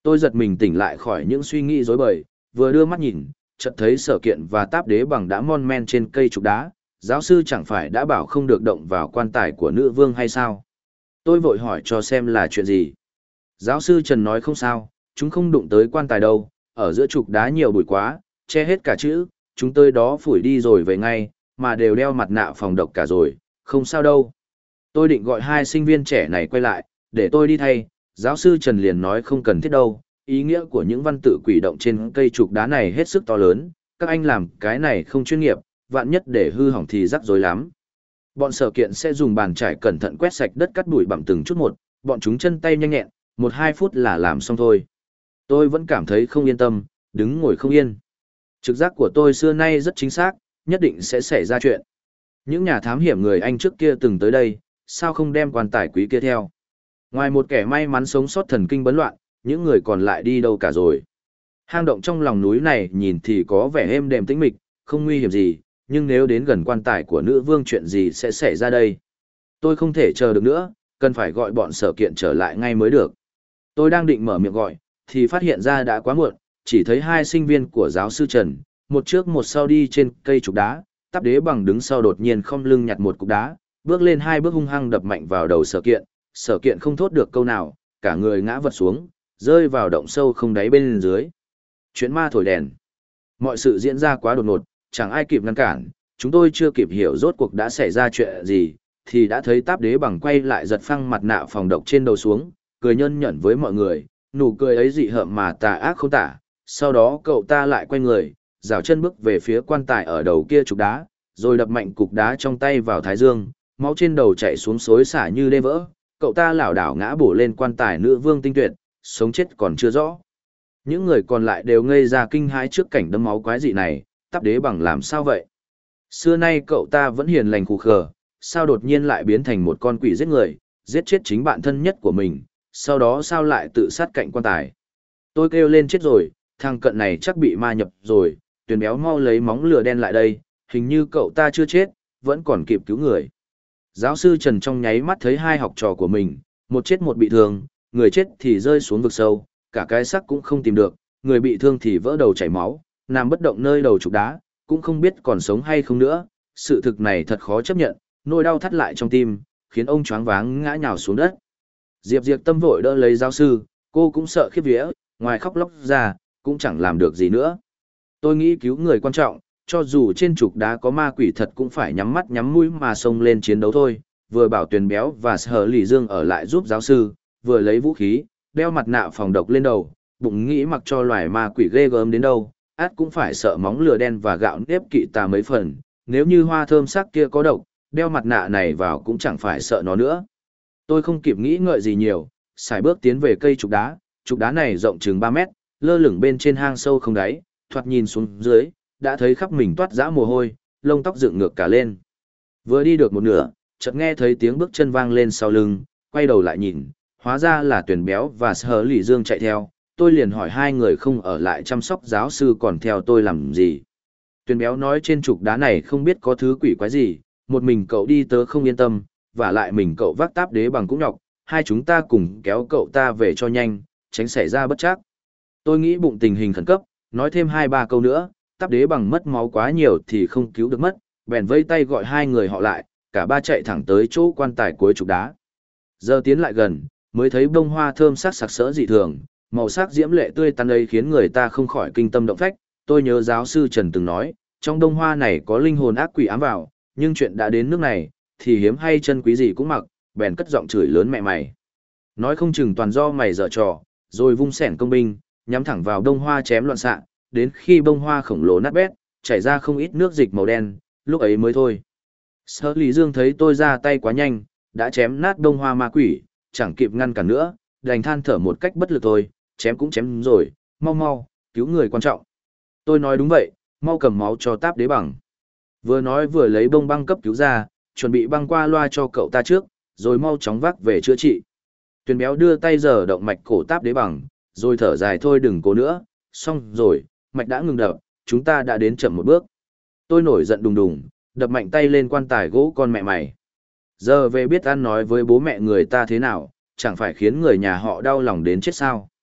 Tôi giật mình tỉnh lại khỏi những suy nghĩ rối bời, vừa đưa mắt nhìn, chợt thấy Sở Kiện và Táp Đế Bằng đã mon men trên cây trục đá, giáo sư chẳng phải đã bảo không được động vào quan tài của nữ vương hay sao? Tôi vội hỏi cho xem là chuyện gì. Giáo sư Trần nói không sao, chúng không đụng tới quan tài đâu, ở giữa trục đá nhiều bụi quá, che hết cả chữ, chúng tôi đó phủi đi rồi về ngay, mà đều đeo mặt nạ phòng độc cả rồi, không sao đâu. Tôi định gọi hai sinh viên trẻ này quay lại, để tôi đi thay, giáo sư Trần liền nói không cần thiết đâu, ý nghĩa của những văn tự quỷ động trên cây trục đá này hết sức to lớn, các anh làm cái này không chuyên nghiệp, vạn nhất để hư hỏng thì rắc rối lắm. Bọn Sở Kiện sẽ dùng bàn chải cẩn thận quét sạch đất cắt bụi bặm từng chút một, bọn chúng chân tay nhanh nhẹn, 1-2 phút là làm xong thôi. Tôi vẫn cảm thấy không yên tâm, đứng ngồi không yên. Trực giác của tôi xưa nay rất chính xác, nhất định sẽ xảy ra chuyện. Những nhà thám hiểm người Anh trước kia từng tới đây, sao không đem quan tài quý kia theo? Ngoài một kẻ may mắn sống sót thần kinh bấn loạn, những người còn lại đi đâu cả rồi? Hang động trong lòng núi này nhìn thì có vẻ êm đềm tĩnh mịch, không nguy hiểm gì, nhưng nếu đến gần quan tài của nữ vương chuyện gì sẽ xảy ra đây? Tôi không thể chờ được nữa, cần phải gọi bọn Sở Kiện trở lại ngay mới được. Tôi đang định mở miệng gọi, thì phát hiện ra đã quá muộn, chỉ thấy hai sinh viên của giáo sư Trần, một trước một sau đi trên cây trục đá, Táp Đế Bằng đứng sau đột nhiên không lưng nhặt một cục đá, bước lên 2 bước hung hăng đập mạnh vào đầu Sở Kiện không thốt được câu nào, cả người ngã vật xuống, rơi vào động sâu không đáy bên dưới. Chuyện ma thổi đèn. Mọi sự diễn ra quá đột ngột, chẳng ai kịp ngăn cản, chúng tôi chưa kịp hiểu rốt cuộc đã xảy ra chuyện gì, thì đã thấy Táp Đế Bằng quay lại giật phăng mặt nạ phòng độc trên đầu xuống, cười nhơn nhởn với mọi người, nụ cười ấy dị hợm mà tà ác không tả. Sau đó cậu ta lại quay người, rảo chân bước về phía quan tài ở đầu kia trục đá, rồi đập mạnh cục đá trong tay vào thái dương, máu trên đầu chảy xuống xối xả như đê vỡ. Cậu ta lảo đảo ngã bổ lên quan tài nữ vương tinh tuyệt, sống chết còn chưa rõ. Những người còn lại đều ngây ra kinh hãi trước cảnh đẫm máu quái dị này, Táp Đế Bằng làm sao vậy? Xưa nay cậu ta vẫn hiền lành khù khờ, sao đột nhiên lại biến thành một con quỷ giết người, giết chết chính bạn thân nhất của mình, sau đó sao lại tự sát cạnh quan tài? Tôi kêu lên chết rồi, thằng cận này chắc bị ma nhập rồi, Tuyền Béo mau lấy móng lửa đen lại đây, hình như cậu ta chưa chết, vẫn còn kịp cứu người. Giáo sư Trần trong nháy mắt thấy hai học trò của mình, một chết một bị thương, người chết thì rơi xuống vực sâu, cả cái xác cũng không tìm được, người bị thương thì vỡ đầu chảy máu, nằm bất động nơi đầu trục đá, cũng không biết còn sống hay không nữa. Sự thực này thật khó chấp nhận, nỗi đau thắt lại trong tim, khiến ông choáng váng ngã nhào xuống đất. Diệp Diệp Tâm vội đỡ lấy giáo sư, cô cũng sợ khiếp vía, ngoài khóc lóc ra, cũng chẳng làm được gì nữa. Tôi nghĩ cứu người quan trọng, cho dù trên trục đá có ma quỷ thật cũng phải nhắm mắt nhắm mũi mà xông lên chiến đấu thôi. Vừa bảo Tuyền Béo và Sở Lỷ Dương ở lại giúp giáo sư, vừa lấy vũ khí, đeo mặt nạ phòng độc lên đầu, bụng nghĩ mặc cho loài ma quỷ ghê gớm đến đâu, át cũng phải sợ móng lửa đen và gạo nếp kỵ tà mấy phần. Nếu như hoa thơm sắc kia có độc, đeo mặt nạ này vào cũng chẳng phải sợ nó nữa. Tôi không kịp nghĩ ngợi gì nhiều, sải bước tiến về cây trục đá này rộng chừng 3 mét, lơ lửng bên trên hang sâu không đáy, thoạt nhìn xuống dưới, đã thấy khắp mình toát rã mồ hôi, lông tóc dựng ngược cả lên. Vừa đi được một nửa, chợt nghe thấy tiếng bước chân vang lên sau lưng, quay đầu lại nhìn, hóa ra là Tuyền Béo và Sở Lỷ Dương chạy theo. Tôi liền hỏi hai người không ở lại chăm sóc giáo sư còn theo tôi làm gì. Tuyền Béo nói trên trục đá này không biết có thứ quỷ quái gì, một mình cậu đi tớ không yên tâm, và lại mình cậu vác Táp Đế Bằng cũng nhọc, hai chúng ta cùng kéo cậu ta về cho nhanh, tránh xảy ra bất trắc. Tôi nghĩ bụng tình hình khẩn cấp, nói thêm 2-3 câu nữa, Táp Đế Bằng mất máu quá nhiều thì không cứu được mất, bèn vây tay gọi hai người họ lại, cả ba chạy thẳng tới chỗ quan tài cuối trục đá. Giờ tiến lại gần, mới thấy bông hoa thơm sắc sặc sỡ dị thường, màu sắc diễm lệ tươi tắn ấy khiến người ta không khỏi kinh tâm động phách. Tôi nhớ giáo sư Trần từng nói, trong bông hoa này có linh hồn ác quỷ ám vào, nhưng chuyện đã đến nước này, thì hiếm hay chân quý gì cũng mặc, bèn cất giọng chửi lớn mẹ mày. Nói không chừng toàn do mày dở trò, rồi vung xẻng công binh, nhắm thẳng vào bông hoa chém loạn xạ, đến khi bông hoa khổng lồ nát bét, chảy ra không ít nước dịch màu đen, lúc ấy mới thôi. Sở Lý Dương thấy tôi ra tay quá nhanh, đã chém nát bông hoa ma quỷ, chẳng kịp ngăn cản nữa, đành than thở một cách bất lực thôi, chém cũng chém rồi, mau mau, cứu người quan trọng. Tôi nói đúng vậy, mau cầm máu cho Táp Đế Bằng. Vừa nói vừa lấy bông băng cấp cứu ra, chuẩn bị băng qua loa cho cậu ta trước, rồi mau chóng vác về chữa trị. Tuyền Béo đưa tay giở động mạch cổ Táp Đế Bằng, rồi thở dài thôi đừng cố nữa, xong rồi, mạch đã ngừng đập, chúng ta đã đến chậm một bước. Tôi nổi giận đùng đùng, đập mạnh tay lên quan tài gỗ con mẹ mày. Giờ về biết ăn nói với bố mẹ người ta thế nào, chẳng phải khiến người nhà họ đau lòng đến chết sao.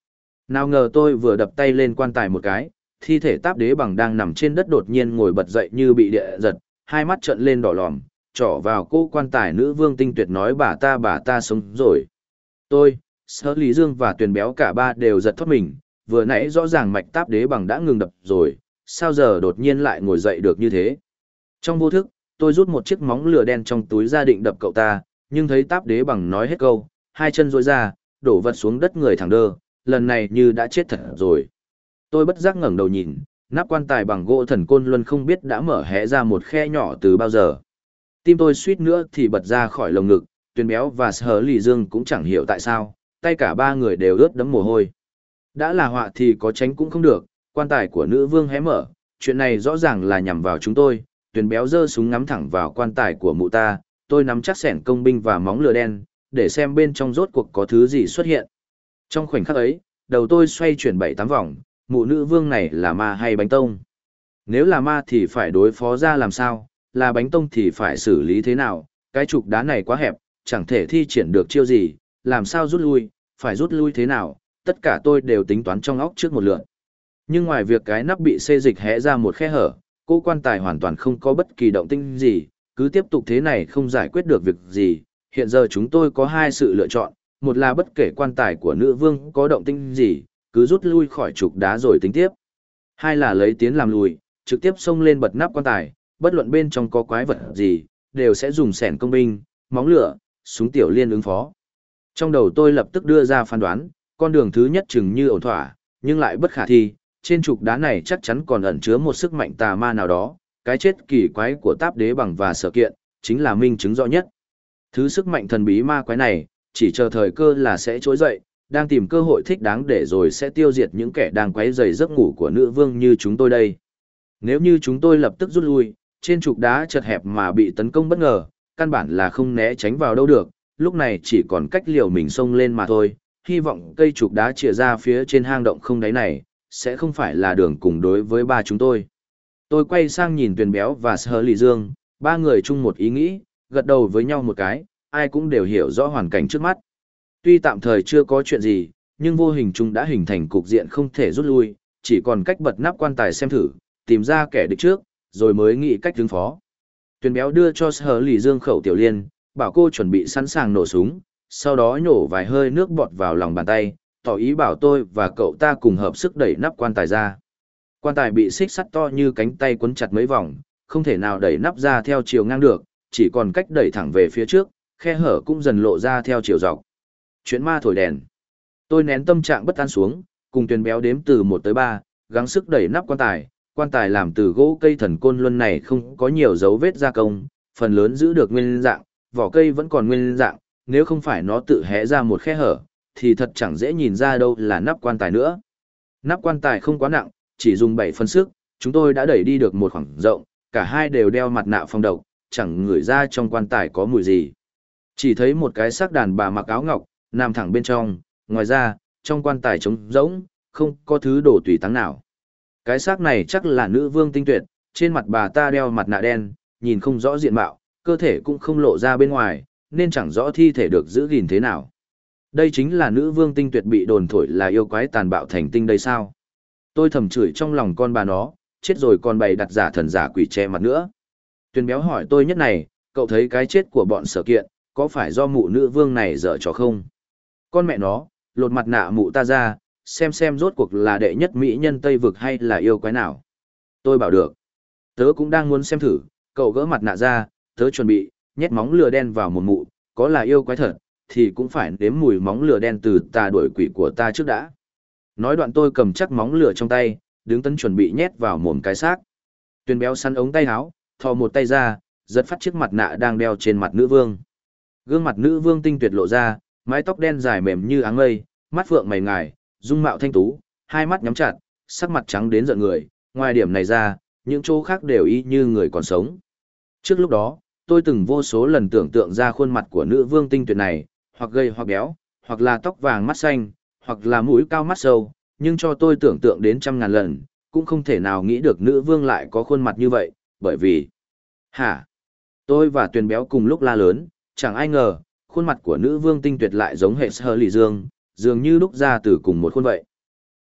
Nào ngờ tôi vừa đập tay lên quan tài một cái, thi thể Táp Đế Bằng đang nằm trên đất đột nhiên ngồi bật dậy như bị địa giật, hai mắt trợn lên đỏ lòm, trỏ vào cô quan tài nữ vương tinh tuyệt nói bà ta sống rồi. Tôi, Sở Lý Dương và Tuyền Béo cả ba đều giật thoát mình, vừa nãy rõ ràng mạch Táp Đế Bằng đã ngừng đập rồi, sao giờ đột nhiên lại ngồi dậy được như thế. Trong vô thức, tôi rút một chiếc móng lửa đen trong túi ra định đập cậu ta, nhưng thấy Táp Đế Bằng nói hết câu, hai chân duỗi ra, đổ vật xuống đất người thẳng đơ, lần này như đã chết thật rồi. Tôi bất giác ngẩng đầu nhìn, nắp quan tài bằng gỗ thần côn luân không biết đã mở hé ra một khe nhỏ từ bao giờ. Tim tôi suýt nữa thì bật ra khỏi lồng ngực, Tuyền Béo và Sở Lý Dương cũng chẳng hiểu tại sao, tay cả ba người đều ướt đẫm mồ hôi. Đã là họa thì có tránh cũng không được, quan tài của nữ vương hé mở, chuyện này rõ ràng là nhằm vào chúng tôi. Tuyền Béo giơ súng ngắm thẳng vào quan tài của mụ ta, tôi nắm chắc xẻng công binh và móng lửa đen, để xem bên trong rốt cuộc có thứ gì xuất hiện. Trong khoảnh khắc ấy, đầu tôi xoay chuyển 7-8 vòng, mụ nữ vương này là ma hay bánh tông? Nếu là ma thì phải đối phó ra làm sao, là bánh tông thì phải xử lý thế nào, cái trục đá này quá hẹp, chẳng thể thi triển được chiêu gì, làm sao rút lui, phải rút lui thế nào, tất cả tôi đều tính toán trong óc trước một lượt. Nhưng ngoài việc cái nắp bị xê dịch hé ra một khe hở, cô quan tài hoàn toàn không có bất kỳ động tĩnh gì, cứ tiếp tục thế này không giải quyết được việc gì. Hiện giờ chúng tôi có hai sự lựa chọn, một là bất kể quan tài của nữ vương có động tĩnh gì, cứ rút lui khỏi trục đá rồi tính tiếp. Hai là lấy tiến làm lùi, trực tiếp xông lên bật nắp quan tài, bất luận bên trong có quái vật gì, đều sẽ dùng xẻng công binh, móng lửa, súng tiểu liên ứng phó. Trong đầu tôi lập tức đưa ra phán đoán, con đường thứ nhất chừng như ổn thỏa, nhưng lại bất khả thi, trên trục đá này chắc chắn còn ẩn chứa một sức mạnh tà ma nào đó, cái chết kỳ quái của Táp Đế Bằng và Sở Kiện, chính là minh chứng rõ nhất. Thứ sức mạnh thần bí ma quái này, chỉ chờ thời cơ là sẽ trỗi dậy, đang tìm cơ hội thích đáng để rồi sẽ tiêu diệt những kẻ đang quấy rầy giấc ngủ của nữ vương như chúng tôi đây. Nếu như chúng tôi lập tức rút lui, trên trục đá chật hẹp mà bị tấn công bất ngờ, căn bản là không né tránh vào đâu được, lúc này chỉ còn cách liều mình xông lên mà thôi, hy vọng cây trục đá chìa ra phía trên hang động không đáy này, sẽ không phải là đường cùng đối với ba chúng tôi. Tôi quay sang nhìn Tuyền Béo và Sở Lý Dương, ba người chung một ý nghĩ, gật đầu với nhau một cái, ai cũng đều hiểu rõ hoàn cảnh trước mắt. Tuy tạm thời chưa có chuyện gì, nhưng vô hình chung đã hình thành cục diện không thể rút lui, chỉ còn cách bật nắp quan tài xem thử, tìm ra kẻ địch trước, rồi mới nghĩ cách ứng phó. Tuyền Béo đưa cho Sở Lý Dương khẩu tiểu liên, bảo cô chuẩn bị sẵn sàng nổ súng, sau đó nhổ vài hơi nước bọt vào lòng bàn tay, tỏ ý bảo tôi và cậu ta cùng hợp sức đẩy nắp quan tài ra. Quan tài bị xích sắt to như cánh tay quấn chặt mấy vòng, không thể nào đẩy nắp ra theo chiều ngang được, chỉ còn cách đẩy thẳng về phía trước, khe hở cũng dần lộ ra theo chiều dọc. Chuyện ma thổi đèn. Tôi nén tâm trạng bất an xuống, cùng Tuyền Béo đếm từ 1 tới 3, gắng sức đẩy nắp quan tài làm từ gỗ cây thần côn luân này không có nhiều dấu vết gia công, phần lớn giữ được nguyên dạng, vỏ cây vẫn còn nguyên dạng, nếu không phải nó tự hé ra một khe hở, thì thật chẳng dễ nhìn ra đâu là nắp quan tài nữa. Nắp quan tài không quá nặng, chỉ dùng 7 phân sức, chúng tôi đã đẩy đi được một khoảng rộng, cả hai đều đeo mặt nạ phòng độc, chẳng ngửi ra trong quan tài có mùi gì. Chỉ thấy một cái xác đàn bà mặc áo ngọc, nằm thẳng bên trong, ngoài ra, trong quan tài trống rỗng, không có thứ đồ tùy táng nào. Cái xác này chắc là nữ vương tinh tuyệt, trên mặt bà ta đeo mặt nạ đen, nhìn không rõ diện mạo, cơ thể cũng không lộ ra bên ngoài, nên chẳng rõ thi thể được giữ gìn thế nào. Đây chính là nữ vương tinh tuyệt bị đồn thổi là yêu quái tàn bạo thành tinh đây sao? Tôi thầm chửi trong lòng con bà nó, chết rồi còn bày đặt giả thần giả quỷ che mặt nữa. Tuyền Béo hỏi tôi nhất này, cậu thấy cái chết của bọn Sở Kiện, có phải do mụ nữ vương này dở trò không? Con mẹ nó, lột mặt nạ mụ ta ra, xem rốt cuộc là đệ nhất mỹ nhân Tây Vực hay là yêu quái nào. Tôi bảo được. Tớ cũng đang muốn xem thử, cậu gỡ mặt nạ ra, tớ chuẩn bị, nhét móng lửa đen vào một mụ, có là yêu quái thật, thì cũng phải nếm mùi móng lửa đen từ tà đuổi quỷ của ta trước đã. Nói đoạn tôi cầm chắc móng lửa trong tay, đứng tấn chuẩn bị nhét vào mồm cái xác. Tuyền Béo săn ống tay áo, thò một tay ra, giật phát chiếc mặt nạ đang đeo trên mặt nữ vương. Gương mặt nữ vương tinh tuyệt lộ ra, mái tóc đen dài mềm như áng mây, mắt phượng mày ngài, dung mạo thanh tú, hai mắt nhắm chặt, sắc mặt trắng đến giận người, ngoài điểm này ra, những chỗ khác đều y như người còn sống. Trước lúc đó, tôi từng vô số lần tưởng tượng ra khuôn mặt của nữ vương tinh tuyệt này, hoặc gầy hoặc béo, hoặc là tóc vàng mắt xanh, hoặc là mũi cao mắt sâu, nhưng cho tôi tưởng tượng đến 100.000 lần, cũng không thể nào nghĩ được nữ vương lại có khuôn mặt như vậy, bởi vì... Hả? Tôi và Tuyền Béo cùng lúc la lớn, chẳng ai ngờ, khuôn mặt của nữ vương tinh tuyệt lại giống hệ Sở Lý Dương, dường như lúc ra từ cùng một khuôn vậy.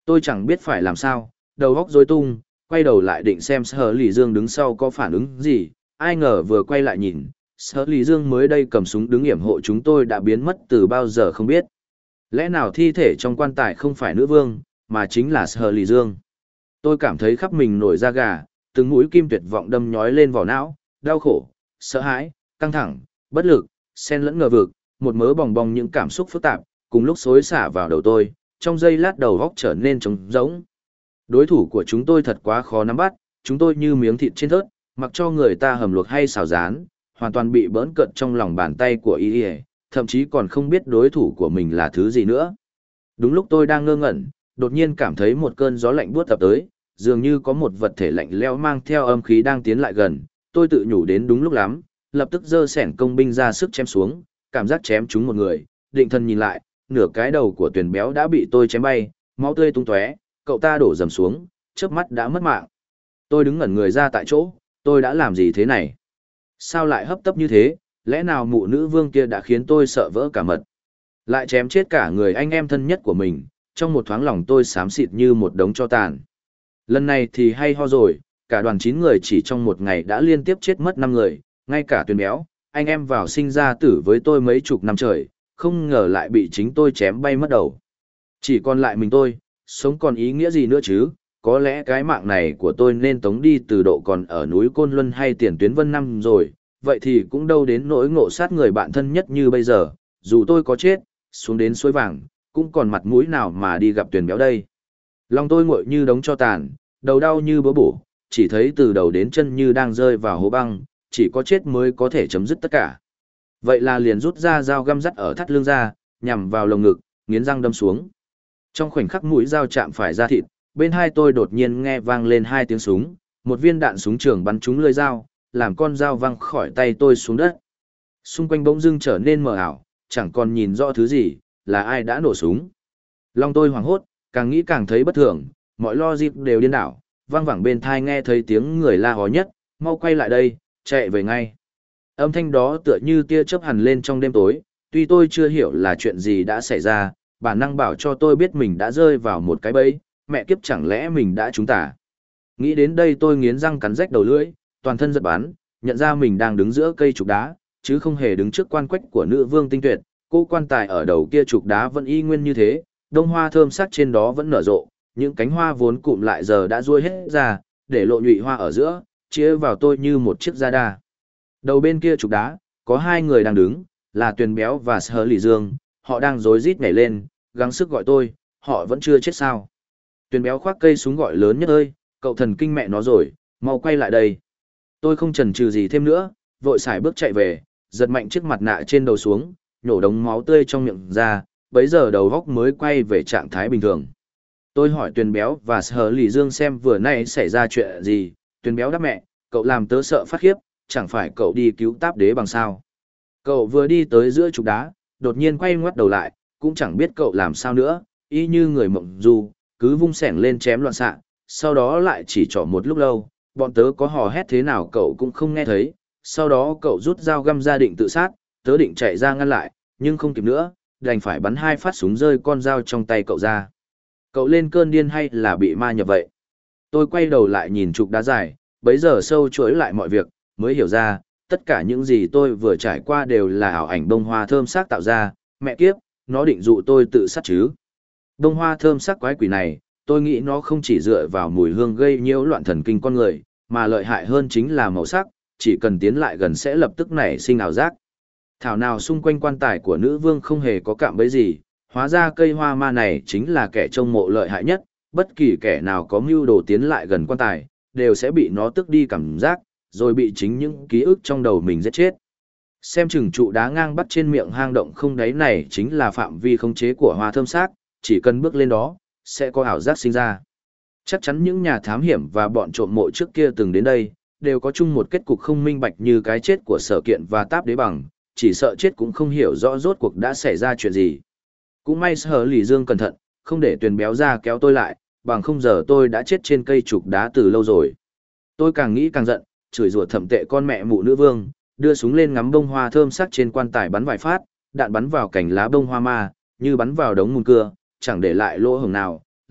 Tôi chẳng biết phải làm sao, đầu óc rối tung, quay đầu lại định xem Sở Lý Dương đứng sau có phản ứng gì, ai ngờ vừa quay lại nhìn, Sở Lý Dương mới đây cầm súng đứng yểm hộ chúng tôi đã biến mất từ bao giờ không biết. Lẽ nào thi thể trong quan tài không phải nữ vương, mà chính là Sở Lý Dương? Tôi cảm thấy khắp mình nổi da gà, từng mũi kim tuyệt vọng đâm nhói lên vỏ não, đau khổ, sợ hãi, căng thẳng, bất lực, xen lẫn ngờ vực, một mớ bòng bong những cảm xúc phức tạp, cùng lúc xối xả vào đầu tôi, trong giây lát đầu óc trở nên trống rỗng. Đối thủ của chúng tôi thật quá khó nắm bắt, chúng tôi như miếng thịt trên thớt, mặc cho người ta hầm luộc hay xào rán, hoàn toàn bị bỡn cợt trong lòng bàn tay của y, thậm chí còn không biết đối thủ của mình là thứ gì nữa. Đúng lúc tôi đang ngơ ngẩn, đột nhiên cảm thấy một cơn gió lạnh buốt ập tới, dường như có một vật thể lạnh lẽo mang theo âm khí đang tiến lại gần, tôi tự nhủ đến đúng lúc lắm, lập tức giơ xẻng công binh ra sức chém xuống, cảm giác chém trúng một người, định thần nhìn lại, nửa cái đầu của Tuyền Béo đã bị tôi chém bay, máu tươi tung tóe, cậu ta đổ dầm xuống, chớp mắt đã mất mạng. Tôi đứng ngẩn người ra tại chỗ, tôi đã làm gì thế này? Sao lại hấp tấp như thế, lẽ nào mụ nữ vương kia đã khiến tôi sợ vỡ cả mật? Lại chém chết cả người anh em thân nhất của mình, trong một thoáng lòng tôi xám xịt như một đống tro tàn. Lần này thì hay ho rồi, cả đoàn 9 người chỉ trong một ngày đã liên tiếp chết mất 5 người, ngay cả Tuyền Béo, anh em vào sinh ra tử với tôi mấy chục năm trời, không ngờ lại bị chính tôi chém bay mất đầu. Chỉ còn lại mình tôi, sống còn ý nghĩa gì nữa chứ, có lẽ cái mạng này của tôi nên tống đi từ độ còn ở núi Côn Luân hay tiền tuyến Vân Năm rồi, vậy thì cũng đâu đến nỗi ngộ sát người bạn thân nhất như bây giờ, dù tôi có chết, xuống đến suối vàng, cũng còn mặt mũi nào mà đi gặp Tuyền Béo đây. Lòng tôi nguội như đống tro tàn, đầu đau như bớ bổ, chỉ thấy từ đầu đến chân như đang rơi vào hố băng, chỉ có chết mới có thể chấm dứt tất cả. Vậy là liền rút ra dao găm dắt ở thắt lưng ra, nhằm vào lồng ngực, nghiến răng đâm xuống. Trong khoảnh khắc mũi dao chạm phải da thịt, bên hai tôi đột nhiên nghe vang lên 2 tiếng súng, một viên đạn súng trường bắn trúng lưỡi dao, làm con dao văng khỏi tay tôi xuống đất. Xung quanh bỗng dưng trở nên mờ ảo, chẳng còn nhìn rõ thứ gì, là ai đã nổ súng. Lòng tôi hoảng hốt, càng nghĩ càng thấy bất thường, mọi logic đều điên đảo, vang vẳng bên tai nghe thấy tiếng người la hó nhất, mau quay lại đây, chạy về ngay. Âm thanh đó tựa như tia chớp hằn lên trong đêm tối, tuy tôi chưa hiểu là chuyện gì đã xảy ra, bản năng bảo cho tôi biết mình đã rơi vào một cái bẫy, mẹ kiếp chẳng lẽ mình đã trúng tà. Nghĩ đến đây tôi nghiến răng cắn rách đầu lưỡi, toàn thân giật bắn, nhận ra mình đang đứng giữa cây trục đá, chứ không hề đứng trước quan quách của nữ vương tinh tuyệt, cô quan tài ở đầu kia trục đá vẫn y nguyên như thế, đông hoa thơm sắc trên đó vẫn nở rộ, những cánh hoa vốn cụm lại giờ đã ruôi hết ra, để lộ nhụy hoa ở giữa, chia vào tôi như một chiếc da đa. Đầu bên kia trục đá, có 2 người đang đứng, là Tuyền Béo và Sở Lý Dương, họ đang rối rít nhảy lên, gắng sức gọi tôi, họ vẫn chưa chết sao. Tuyền Béo khoác cây súng gọi lớn nhất ơi, cậu thần kinh mẹ nó rồi, mau quay lại đây. Tôi không chần chừ gì thêm nữa, vội xài bước chạy về, giật mạnh chiếc mặt nạ trên đầu xuống, nhổ đống máu tươi trong miệng ra, bấy giờ đầu góc mới quay về trạng thái bình thường. Tôi hỏi Tuyền Béo và Sở Lý Dương xem vừa nãy xảy ra chuyện gì, Tuyền Béo đáp mẹ, cậu làm tớ sợ phát khiếp, chẳng phải cậu đi cứu Táp Đế bằng sao. Cậu vừa đi tới giữa trục đá, đột nhiên quay ngoắt đầu lại, cũng chẳng biết cậu làm sao nữa, y như người mộng du, cứ vung xẻng lên chém loạn xạ, sau đó lại chỉ trỏ một lúc lâu, bọn tớ có hò hét thế nào cậu cũng không nghe thấy, sau đó cậu rút dao găm ra định tự sát, tớ định chạy ra ngăn lại, nhưng không kịp nữa, đành phải bắn 2 phát súng rơi con dao trong tay cậu ra. Cậu lên cơn điên hay là bị ma nhập vậy? Tôi quay đầu lại nhìn trục đá dài, bấy giờ sâu chuỗi lại mọi việc, mới hiểu ra, tất cả những gì tôi vừa trải qua đều là ảo ảnh bông hoa thơm sắc tạo ra, mẹ kiếp, nó định dụ tôi tự sát chứ. Bông hoa thơm sắc quái quỷ này, tôi nghĩ nó không chỉ dựa vào mùi hương gây nhiễu loạn thần kinh con người, mà lợi hại hơn chính là màu sắc, chỉ cần tiến lại gần sẽ lập tức nảy sinh ảo giác. Thảo nào xung quanh quan tài của nữ vương không hề có cạm bẫy gì, hóa ra cây hoa ma này chính là kẻ trông mộ lợi hại nhất, bất kỳ kẻ nào có mưu đồ tiến lại gần quan tài, đều sẽ bị nó tức đi cảm giác, rồi bị chính những ký ức trong đầu mình giết chết. Xem chừng trụ đá ngang bắt trên miệng hang động không đáy này chính là phạm vi khống chế của hoa thơm sắc, chỉ cần bước lên đó, sẽ có ảo giác sinh ra. Chắc chắn những nhà thám hiểm và bọn trộm mộ trước kia từng đến đây, đều có chung một kết cục không minh bạch như cái chết của Sở Kiện và Táp Đế Bằng, chỉ sợ chết cũng không hiểu rõ rốt cuộc đã xảy ra chuyện gì. Cũng may Sở Lý Dương cẩn thận, không để Tuyền Béo ra kéo tôi lại, bằng không giờ tôi đã chết trên cây trục đá từ lâu rồi. Tôi càng nghĩ càng giận, chửi rủa thậm tệ con mẹ mụ nữ vương, đưa súng lên ngắm bông hoa thơm sắc trên quan tài bắn vài phát, đạn bắn vào cành lá bông hoa ma, như bắn vào đống mùn cưa, chẳng để lại lỗ hổng nào,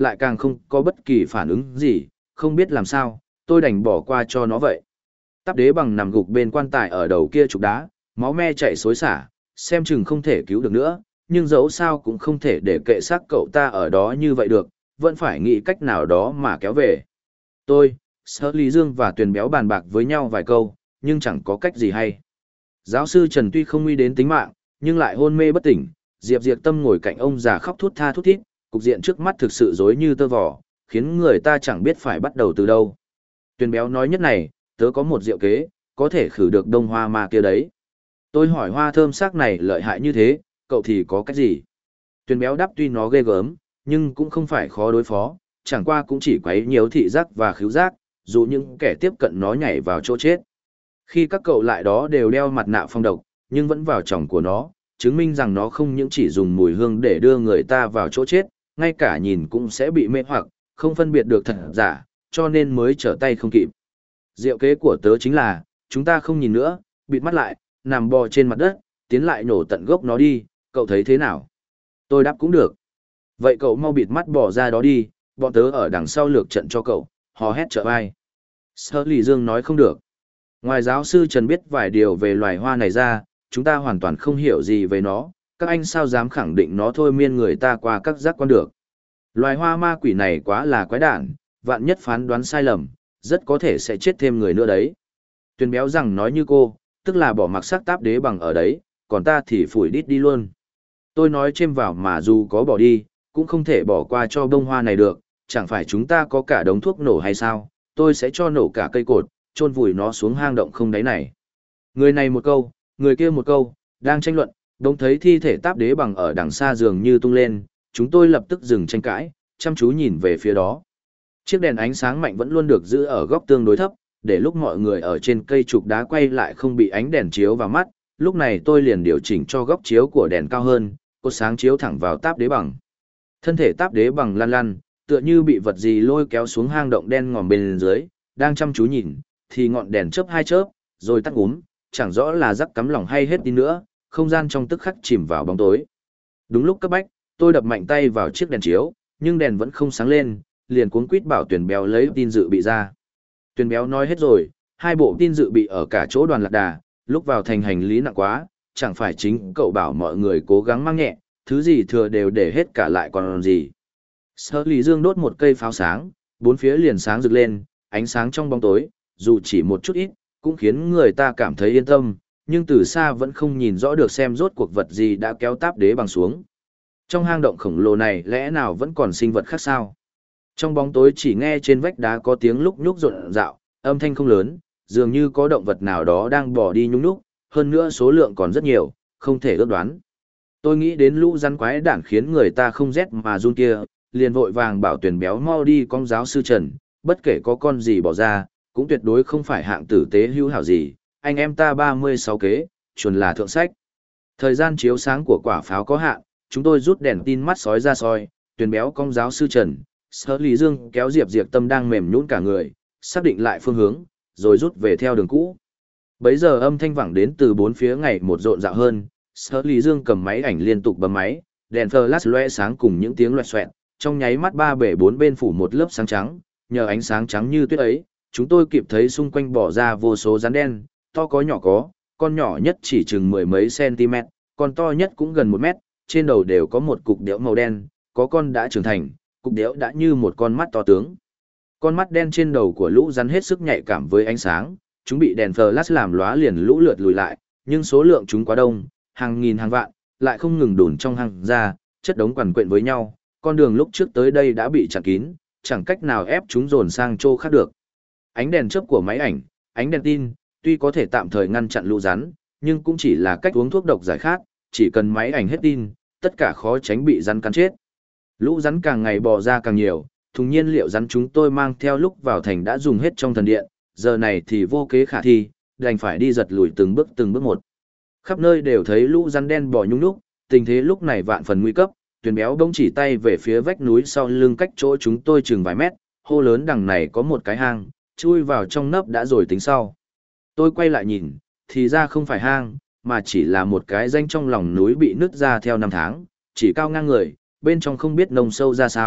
lại càng không có bất kỳ phản ứng gì, không biết làm sao, tôi đành bỏ qua cho nó vậy. Táp đế bằng nằm gục bên quan tài ở đầu kia trục đá, máu me chảy xối xả, xem chừng không thể cứu được nữa, nhưng dẫu sao cũng không thể để kệ xác cậu ta ở đó như vậy được, vẫn phải nghĩ cách nào đó mà kéo về. Tôi, Sở Lý Dương và Tuyền Béo bàn bạc với nhau vài câu, nhưng chẳng có cách gì hay. Giáo sư Trần tuy không nguy đến tính mạng, nhưng lại hôn mê bất tỉnh, Diệp Diệp Tâm ngồi cạnh ông già khóc thút tha thút thít, cục diện trước mắt thực sự rối như tơ vò, khiến người ta chẳng biết phải bắt đầu từ đâu. Tuyền Béo nói nhất này, tớ có một diệu kế, có thể khử được đông hoa ma kia đấy. Tôi hỏi hoa thơm sắc này lợi hại như thế, cậu thì có cách gì? Tuyền Béo đáp tuy nó ghê gớm, nhưng cũng không phải khó đối phó, chẳng qua cũng chỉ quấy nhiều thị giác và khứu giác, dụ những kẻ tiếp cận nó nhảy vào chỗ chết. Khi các cậu lại đó đều đeo mặt nạ phong độc, nhưng vẫn vào chồng của nó, chứng minh rằng nó không những chỉ dùng mùi hương để đưa người ta vào chỗ chết, ngay cả nhìn cũng sẽ bị mê hoặc, không phân biệt được thật giả, cho nên mới trở tay không kịp. Diệu kế của tớ chính là, chúng ta không nhìn nữa, bịt mắt lại, nằm bò trên mặt đất, tiến lại nổ tận gốc nó đi, cậu thấy thế nào? Tôi đáp cũng được. Vậy cậu mau bịt mắt bỏ ra đó đi, bọn tớ ở đằng sau lược trận cho cậu, hò hét trợ vai. Sở Lý Dương nói không được. Ngoài giáo sư Trần biết vài điều về loài hoa này ra, chúng ta hoàn toàn không hiểu gì về nó, các anh sao dám khẳng định nó thôi miên người ta qua các giác quan được. Loài hoa ma quỷ này quá là quái đản, vạn nhất phán đoán sai lầm, rất có thể sẽ chết thêm người nữa đấy. Tuyền Béo rằng nói như cô, tức là bỏ mặc xác táp đế bằng ở đấy, còn ta thì phủi đít đi luôn. Tôi nói chêm vào mà dù có bỏ đi, cũng không thể bỏ qua cho bông hoa này được, chẳng phải chúng ta có cả đống thuốc nổ hay sao, tôi sẽ cho nổ cả cây cột, chôn vùi nó xuống hang động không đáy này. Người này một câu, người kia một câu, đang tranh luận, đống thấy thi thể táp đế bằng ở đằng xa dường như tung lên, chúng tôi lập tức dừng tranh cãi, chăm chú nhìn về phía đó. Chiếc đèn ánh sáng mạnh vẫn luôn được giữ ở góc tương đối thấp, để lúc mọi người ở trên cây trục đá quay lại không bị ánh đèn chiếu vào mắt, lúc này tôi liền điều chỉnh cho góc chiếu của đèn cao hơn, cột sáng chiếu thẳng vào táp đế bằng. Thân thể táp đế bằng lăn lăn, tựa như bị vật gì lôi kéo xuống hang động đen ngòm bên dưới, đang chăm chú nhìn, thì ngọn đèn chớp hai chớp, rồi tắt úm, chẳng rõ là rắc cắm lỏng hay hết đi nữa, không gian trong tức khắc chìm vào bóng tối. Đúng lúc cấp bách, tôi đập mạnh tay vào chiếc đèn chiếu, nhưng đèn vẫn không sáng lên, liền cuống quýt bảo Tuyền Béo lấy tin dự bị ra. Tuyền Béo nói hết rồi, hai bộ tin dự bị ở cả chỗ Đoàn Lạc Đà, lúc vào thành hành lý nặng quá, chẳng phải chính cậu bảo mọi người cố gắng mang nhẹ, thứ gì thừa đều để hết cả lại còn gì. Sở Lý Dương đốt một cây pháo sáng, bốn phía liền sáng rực lên, ánh sáng trong bóng tối, dù chỉ một chút ít, cũng khiến người ta cảm thấy yên tâm, nhưng từ xa vẫn không nhìn rõ được xem rốt cuộc vật gì đã kéo táp đế bằng xuống. Trong hang động khổng lồ này lẽ nào vẫn còn sinh vật khác sao? Trong bóng tối chỉ nghe trên vách đá có tiếng lúc nhúc rộn rạo, âm thanh không lớn, dường như có động vật nào đó đang bỏ đi nhúc nhúc, hơn nữa số lượng còn rất nhiều, không thể ước đoán. Tôi nghĩ đến lũ rắn quái đản khiến người ta không rét mà run kia, liền vội vàng bảo Tuyền Béo mau đi con giáo sư Trần, bất kể có con gì bỏ ra, cũng tuyệt đối không phải hạng tử tế hữu hảo gì, anh em ta 36 kế, chuẩn là thượng sách. Thời gian chiếu sáng của quả pháo có hạn, chúng tôi rút đèn tin mắt sói ra soi, Tuyền Béo con giáo sư Trần, Sở Lý Dương kéo Diệp Diệp Tâm đang mềm nhũn cả người, xác định lại phương hướng, rồi rút về theo đường cũ. Bấy giờ âm thanh vẳng đến từ bốn phía ngày một rộn rạo hơn, Sở Lý Dương cầm máy ảnh liên tục bấm máy, đèn flash loe sáng cùng những tiếng loẹt xoẹt, trong nháy mắt ba bể bốn bên phủ một lớp sáng trắng, nhờ ánh sáng trắng như tuyết ấy, chúng tôi kịp thấy xung quanh bỏ ra vô số rắn đen, to có nhỏ có, con nhỏ nhất chỉ chừng mười mấy cm, con to nhất cũng gần 1 mét, trên đầu đều có một cục đẽo màu đen, có con đã trưởng thành, cục đẽo đã như một con mắt to tướng. Con mắt đen trên đầu của lũ rắn hết sức nhạy cảm với ánh sáng, chúng bị đèn flash làm lóa liền lũ lượt lùi lại, nhưng số lượng chúng quá đông, hàng nghìn hàng vạn, lại không ngừng đùn trong hang ra, chất đống quằn quện với nhau, con đường lúc trước tới đây đã bị chặn kín, chẳng cách nào ép chúng dồn sang chỗ khác được. Ánh đèn chớp của máy ảnh, ánh đèn tin, tuy có thể tạm thời ngăn chặn lũ rắn, nhưng cũng chỉ là cách uống thuốc độc giải khát, chỉ cần máy ảnh hết tin, tất cả khó tránh bị rắn cắn chết. Lũ rắn càng ngày bò ra càng nhiều, thùng nhiên liệu rắn chúng tôi mang theo lúc vào thành đã dùng hết trong thần điện, giờ này thì vô kế khả thi, đành phải đi giật lùi từng bước một. Khắp nơi đều thấy lũ rắn đen bò nhung nhúc, tình thế lúc này vạn phần nguy cấp, Tuyền Béo bỗng chỉ tay về phía vách núi sau lưng cách chỗ chúng tôi chừng vài mét, hô lớn đằng này có một cái hang, chui vào trong nấp đã rồi tính sau. Tôi quay lại nhìn, thì ra không phải hang, mà chỉ là một cái rãnh trong lòng núi bị nứt ra theo năm tháng, chỉ cao ngang người, bên trong không biết nông sâu ra sao,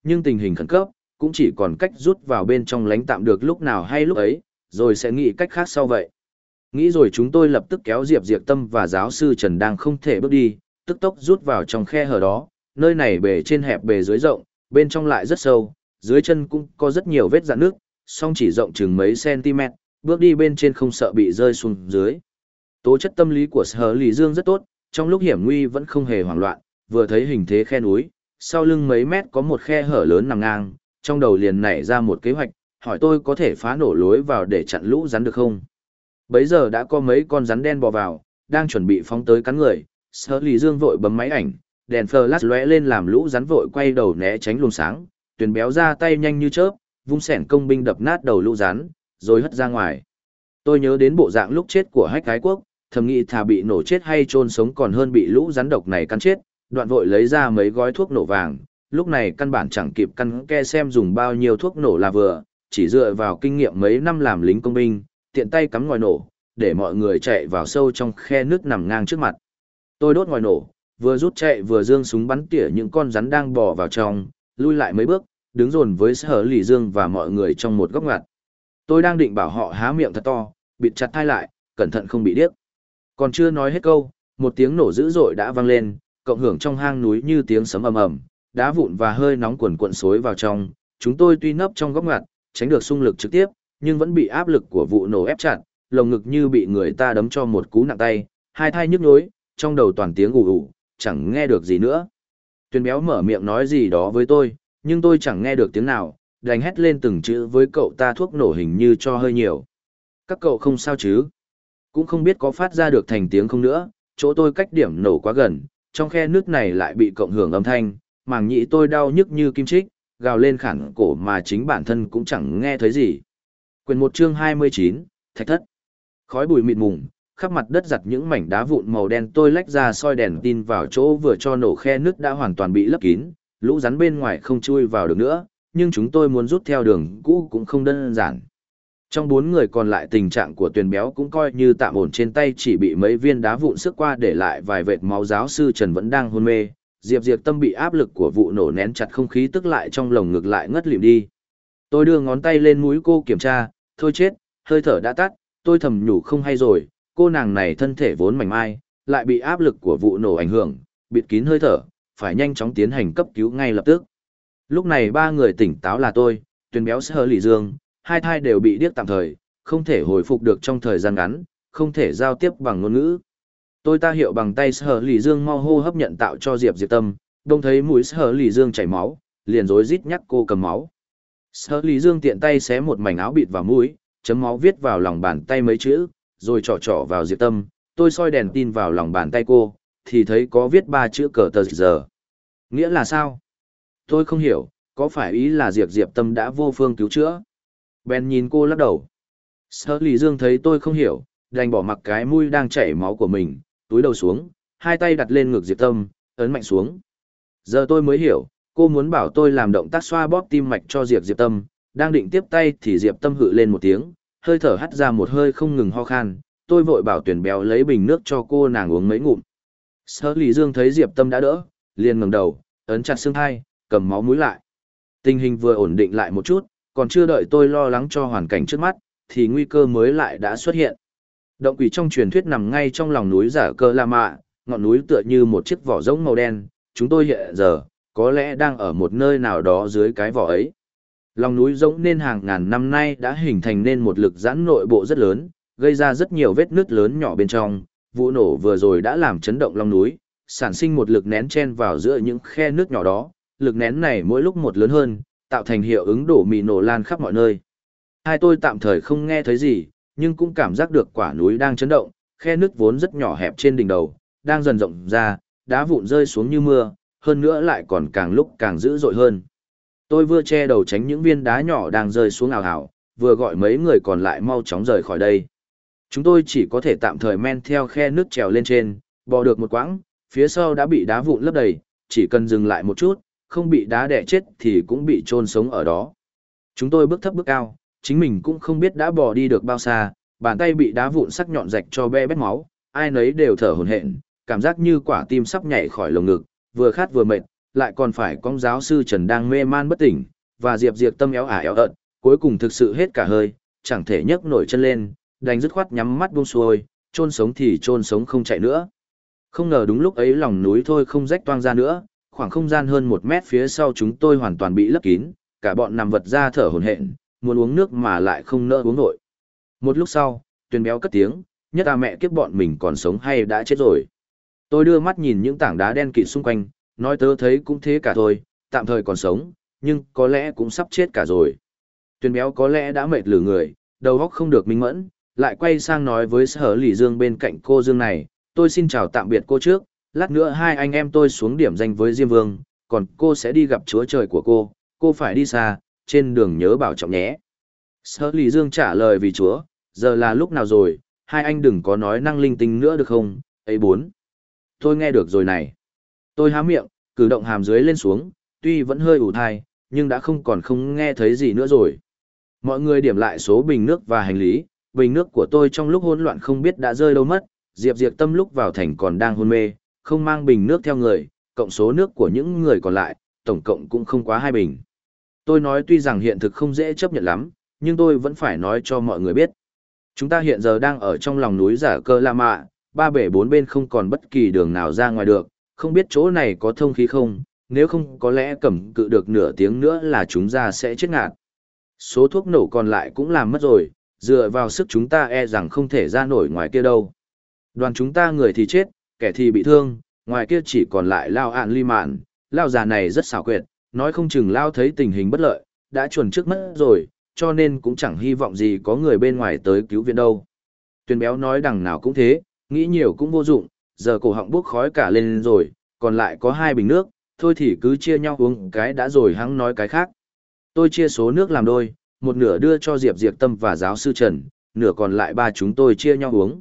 nhưng tình hình khẩn cấp, cũng chỉ còn cách rút vào bên trong lánh tạm được lúc nào hay lúc ấy, rồi sẽ nghĩ cách khác sau vậy. Nghĩ rồi chúng tôi lập tức kéo Diệp Diệp Tâm và giáo sư Trần đang không thể bước đi, tức tốc rút vào trong khe hở đó, nơi này bề trên hẹp bề dưới rộng, bên trong lại rất sâu, dưới chân cũng có rất nhiều vết rạn nước, song chỉ rộng chừng mấy cm, bước đi bên trên không sợ bị rơi xuống dưới. Tố chất tâm lý của Sở Lì Dương rất tốt, trong lúc hiểm nguy vẫn không hề hoảng loạn, vừa thấy hình thế khe núi, sau lưng mấy mét có một khe hở lớn nằm ngang, trong đầu liền nảy ra một kế hoạch, hỏi tôi có thể phá nổ lối vào để chặn lũ rắn được không. Bấy giờ đã có mấy con rắn đen bò vào, đang chuẩn bị phóng tới cắn người, Sở Lì Dương vội bấm máy ảnh, đèn flash lóe lên làm lũ rắn vội quay đầu né tránh luồng sáng, Tuyền Béo ra tay nhanh như chớp, vung xẻng công binh đập nát đầu lũ rắn, rồi hất ra ngoài. Tôi nhớ đến bộ dạng lúc chết của Hách Ái Quốc, thầm nghĩ thà bị nổ chết hay chôn sống còn hơn bị lũ rắn độc này cắn chết, đoạn vội lấy ra mấy gói thuốc nổ vàng, lúc này căn bản chẳng kịp căn ke xem dùng bao nhiêu thuốc nổ là vừa, chỉ dựa vào kinh nghiệm mấy năm làm lính công binh, tiện tay cắm ngòi nổ, để mọi người chạy vào sâu trong khe nước nằm ngang trước mặt. Tôi đốt ngòi nổ, vừa rút chạy vừa giương súng bắn tỉa những con rắn đang bò vào trong, lui lại mấy bước, đứng dồn với Sở Lì Dương và mọi người trong một góc ngặt. Tôi đang định bảo họ há miệng thật to, bịt chặt tai lại, cẩn thận không bị điếc. Còn chưa nói hết câu, một tiếng nổ dữ dội đã vang lên, cộng hưởng trong hang núi như tiếng sấm ầm ầm, đá vụn và hơi nóng cuồn cuộn xối vào trong. Chúng tôi tuy nấp trong góc ngặt, tránh được xung lực trực tiếp, nhưng vẫn bị áp lực của vụ nổ ép chặt, lồng ngực như bị người ta đấm cho một cú nặng tay, hai thai nhức nhối, trong đầu toàn tiếng ù ù, chẳng nghe được gì nữa. Tuyền Béo mở miệng nói gì đó với tôi, nhưng tôi chẳng nghe được tiếng nào, đành hét lên từng chữ với cậu ta thuốc nổ hình như cho hơi nhiều. Các cậu không sao chứ? Cũng không biết có phát ra được thành tiếng không nữa, chỗ tôi cách điểm nổ quá gần, trong khe nước này lại bị cộng hưởng âm thanh, màng nhĩ tôi đau nhức như kim chích, gào lên khản cổ mà chính bản thân cũng chẳng nghe thấy gì. Quyển 1 chương 29, Thạch Thất. Khói bụi mịt mùng, khắp mặt đất giặt những mảnh đá vụn màu đen, tôi lách ra soi đèn tin vào chỗ vừa cho nổ khe nước đã hoàn toàn bị lấp kín, lũ rắn bên ngoài không chui vào được nữa, nhưng chúng tôi muốn rút theo đường cũ cũng không đơn giản. Trong 4 người còn lại tình trạng của Tuyền Béo cũng coi như tạm ổn, trên tay chỉ bị mấy viên đá vụn xước qua để lại vài vệt máu, giáo sư Trần vẫn đang hôn mê, Diệp Diệp Tâm bị áp lực của vụ nổ nén chặt không khí tức lại trong lồng ngực lại ngất lịm đi. Tôi đưa ngón tay lên mũi cô kiểm tra, thôi chết, hơi thở đã tắt, tôi thầm nhủ không hay rồi, cô nàng này thân thể vốn mảnh mai, lại bị áp lực của vụ nổ ảnh hưởng, bịt kín hơi thở, phải nhanh chóng tiến hành cấp cứu ngay lập tức. Lúc này 3 người tỉnh táo là tôi, Tuyền Béo, Sở Lì Dương, hai thai đều bị điếc tạm thời, không thể hồi phục được trong thời gian ngắn, không thể giao tiếp bằng ngôn ngữ. Tôi ta hiệu bằng tay Sở Lì Dương mau hô hấp nhận tạo cho Diệp Diệp Tâm, đông thấy mũi Sở Lì Dương chảy máu, liền rối rít nhắc cô cầm máu. Sở Lì Dương tiện tay xé một mảnh áo bịt vào mũi, chấm máu viết vào lòng bàn tay mấy chữ, rồi trỏ vào Diệp Tâm. Tôi soi đèn tin vào lòng bàn tay cô, thì thấy có viết 3 chữ cờ tờ giờ. Nghĩa là sao? Tôi không hiểu, có phải ý là Diệp Diệp Tâm đã vô phương cứu chữa? Ben nhìn cô lắc đầu. Sở Lì Dương thấy tôi không hiểu, đành bỏ mặc cái mũi đang chảy máu của mình, túi đầu xuống, hai tay đặt lên ngực Diệp Tâm, ấn mạnh xuống. Giờ tôi mới hiểu, cô muốn bảo tôi làm động tác xoa bóp tim mạch cho Diệp Diệp Tâm, đang định tiếp tay thì Diệp Tâm hự lên một tiếng, hơi thở hắt ra một hơi không ngừng ho khan, tôi vội bảo Tuyền Béo lấy bình nước cho cô nàng uống mấy ngụm. Sở Lì Dương thấy Diệp Tâm đã đỡ, liền ngẩng đầu, ấn chặt xương thai, cầm máu mũi lại. Tình hình vừa ổn định lại một chút, còn chưa đợi tôi lo lắng cho hoàn cảnh trước mắt, thì nguy cơ mới lại đã xuất hiện. Động quỷ trong truyền thuyết nằm ngay trong lòng núi Giả Cơ La Mạ, ngọn núi tựa như một chiếc vỏ rỗng màu đen, chúng tôi hiện giờ, có lẽ đang ở một nơi nào đó dưới cái vỏ ấy. Lòng núi rỗng nên hàng ngàn năm nay đã hình thành nên một lực giãn nội bộ rất lớn, gây ra rất nhiều vết nứt lớn nhỏ bên trong. Vụ nổ vừa rồi đã làm chấn động lòng núi, sản sinh một lực nén chen vào giữa những khe nước nhỏ đó, lực nén này mỗi lúc một lớn hơn, tạo thành hiệu ứng đổ mì nổ lan khắp mọi nơi. Hai tôi tạm thời không nghe thấy gì, nhưng cũng cảm giác được quả núi đang chấn động, khe nước vốn rất nhỏ hẹp trên đỉnh đầu, đang dần rộng ra, đá vụn rơi xuống như mưa, hơn nữa lại còn càng lúc càng dữ dội hơn. Tôi vừa che đầu tránh những viên đá nhỏ đang rơi xuống ào ào, vừa gọi mấy người còn lại mau chóng rời khỏi đây. Chúng tôi chỉ có thể tạm thời men theo khe nước trèo lên trên, bò được một quãng, phía sau đã bị đá vụn lấp đầy, chỉ cần dừng lại một chút, không bị đá đè chết thì cũng bị chôn sống ở đó. Chúng tôi bước thấp bước cao, chính mình cũng không biết đã bò đi được bao xa, bàn tay bị đá vụn sắc nhọn rạch cho be bét máu, ai nấy đều thở hổn hển, cảm giác như quả tim sắp nhảy khỏi lồng ngực, vừa khát vừa mệt, lại còn phải con giáo sư Trần đang mê man bất tỉnh, và Diệp Diệp Tâm éo ả éo ợt, cuối cùng thực sự hết cả hơi, chẳng thể nhấc nổi chân lên, đành dứt khoát nhắm mắt buông xuôi, chôn sống thì chôn sống không chạy nữa. Không ngờ đúng lúc ấy lòng núi thôi không rách toang ra nữa, khoảng không gian hơn 1 mét phía sau chúng tôi hoàn toàn bị lấp kín, cả bọn nằm vật ra thở hổn hển, muốn uống nước mà lại không nỡ uống nổi. Một lúc sau, Tuyền Béo cất tiếng, nhất là mẹ kiếp bọn mình còn sống hay đã chết rồi. Tôi đưa mắt nhìn những tảng đá đen kịt xung quanh, nói tớ thấy cũng thế cả thôi, tạm thời còn sống, nhưng có lẽ cũng sắp chết cả rồi. Tuyền Béo có lẽ đã mệt lử người, đầu óc không được minh mẫn, lại quay sang nói với Sở Lỷ Dương bên cạnh cô Dương này, tôi xin chào tạm biệt cô trước, lát nữa hai anh em tôi xuống điểm danh với Diêm Vương, còn cô sẽ đi gặp Chúa Trời của cô phải đi xa, trên đường nhớ bảo trọng nhé. Sở Lỷ Dương trả lời vì Chúa, giờ là lúc nào rồi, hai anh đừng có nói năng linh tinh nữa được không, ấy bốn. Tôi nghe được rồi này. Tôi há miệng, cử động hàm dưới lên xuống, tuy vẫn hơi ủ thai, nhưng đã không nghe thấy gì nữa rồi. Mọi người điểm lại số bình nước và hành lý, bình nước của tôi trong lúc hỗn loạn không biết đã rơi đâu mất, Diệp Diệp Tâm lúc vào thành còn đang hôn mê, không mang bình nước theo người, cộng số nước của những người còn lại, tổng cộng cũng không quá 2 bình. Tôi nói tuy rằng hiện thực không dễ chấp nhận lắm, nhưng tôi vẫn phải nói cho mọi người biết. Chúng ta hiện giờ đang ở trong lòng núi Giả Cơ La Mạ, 3 bể 4 bên không còn bất kỳ đường nào ra ngoài được, không biết chỗ này có thông khí không, nếu không có lẽ cầm cự được nửa tiếng nữa là chúng ta sẽ chết ngạt. Số thuốc nổ còn lại cũng làm mất rồi, dựa vào sức chúng ta e rằng không thể ra nổi ngoài kia đâu. Đoàn chúng ta người thì chết, kẻ thì bị thương, ngoài kia chỉ còn lại Lao Ạn Ly Mạn, Lao già này rất xảo quyệt, nói không chừng Lao thấy tình hình bất lợi, đã chuẩn trước mất rồi, cho nên cũng chẳng hy vọng gì có người bên ngoài tới cứu viện đâu. Tuyền Béo nói đằng nào cũng thế, nghĩ nhiều cũng vô dụng, giờ cổ họng bốc khói cả lên rồi, còn lại có 2 bình nước, thôi thì cứ chia nhau uống cái đã rồi hắn nói cái khác. Tôi chia số nước làm đôi, một nửa đưa cho Diệp Diệp Tâm và giáo sư Trần, nửa còn lại ba chúng tôi chia nhau uống.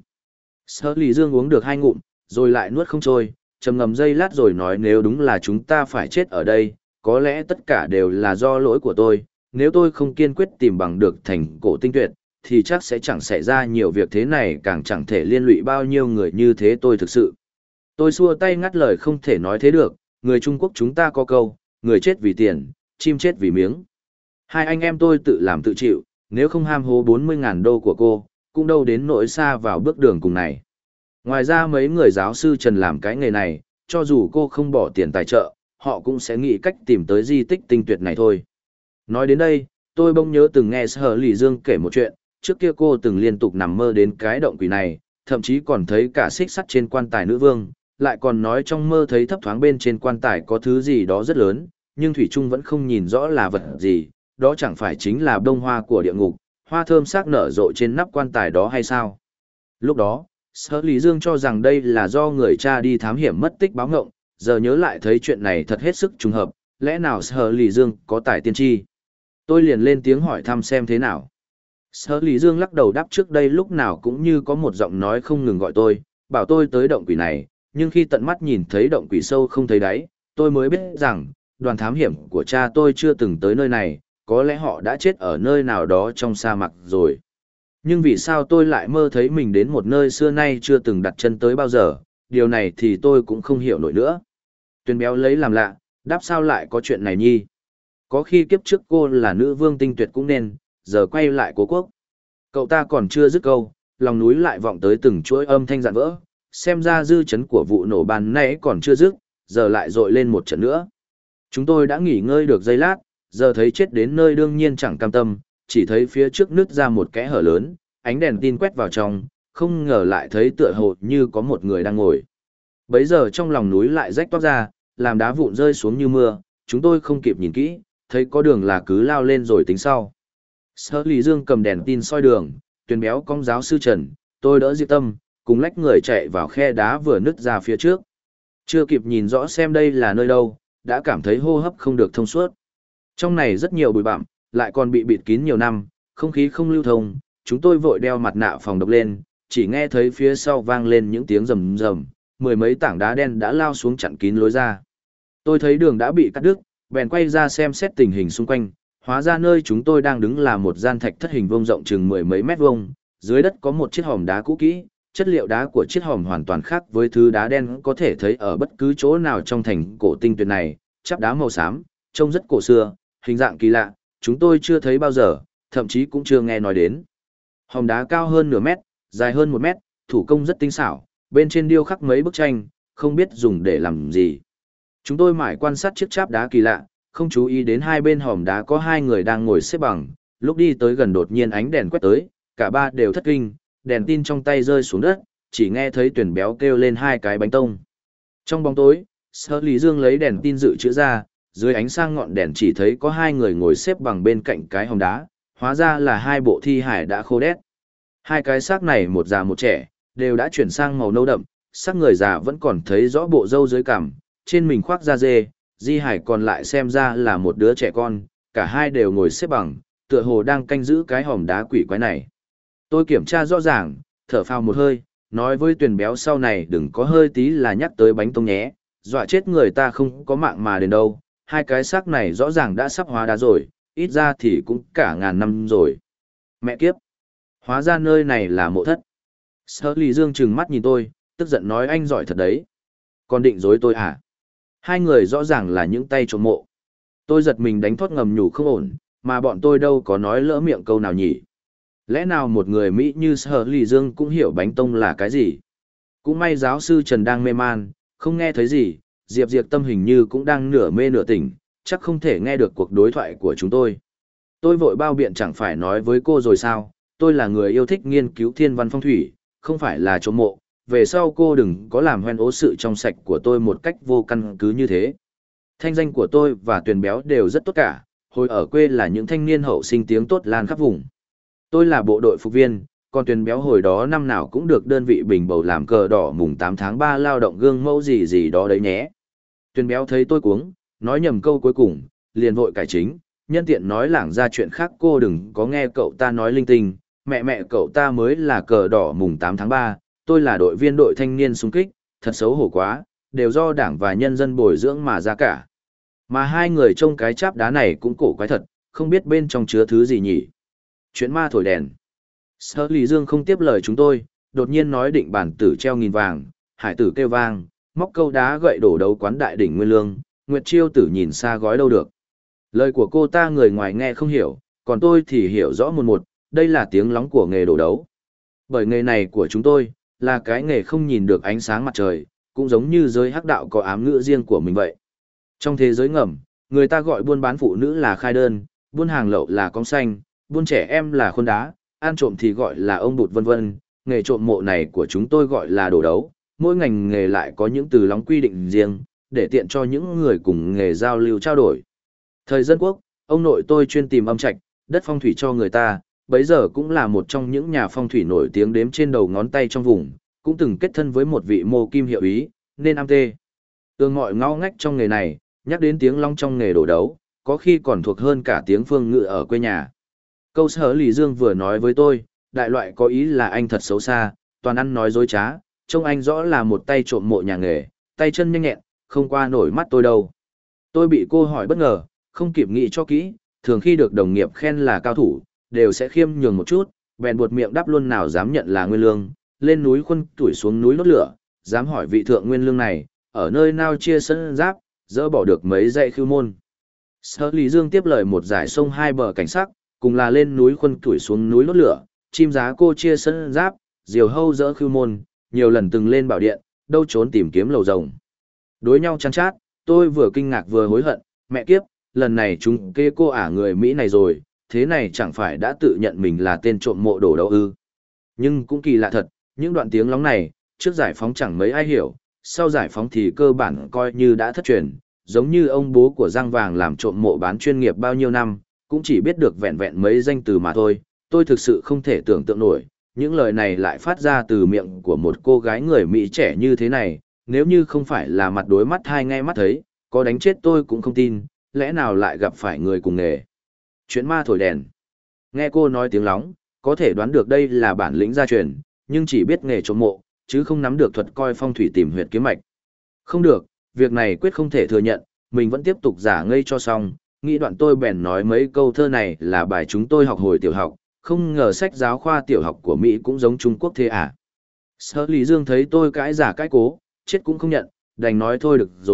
Sở Lý Dương uống được 2 ngụm, rồi lại nuốt không trôi, trầm ngầm giây lát rồi nói nếu đúng là chúng ta phải chết ở đây, có lẽ tất cả đều là do lỗi của tôi, nếu tôi không kiên quyết tìm bằng được thành cổ tinh tuyệt, thì chắc sẽ chẳng xảy ra nhiều việc thế này, càng chẳng thể liên lụy bao nhiêu người như thế tôi thực sự. Tôi xua tay ngắt lời không thể nói thế được, người Trung Quốc chúng ta có câu, người chết vì tiền, chim chết vì miếng. Hai anh em tôi tự làm tự chịu, nếu không ham hố 40.000 đô của cô, cũng đâu đến nỗi xa vào bước đường cùng này. Ngoài ra mấy người giáo sư Trần làm cái nghề này, cho dù cô không bỏ tiền tài trợ, họ cũng sẽ nghĩ cách tìm tới di tích tinh tuyệt này thôi. Nói đến đây, tôi bỗng nhớ từng nghe Sở Lý Dương kể một chuyện, trước kia cô từng liên tục nằm mơ đến cái động quỷ này, thậm chí còn thấy cả xích sắt trên quan tài nữ vương, lại còn nói trong mơ thấy thấp thoáng bên trên quan tài có thứ gì đó rất lớn, nhưng Thủy Trung vẫn không nhìn rõ là vật gì, đó chẳng phải chính là bông hoa của địa ngục, hoa thơm sắc nở rộ trên nắp quan tài đó hay sao? Lúc đó, Sở Lý Dương cho rằng đây là do người cha đi thám hiểm mất tích báo ngộng, giờ nhớ lại thấy chuyện này thật hết sức trùng hợp, lẽ nào Sở Lý Dương có tài tiên tri? Tôi liền lên tiếng hỏi thăm xem thế nào. Sở Lý Dương lắc đầu đáp trước đây lúc nào cũng như có một giọng nói không ngừng gọi tôi, bảo tôi tới động quỷ này, nhưng khi tận mắt nhìn thấy động quỷ sâu không thấy đáy, tôi mới biết rằng, đoàn thám hiểm của cha tôi chưa từng tới nơi này, có lẽ họ đã chết ở nơi nào đó trong sa mạc rồi. Nhưng vì sao tôi lại mơ thấy mình đến một nơi xưa nay chưa từng đặt chân tới bao giờ, điều này thì tôi cũng không hiểu nổi nữa. Tuyền Béo lấy làm lạ, đáp sao lại có chuyện này nhi. Có khi kiếp trước cô là nữ vương tinh tuyệt cũng nên, giờ quay lại cố quốc. Cậu ta còn chưa dứt câu, lòng núi lại vọng tới từng chuỗi âm thanh rạn vỡ, xem ra dư chấn của vụ nổ ban nãy còn chưa dứt, giờ lại dội lên một trận nữa. Chúng tôi đã nghỉ ngơi được giây lát, giờ thấy chết đến nơi đương nhiên chẳng cam tâm, chỉ thấy phía trước nứt ra một kẽ hở lớn, ánh đèn tin quét vào trong, không ngờ lại thấy tựa hồ như có một người đang ngồi. Bấy giờ trong lòng núi lại rách toát ra, làm đá vụn rơi xuống như mưa, chúng tôi không kịp nhìn kỹ, thấy có đường là cứ lao lên rồi tính sau. Sở Lý Dương cầm đèn tin soi đường, Tuyền Béo cong giáo sư Trần, tôi đỡ Diệp Tâm, cùng lách người chạy vào khe đá vừa nứt ra phía trước. Chưa kịp nhìn rõ xem đây là nơi đâu, đã cảm thấy hô hấp không được thông suốt. Trong này rất nhiều bụi bặm, lại còn bị bịt kín nhiều năm, không khí không lưu thông, chúng tôi vội đeo mặt nạ phòng độc lên, chỉ nghe thấy phía sau vang lên những tiếng rầm rầm, 10 mấy tảng đá đen đã lao xuống chặn kín lối ra. Tôi thấy đường đã bị cắt đứt, bèn quay ra xem xét tình hình xung quanh, hóa ra nơi chúng tôi đang đứng là một gian thạch thất hình vuông rộng chừng 10 mấy mét vuông, dưới đất có một chiếc hòm đá cũ kỹ, chất liệu đá của chiếc hòm hoàn toàn khác với thứ đá đen có thể thấy ở bất cứ chỗ nào trong thành cổ tinh tuyệt này, chắp đá màu xám, trông rất cổ xưa, hình dạng kỳ lạ, chúng tôi chưa thấy bao giờ, thậm chí cũng chưa nghe nói đến. Hòn đá cao hơn nửa mét, dài hơn 1 mét, thủ công rất tinh xảo, bên trên điêu khắc mấy bức tranh, không biết dùng để làm gì. Chúng tôi mải quan sát chiếc cháp đá kỳ lạ, không chú ý đến hai bên hòm đá có hai người đang ngồi xếp bằng, lúc đi tới gần đột nhiên ánh đèn quét tới, cả ba đều thất kinh, đèn tin trong tay rơi xuống đất, chỉ nghe thấy tuyển béo kêu lên hai cái bánh tông. Trong bóng tối, Sở Lý Dương lấy đèn tin dự trữ ra, dưới ánh sáng ngọn đèn chỉ thấy có hai người ngồi xếp bằng bên cạnh cái hòm đá, hóa ra là hai bộ thi hải đã khô đét. Hai cái xác này một già một trẻ, đều đã chuyển sang màu nâu đậm, xác người già vẫn còn thấy rõ bộ râu dưới cằm, trên mình khoác da dê, di hải còn lại xem ra là một đứa trẻ con, cả hai đều ngồi xếp bằng, tựa hồ đang canh giữ cái hòm đá quỷ quái này. Tôi kiểm tra rõ ràng, thở phào một hơi, nói với tuyển béo sau này đừng có hơi tí là nhắc tới bánh tông nhé, dọa chết người ta không có mạng mà đến đâu, hai cái xác này rõ ràng đã sắp hóa đá rồi, ít ra thì cũng cả ngàn năm rồi. Mẹ kiếp! Hóa ra nơi này là mộ thất. Sở Lý Dương trừng mắt nhìn tôi, tức giận nói anh giỏi thật đấy. Còn định dối tôi à? Hai người rõ ràng là những tay trộm mộ. Tôi giật mình đánh thót ngầm nhủ không ổn, mà bọn tôi đâu có nói lỡ miệng câu nào nhỉ. Lẽ nào một người Mỹ như Sở Lý Dương cũng hiểu bánh tông là cái gì? Cũng may giáo sư Trần đang mê man, không nghe thấy gì, Diệp Diệp Tâm hình như cũng đang nửa mê nửa tỉnh, chắc không thể nghe được cuộc đối thoại của chúng tôi. Tôi vội bao biện chẳng phải nói với cô rồi sao, tôi là người yêu thích nghiên cứu thiên văn phong thủy, không phải là trộm mộ, về sau cô đừng có làm hoen ố sự trong sạch của tôi một cách vô căn cứ như thế. Thanh danh của tôi và Tuyền Béo đều rất tốt cả, hồi ở quê là những thanh niên hậu sinh tiếng tốt lan khắp vùng. Tôi là bộ đội phục viên, còn Tuyền Béo hồi đó năm nào cũng được đơn vị bình bầu làm cờ đỏ mùng 8 tháng 3 lao động gương mẫu gì gì đó đấy nhé. Tuyền Béo thấy tôi cuống, nói nhầm câu cuối cùng, liền vội cải chính, nhân tiện nói lảng ra chuyện khác cô đừng có nghe cậu ta nói linh tinh, mẹ cậu ta mới là cờ đỏ mùng 8 tháng 3, tôi là đội viên đội thanh niên xung kích, thật xấu hổ quá, đều do đảng và nhân dân bồi dưỡng mà ra cả. Mà hai người trông cái cháp đá này cũng cổ quái thật, không biết bên trong chứa thứ gì nhỉ. Chuyện ma thổi đèn. Sở Lý Dương không tiếp lời chúng tôi, đột nhiên nói định bản tử treo nghìn vàng, hải tử kêu vang, móc câu đá gậy đổ đấu quán đại đỉnh Nguyên Lương, Nguyệt Chiêu tử nhìn xa gói đâu được. Lời của cô ta người ngoài nghe không hiểu, còn tôi thì hiểu rõ một, đây là tiếng lóng của nghề đổ đấu. Bởi nghề này của chúng tôi, là cái nghề không nhìn được ánh sáng mặt trời, cũng giống như giới hắc đạo có ám ngữ riêng của mình vậy. Trong thế giới ngầm, người ta gọi buôn bán phụ nữ là khai đơn, buôn hàng lậu là cong xanh, buôn trẻ em là khuôn đá, ăn trộm thì gọi là ông bụt vân vân. Nghề trộm mộ này của chúng tôi gọi là đổ đấu, mỗi ngành nghề lại có những từ lóng quy định riêng, để tiện cho những người cùng nghề giao lưu trao đổi. Thời dân quốc, ông nội tôi chuyên tìm âm trạch, đất phong thủy cho người ta, bấy giờ cũng là một trong những nhà phong thủy nổi tiếng đếm trên đầu ngón tay trong vùng, cũng từng kết thân với một vị mô kim hiệu ý, nên am tê. Tương mọi ngao ngách trong nghề này, nhắc đến tiếng long trong nghề đổ đấu, có khi còn thuộc hơn cả tiếng phương ngữ ở quê nhà. Câu Sở Lý Dương vừa nói với tôi, đại loại có ý là anh thật xấu xa, toàn ăn nói dối trá, trông anh rõ là một tay trộm mộ nhà nghề, tay chân nhanh nhẹn, không qua nổi mắt tôi đâu. Tôi bị cô hỏi bất ngờ, không kịp nghĩ cho kỹ, thường khi được đồng nghiệp khen là cao thủ, đều sẽ khiêm nhường một chút, bèn buột miệng đáp luôn nào dám nhận là Nguyên Lương, lên núi khuân tuổi xuống núi đốt lửa, dám hỏi vị thượng Nguyên Lương này, ở nơi nào chia sân giáp, dỡ bỏ được mấy dãy khưu môn. Sở Lý Dương tiếp lời một giải sông hai bờ cảnh sắc, cùng là lên núi khuân tuổi xuống núi đốt lửa, chim giá cô chia sân giáp, diều hâu dỡ khưu môn, nhiều lần từng lên bảo điện, đâu trốn tìm kiếm lầu rồng. Đối nhau chăn chát, tôi vừa kinh ngạc vừa hối hận, mẹ kiếp, lần này chúng kê cô ả người Mỹ này rồi, thế này chẳng phải đã tự nhận mình là tên trộm mộ đổ đâu ư. Nhưng cũng kỳ lạ thật, những đoạn tiếng lóng này, trước giải phóng chẳng mấy ai hiểu, sau giải phóng thì cơ bản coi như đã thất truyền, giống như ông bố của Giang Vàng làm trộm mộ bán chuyên nghiệp bao nhiêu năm, cũng chỉ biết được vẹn vẹn mấy danh từ mà thôi. Tôi thực sự không thể tưởng tượng nổi, những lời này lại phát ra từ miệng của một cô gái người Mỹ trẻ như thế này, nếu như không phải là mặt đối mắt hai nghe mắt thấy, có đánh chết tôi cũng không tin, lẽ nào lại gặp phải người cùng nghề. Chuyện ma thổi đèn. Nghe cô nói tiếng lóng, có thể đoán được đây là bản lĩnh gia truyền, nhưng chỉ biết nghề trộm mộ, chứ không nắm được thuật coi phong thủy tìm huyệt kiếm mạch. Không được, việc này quyết không thể thừa nhận, mình vẫn tiếp tục giả ngây cho xong, nghĩ đoạn tôi bèn nói mấy câu thơ này là bài chúng tôi học hồi tiểu học, không ngờ sách giáo khoa tiểu học của Mỹ cũng giống Trung Quốc thế à. Sở Lý Dương thấy tôi cãi giả cãi cố, chết cũng không nhận, đành nói thôi được rồi,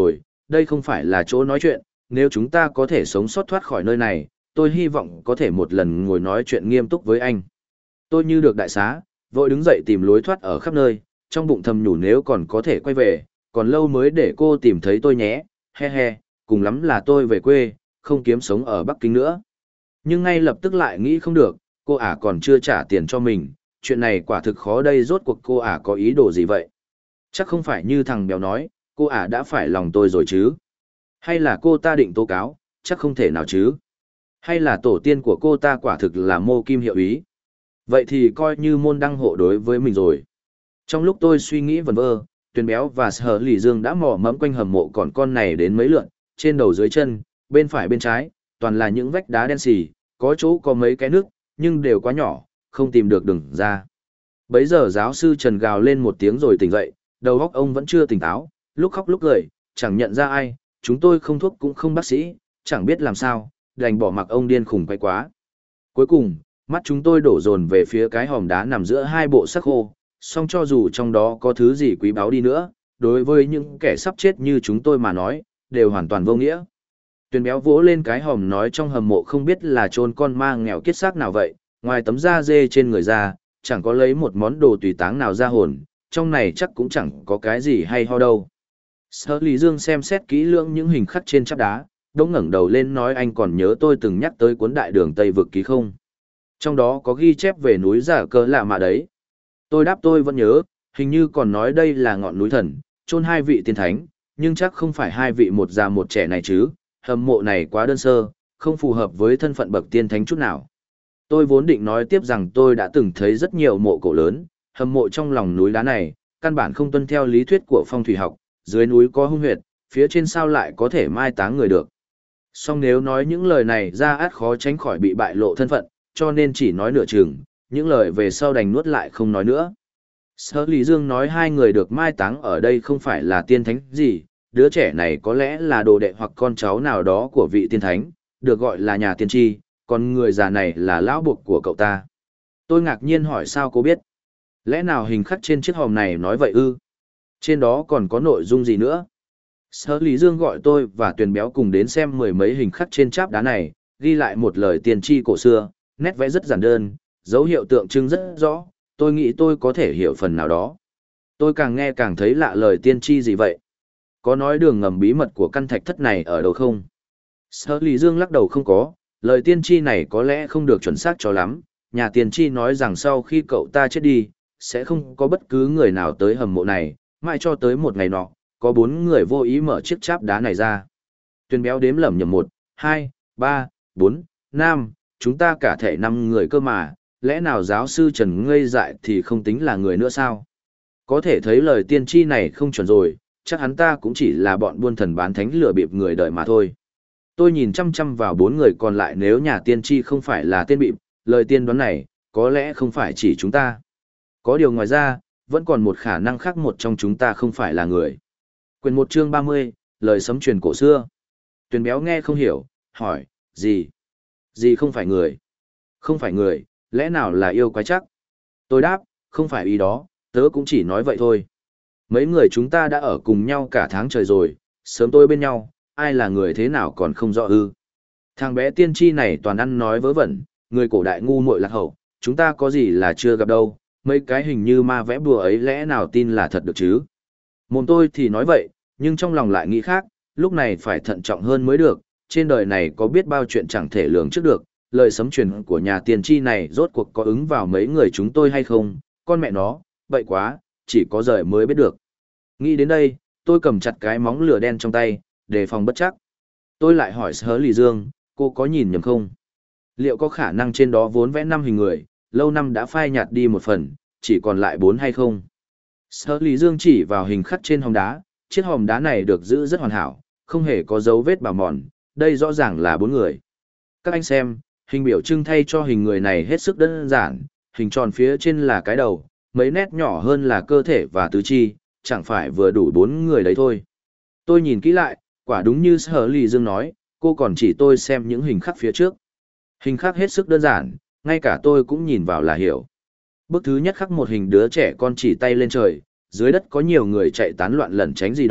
đây không phải là chỗ nói chuyện, nếu chúng ta có thể sống sót thoát khỏi nơi này, tôi hy vọng có thể một lần ngồi nói chuyện nghiêm túc với anh. Tôi như được đại xá, vội đứng dậy tìm lối thoát ở khắp nơi, trong bụng thầm nhủ nếu còn có thể quay về, còn lâu mới để cô tìm thấy tôi nhé, he he, cùng lắm là tôi về quê, không kiếm sống ở Bắc Kinh nữa. Nhưng ngay lập tức lại nghĩ không được, cô ả còn chưa trả tiền cho mình, chuyện này quả thực khó đây, rốt cuộc cô ả có ý đồ gì vậy? Chắc không phải như thằng béo nói, cô ả đã phải lòng tôi rồi chứ? Hay là cô ta định tố cáo, chắc không thể nào chứ? Hay là tổ tiên của cô ta quả thực là Mô Kim hiệu ý? Vậy thì coi như môn đăng hộ đối với mình rồi. Trong lúc tôi suy nghĩ vẩn vơ, Tuyền Béo và Sở Lì Dương đã mò mẫm quanh hầm mộ còn con này đến mấy lượn, trên đầu dưới chân, bên phải bên trái, toàn là những vách đá đen xì, có chỗ có mấy cái nước, nhưng đều quá nhỏ, không tìm được đường ra. Bấy giờ giáo sư Trần gào lên một tiếng rồi tỉnh dậy, đầu óc ông vẫn chưa tỉnh táo, lúc khóc lúc cười, chẳng nhận ra ai, chúng tôi không thuốc cũng không bác sĩ, chẳng biết làm sao, đành bỏ mặc ông điên khùng quay quá. Cuối cùng, mắt chúng tôi đổ dồn về phía cái hòm đá nằm giữa hai bộ xác khô, song cho dù trong đó có thứ gì quý báu đi nữa, đối với những kẻ sắp chết như chúng tôi mà nói, đều hoàn toàn vô nghĩa. Tuyền Béo vỗ lên cái hòm nói trong hầm mộ không biết là chôn con ma nghèo kiết xác nào vậy, ngoài tấm da dê trên người ra, chẳng có lấy một món đồ tùy táng nào ra hồn, trong này chắc cũng chẳng có cái gì hay ho đâu. Sở Lý Dương xem xét kỹ lưỡng những hình khắc trên chắp đá, đống ngẩng đầu lên nói anh còn nhớ tôi từng nhắc tới cuốn đại đường Tây vực ký không? Trong đó có ghi chép về núi Giả Cơ lạ mà đấy. Tôi đáp tôi vẫn nhớ, hình như còn nói đây là ngọn núi thần, chôn hai vị tiên thánh, nhưng chắc không phải hai vị một già một trẻ này chứ, hầm mộ này quá đơn sơ, không phù hợp với thân phận bậc tiên thánh chút nào. Tôi vốn định nói tiếp rằng tôi đã từng thấy rất nhiều mộ cổ lớn, hầm mộ trong lòng núi đá này, căn bản không tuân theo lý thuyết của phong thủy học, dưới núi có hung huyệt, phía trên sao lại có thể mai táng người được. Song nếu nói những lời này ra át khó tránh khỏi bị bại lộ thân phận, cho nên chỉ nói nửa chừng, những lời về sau đành nuốt lại không nói nữa. Sở Lý Dương nói hai người được mai táng ở đây không phải là tiên thánh gì, đứa trẻ này có lẽ là đồ đệ hoặc con cháu nào đó của vị tiên thánh, được gọi là nhà tiên tri, còn người già này là lão buộc của cậu ta. Tôi ngạc nhiên hỏi sao cô biết? Lẽ nào hình khắc trên chiếc hòm này nói vậy ư? Trên đó còn có nội dung gì nữa? Sở Lý Dương gọi tôi và Tuyền Béo cùng đến xem mười mấy hình khắc trên cháp đá này, ghi lại một lời tiên tri cổ xưa, nét vẽ rất giản đơn, dấu hiệu tượng trưng rất rõ, tôi nghĩ tôi có thể hiểu phần nào đó. Tôi càng nghe càng thấy lạ lời tiên tri gì vậy? Có nói đường ngầm bí mật của căn thạch thất này ở đâu không? Sở Lý Dương lắc đầu không có, lời tiên tri này có lẽ không được chuẩn xác cho lắm, nhà tiên tri nói rằng sau khi cậu ta chết đi, sẽ không có bất cứ người nào tới hầm mộ này, mãi cho tới một ngày nọ, có 4 người vô ý mở chiếc cháp đá này ra. Tuyền Béo đếm lẩm nhẩm 1, 2, 3, 4, 5, chúng ta cả thể 5 người cơ mà, lẽ nào giáo sư Trần ngây dại thì không tính là người nữa sao? Có thể thấy lời tiên tri này không chuẩn rồi, chắc hắn ta cũng chỉ là bọn buôn thần bán thánh lừa bịp người đời mà thôi. Tôi nhìn chăm chăm vào 4 người còn lại, nếu nhà tiên tri không phải là tên bịp, lời tiên đoán này, có lẽ không phải chỉ chúng ta. Có điều ngoài ra, vẫn còn một khả năng khác, một trong chúng ta không phải là người. Quyển 1 chương 30, lời sấm truyền cổ xưa. Tuyền Béo nghe không hiểu, hỏi, gì? Gì không phải người? Không phải người, lẽ nào là yêu quái chắc? Tôi đáp, không phải ý đó, tớ cũng chỉ nói vậy thôi. Mấy người chúng ta đã ở cùng nhau cả tháng trời rồi, sớm tôi bên nhau, ai là người thế nào còn không rõ ư? Thằng bé tiên tri này toàn ăn nói vớ vẩn, người cổ đại ngu muội lạc hậu, chúng ta có gì là chưa gặp đâu, mấy cái hình như ma vẽ bùa ấy lẽ nào tin là thật được chứ? Mồm tôi thì nói vậy, nhưng trong lòng lại nghĩ khác, lúc này phải thận trọng hơn mới được, trên đời này có biết bao chuyện chẳng thể lường trước được, lời sấm truyền của nhà tiên tri này rốt cuộc có ứng vào mấy người chúng tôi hay không, con mẹ nó, bậy quá, chỉ có giời mới biết được. Nghĩ đến đây, tôi cầm chặt cái móng lửa đen trong tay, đề phòng bất chắc. Tôi lại hỏi Sở Lý Dương, cô có nhìn nhầm không? Liệu có khả năng trên đó vốn vẽ 5 hình người, lâu năm đã phai nhạt đi một phần, chỉ còn lại 4 hay không? Sở Lý Dương chỉ vào hình khắc trên hòn đá, chiếc hòn đá này được giữ rất hoàn hảo, không hề có dấu vết bào mòn, đây rõ ràng là 4 người. Các anh xem, hình biểu trưng thay cho hình người này hết sức đơn giản, hình tròn phía trên là cái đầu, mấy nét nhỏ hơn là cơ thể và tứ chi, chẳng phải vừa đủ 4 người đấy thôi. Tôi nhìn kỹ lại, quả đúng như Sở Lý Dương nói, cô còn chỉ tôi xem những hình khắc phía trước. Hình khắc hết sức đơn giản, ngay cả tôi cũng nhìn vào là hiểu. Bức thứ nhất khắc một hình đứa trẻ con chỉ tay lên trời, dưới đất có nhiều người chạy tán loạn lẩn tránh gì đó,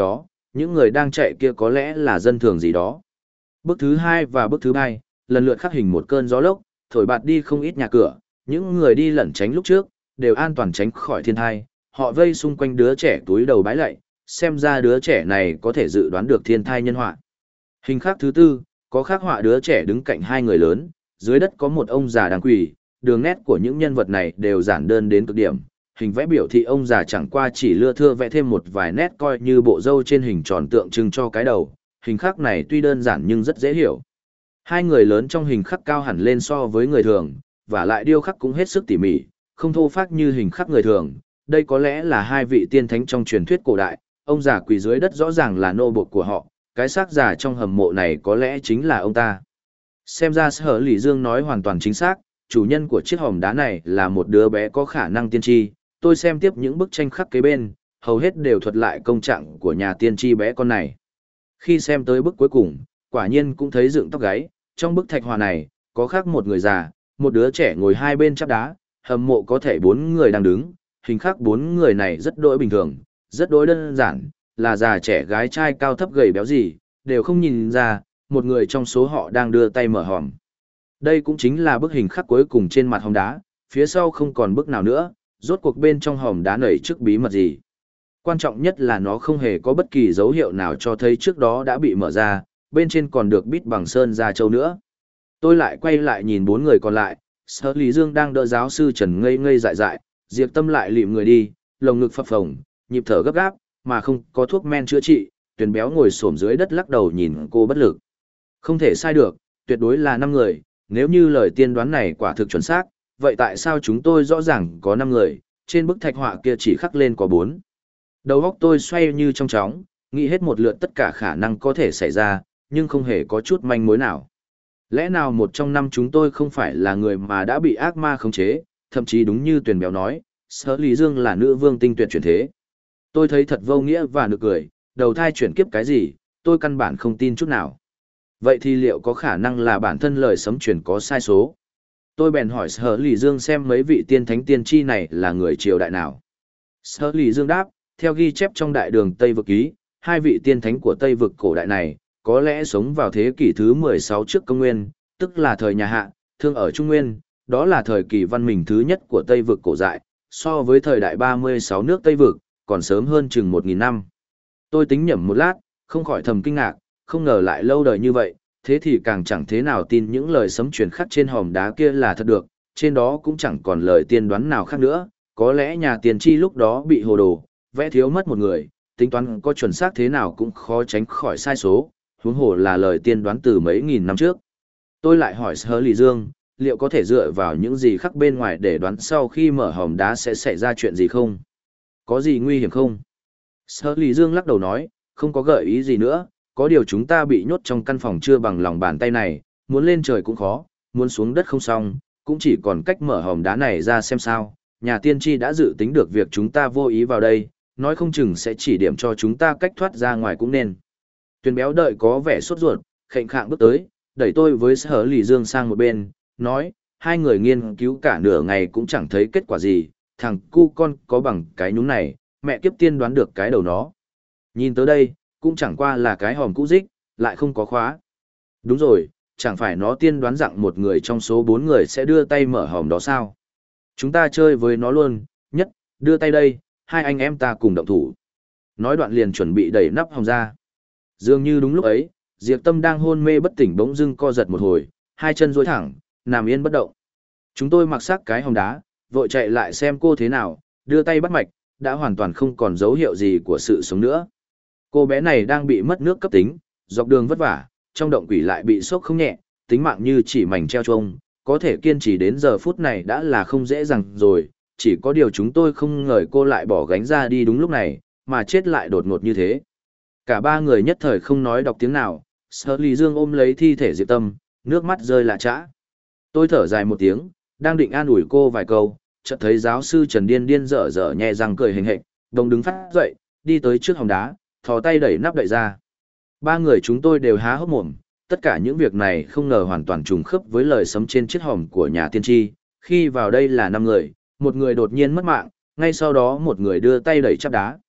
những người đang chạy kia có lẽ là dân thường gì đó. Bức thứ 2 và bức thứ 3, lần lượt khắc hình một cơn gió lốc, thổi bạt đi không ít nhà cửa, những người đi lẩn tránh lúc trước, đều an toàn tránh khỏi thiên thai, họ vây xung quanh đứa trẻ túi đầu bái lạy, xem ra đứa trẻ này có thể dự đoán được thiên thai nhân họa. Hình khắc thứ 4, có khắc họa đứa trẻ đứng cạnh hai người lớn, dưới đất có một ông già đang quỳ, đường nét của những nhân vật này đều giản đơn đến cực điểm. Hình vẽ biểu thị ông già chẳng qua chỉ lưa thưa vẽ thêm một vài nét coi như bộ râu trên hình tròn tượng trưng cho cái đầu. Hình khắc này tuy đơn giản nhưng rất dễ hiểu. Hai người lớn trong hình khắc cao hẳn lên so với người thường, và lại điêu khắc cũng hết sức tỉ mỉ, không thô phác như hình khắc người thường. Đây có lẽ là hai vị tiên thánh trong truyền thuyết cổ đại, ông già quỳ dưới đất rõ ràng là nô bộc của họ, cái xác già trong hầm mộ này có lẽ chính là ông ta. Xem ra Sở Lỷ Dương nói hoàn toàn chính xác, chủ nhân của chiếc hòm đá này là một đứa bé có khả năng tiên tri. Tôi xem tiếp những bức tranh khắc kế bên, hầu hết đều thuật lại công trạng của nhà tiên tri bé con này. Khi xem tới bức cuối cùng, quả nhiên cũng thấy dựng tóc gáy, trong bức thạch hòa này, có khắc một người già, một đứa trẻ ngồi hai bên chắp đá, hầm mộ có thể 4 người đang đứng, hình khắc 4 người này rất đỗi bình thường, rất đỗi đơn giản, là già trẻ gái trai cao thấp gầy béo gì, đều không nhìn ra, một người trong số họ đang đưa tay mở hòm. Đây cũng chính là bức hình khắc cuối cùng trên mặt hòm đá, phía sau không còn bức nào nữa, rốt cuộc bên trong hòm đá nảy trước bí mật gì. Quan trọng nhất là nó không hề có bất kỳ dấu hiệu nào cho thấy trước đó đã bị mở ra, bên trên còn được bít bằng sơn da trâu nữa. Tôi lại quay lại nhìn 4 người còn lại, Sở Lý Dương đang đỡ giáo sư Trần ngây ngây dại dại, Diệp Tâm lại lịm người đi, lồng ngực phập phồng, nhịp thở gấp gáp, mà không có thuốc men chữa trị, Tuyền Béo ngồi xổm dưới đất lắc đầu nhìn cô bất lực. Không thể sai được, tuyệt đối là 5 người, nếu như lời tiên đoán này quả thực chuẩn xác, vậy tại sao chúng tôi rõ ràng có 5 người, trên bức thạch họa kia chỉ khắc lên có 4. Đầu óc tôi xoay như trong chóng, nghĩ hết một lượt tất cả khả năng có thể xảy ra, nhưng không hề có chút manh mối nào. Lẽ nào một trong 5 chúng tôi không phải là người mà đã bị ác ma khống chế, thậm chí đúng như Tuyền Béo nói, Sở Lý Dương là nữ vương tinh tuyệt chuyển thế. Tôi thấy thật vô nghĩa và nực cười, đầu thai chuyển kiếp cái gì, tôi căn bản không tin chút nào. Vậy thì liệu có khả năng là bản thân lời sấm truyền có sai số? Tôi bèn hỏi Sở Lý Dương xem mấy vị tiên thánh tiên tri này là người triều đại nào. Sở Lý Dương đáp, theo ghi chép trong đại đường Tây Vực ký, hai vị tiên thánh của Tây Vực cổ đại này, có lẽ sống vào thế kỷ thứ 16 trước công nguyên, tức là thời nhà Hạ, thương ở Trung Nguyên, đó là thời kỳ văn minh thứ nhất của Tây Vực cổ đại, so với thời đại 36 nước Tây Vực, còn sớm hơn chừng 1.000 năm. Tôi tính nhẩm một lát, không khỏi thầm kinh ngạc, không ngờ lại lâu đời như vậy, thế thì càng chẳng thế nào tin những lời sấm truyền khắc trên hòm đá kia là thật được, trên đó cũng chẳng còn lời tiên đoán nào khác nữa, có lẽ nhà tiên tri lúc đó bị hồ đồ, vẽ thiếu mất một người, tính toán có chuẩn xác thế nào cũng khó tránh khỏi sai số, huống hồ là lời tiên đoán từ mấy nghìn năm trước. Tôi lại hỏi Sở Lý Dương, liệu có thể dựa vào những gì khắc bên ngoài để đoán sau khi mở hòm đá sẽ xảy ra chuyện gì không? Có gì nguy hiểm không? Sở Lý Dương lắc đầu nói, không có gợi ý gì nữa, có điều chúng ta bị nhốt trong căn phòng chưa bằng lòng bàn tay này, muốn lên trời cũng khó, muốn xuống đất không xong, cũng chỉ còn cách mở hòm đá này ra xem sao. Nhà tiên tri đã dự tính được việc chúng ta vô ý vào đây, nói không chừng sẽ chỉ điểm cho chúng ta cách thoát ra ngoài cũng nên. Tuyền Béo đợi có vẻ sốt ruột, khệnh khạng bước tới, đẩy tôi với Sở Lý Dương sang một bên, nói, hai người nghiên cứu cả nửa ngày cũng chẳng thấy kết quả gì, thằng cu con có bằng cái nhúng này, mẹ kiếp tiên đoán được cái đầu nó. Nhìn tới đây, cũng chẳng qua là cái hòm cũ rích, lại không có khóa. Đúng rồi, chẳng phải nó tiên đoán rằng một người trong số 4 người sẽ đưa tay mở hòm đó sao? Chúng ta chơi với nó luôn, nhất, đưa tay đây, hai anh em ta cùng động thủ. Nói đoạn liền chuẩn bị đẩy nắp hòm ra. Dường như đúng lúc ấy, Diệp Tâm đang hôn mê bất tỉnh bỗng dưng co giật một hồi, hai chân duỗi thẳng, nằm yên bất động. Chúng tôi mặc xác cái hòm đá, vội chạy lại xem cô thế nào, đưa tay bắt mạch, đã hoàn toàn không còn dấu hiệu gì của sự sống nữa. Cô bé này đang bị mất nước cấp tính, dọc đường vất vả, trong động quỷ lại bị sốc không nhẹ, tính mạng như chỉ mảnh treo trông, có thể kiên trì đến giờ phút này đã là không dễ dàng rồi, chỉ có điều chúng tôi không ngờ cô lại bỏ gánh ra đi đúng lúc này, mà chết lại đột ngột như thế. Cả ba người nhất thời không nói đọc tiếng nào, Sở Lý Dương ôm lấy thi thể Diệp Tâm, nước mắt rơi lạ trã. Tôi thở dài một tiếng, đang định an ủi cô vài câu, chợt thấy giáo sư Trần điên điên dở dở nhẹ răng cười hình hệch, đồng đứng phát dậy, đi tới trước hòm đá, thò tay đẩy nắp đậy ra. Ba người chúng tôi đều há hốc mồm, tất cả những việc này không ngờ hoàn toàn trùng khớp với lời sấm trên chiếc hòm của nhà tiên tri. Khi vào đây là 5 người, một người đột nhiên mất mạng, ngay sau đó một người đưa tay đẩy chắp đá.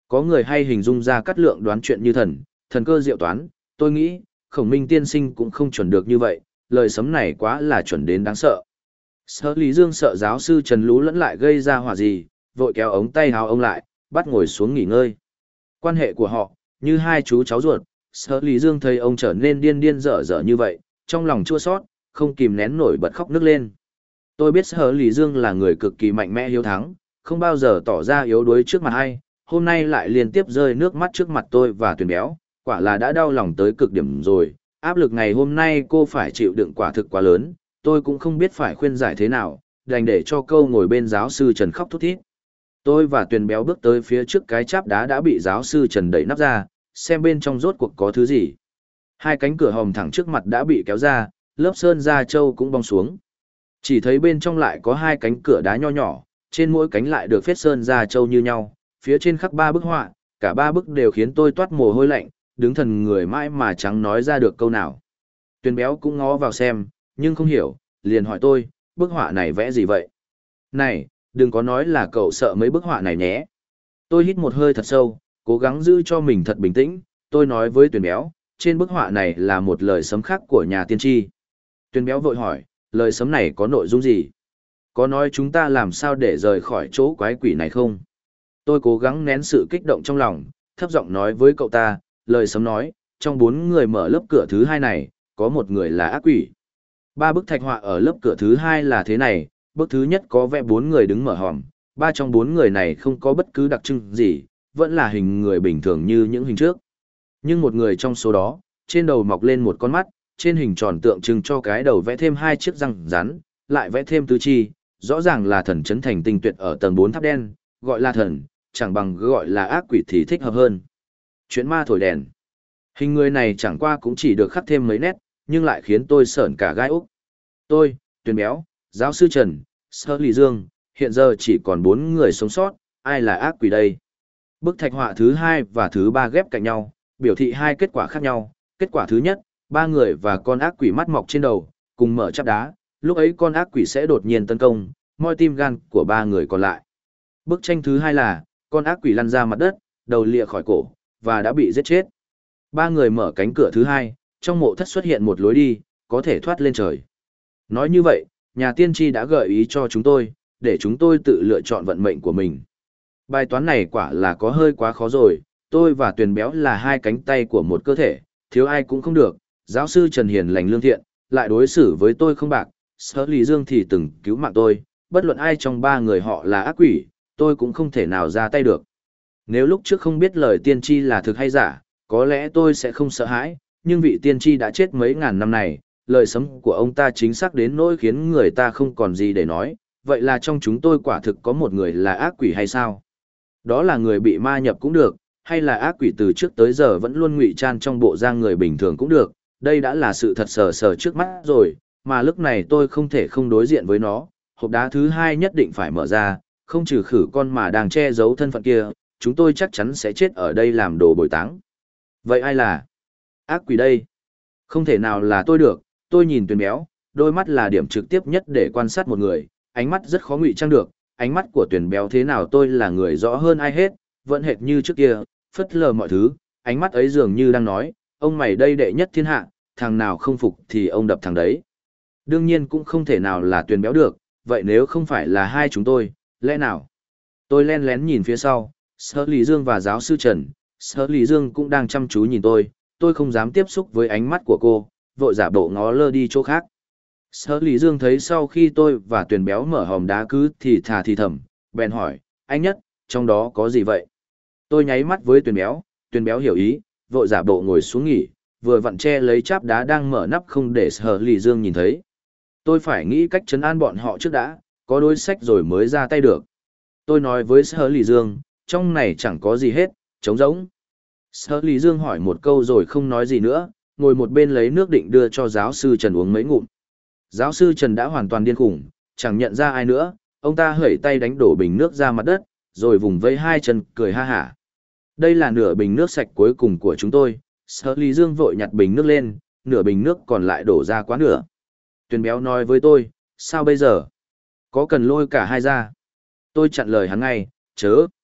Có người hay hình dung ra Cát Lượng đoán chuyện như thần, thần cơ diệu toán, tôi nghĩ, Khổng Minh tiên sinh cũng không chuẩn được như vậy, lời sấm này quá là chuẩn đến đáng sợ. Sở Lý Dương sợ giáo sư Trần Lú lẫn lại gây ra hỏa gì, vội kéo ống tay hào ông lại, bắt ngồi xuống nghỉ ngơi. Quan hệ của họ, như hai chú cháu ruột, Sở Lý Dương thấy ông trở nên điên điên dở dở như vậy, trong lòng chua xót, không kìm nén nổi bật khóc nức lên. Tôi biết Sở Lý Dương là người cực kỳ mạnh mẽ hiếu thắng, không bao giờ tỏ ra yếu đuối trước mặt ai, hôm nay lại liên tiếp rơi nước mắt trước mặt tôi và Tuyền Béo, quả là đã đau lòng tới cực điểm rồi, áp lực ngày hôm nay cô phải chịu đựng quả thực quá lớn, tôi cũng không biết phải khuyên giải thế nào, đành để cho câu ngồi bên giáo sư Trần khóc thút thít. Tôi và Tuyền Béo bước tới phía trước cái cháp đá đã bị giáo sư Trần đẩy nắp ra, xem bên trong rốt cuộc có thứ gì. Hai cánh cửa hòm thẳng trước mặt đã bị kéo ra, lớp sơn da trâu cũng bong xuống. Chỉ thấy bên trong lại có hai cánh cửa đá nho nhỏ, trên mỗi cánh lại được phết sơn da trâu như nhau, phía trên khắc ba bức họa, cả ba bức đều khiến tôi toát mồ hôi lạnh, đứng thần người mãi mà chẳng nói ra được câu nào. Tuyền Béo cũng ngó vào xem, nhưng không hiểu, liền hỏi tôi, bức họa này vẽ gì vậy? Này, đừng có nói là cậu sợ mấy bức họa này nhé. Tôi hít một hơi thật sâu, cố gắng giữ cho mình thật bình tĩnh, tôi nói với Tuyền Béo, trên bức họa này là một lời sấm khắc của nhà tiên tri. Tuyền Béo vội hỏi, lời sấm này có nội dung gì? Có nói chúng ta làm sao để rời khỏi chỗ quái quỷ này không? Tôi cố gắng nén sự kích động trong lòng, thấp giọng nói với cậu ta, lời sấm nói, trong 4 người mở lớp cửa thứ 2 này, có một người là ác quỷ. 3 bức thạch họa ở lớp cửa thứ 2 là thế này, bức thứ nhất có vẽ 4 người đứng mở hòm, 3 trong 4 người này không có bất cứ đặc trưng gì, vẫn là hình người bình thường như những hình trước. Nhưng một người trong số đó, trên đầu mọc lên một con mắt, trên hình tròn tượng trưng cho cái đầu vẽ thêm 2 chiếc răng rắn, lại vẽ thêm tứ chi, rõ ràng là thần trấn thành tinh tuyệt ở tầng 4 tháp đen, gọi là thần, chẳng bằng gọi là ác quỷ thì thích hợp hơn. Chuyện ma thổi đèn. Hình người này chẳng qua cũng chỉ được khắc thêm mấy nét, nhưng lại khiến tôi sởn cả gai ốc. Tôi, Tuyền Béo, giáo sư Trần, Sở Lý Dương, hiện giờ chỉ còn 4 người sống sót, ai là ác quỷ đây? Bức thạch họa thứ 2 và thứ 3 ghép cạnh nhau, biểu thị hai kết quả khác nhau. Kết quả thứ nhất, 3 người và con ác quỷ mắt mọc trên đầu, cùng mở chắp đá, lúc ấy con ác quỷ sẽ đột nhiên tấn công, moi tim gan của 3 người còn lại. Bức tranh thứ 2 là, con ác quỷ lăn ra mặt đất, đầu lìa khỏi cổ, và đã bị giết chết. 3 người mở cánh cửa thứ 2, trong mộ thất xuất hiện một lối đi, có thể thoát lên trời. Nói như vậy, nhà tiên tri đã gợi ý cho chúng tôi, để chúng tôi tự lựa chọn vận mệnh của mình. Bài toán này quả là có hơi quá khó rồi, tôi và Tuyền Béo là hai cánh tay của một cơ thể, thiếu ai cũng không được, giáo sư Trần hiền lành lương thiện, lại đối xử với tôi không bạc, Sở Lý Dương thì từng cứu mạng tôi, bất luận ai trong 3 người họ là ác quỷ, tôi cũng không thể nào ra tay được. Nếu lúc trước không biết lời tiên tri là thực hay giả, có lẽ tôi sẽ không sợ hãi, nhưng vị tiên tri đã chết mấy ngàn năm này, lời sấm của ông ta chính xác đến nỗi khiến người ta không còn gì để nói, vậy là trong chúng tôi quả thực có một người là ác quỷ hay sao? Đó là người bị ma nhập cũng được, hay là ác quỷ từ trước tới giờ vẫn luôn ngụy trang trong bộ da người bình thường cũng được, đây đã là sự thật sờ sờ trước mắt rồi, mà lúc này tôi không thể không đối diện với nó, hộp đá thứ 2 nhất định phải mở ra, không trừ khử con mà đang che giấu thân phận kia, chúng tôi chắc chắn sẽ chết ở đây làm đồ bồi táng. Vậy ai là ác quỷ đây? Không thể nào là tôi được, tôi nhìn Tuyền Béo, đôi mắt là điểm trực tiếp nhất để quan sát một người, ánh mắt rất khó ngụy trang được, ánh mắt của Tuyền Béo thế nào tôi là người rõ hơn ai hết, vẫn hệt như trước kia, phớt lờ mọi thứ, ánh mắt ấy dường như đang nói, ông mày đây đệ nhất thiên hạ, thằng nào không phục thì ông đập thằng đấy. Đương nhiên cũng không thể nào là Tuyền Béo được, vậy nếu không phải là hai chúng tôi, lẽ nào? Tôi len lén nhìn phía sau, Sở Lý Dương và giáo sư Trần, Sở Lý Dương cũng đang chăm chú nhìn tôi không dám tiếp xúc với ánh mắt của cô, vội giả bộ ngó lơ đi chỗ khác. Sở Lý Dương thấy sau khi tôi và Tuyền Béo mở hòm đá cứ thì thà thì thầm, bèn hỏi, anh Nhất, trong đó có gì vậy? Tôi nháy mắt với Tuyền Béo hiểu ý, vội giả bộ ngồi xuống nghỉ, vừa vặn che lấy cháp đá đang mở nắp không để Sở Lý Dương nhìn thấy. Tôi phải nghĩ cách trấn an bọn họ trước đã, có đối sách rồi mới ra tay được. Tôi nói với Sở Lý Dương, trong này chẳng có gì hết, trống rỗng. Sở Lý Dương hỏi một câu rồi không nói gì nữa, ngồi một bên lấy nước định đưa cho giáo sư Trần uống mấy ngụm. Giáo sư Trần đã hoàn toàn điên khủng, chẳng nhận ra ai nữa, ông ta hẩy tay đánh đổ bình nước ra mặt đất, rồi vùng vẫy hai chân cười ha hả. Đây là nửa bình nước sạch cuối cùng của chúng tôi, Sở Lý Dương vội nhặt bình nước lên, nửa bình nước còn lại đổ ra quá nửa. Tuyền Béo nói với tôi, sao bây giờ? Có cần lôi cả hai ra? Tôi chặn lời hắn ngay, chớ.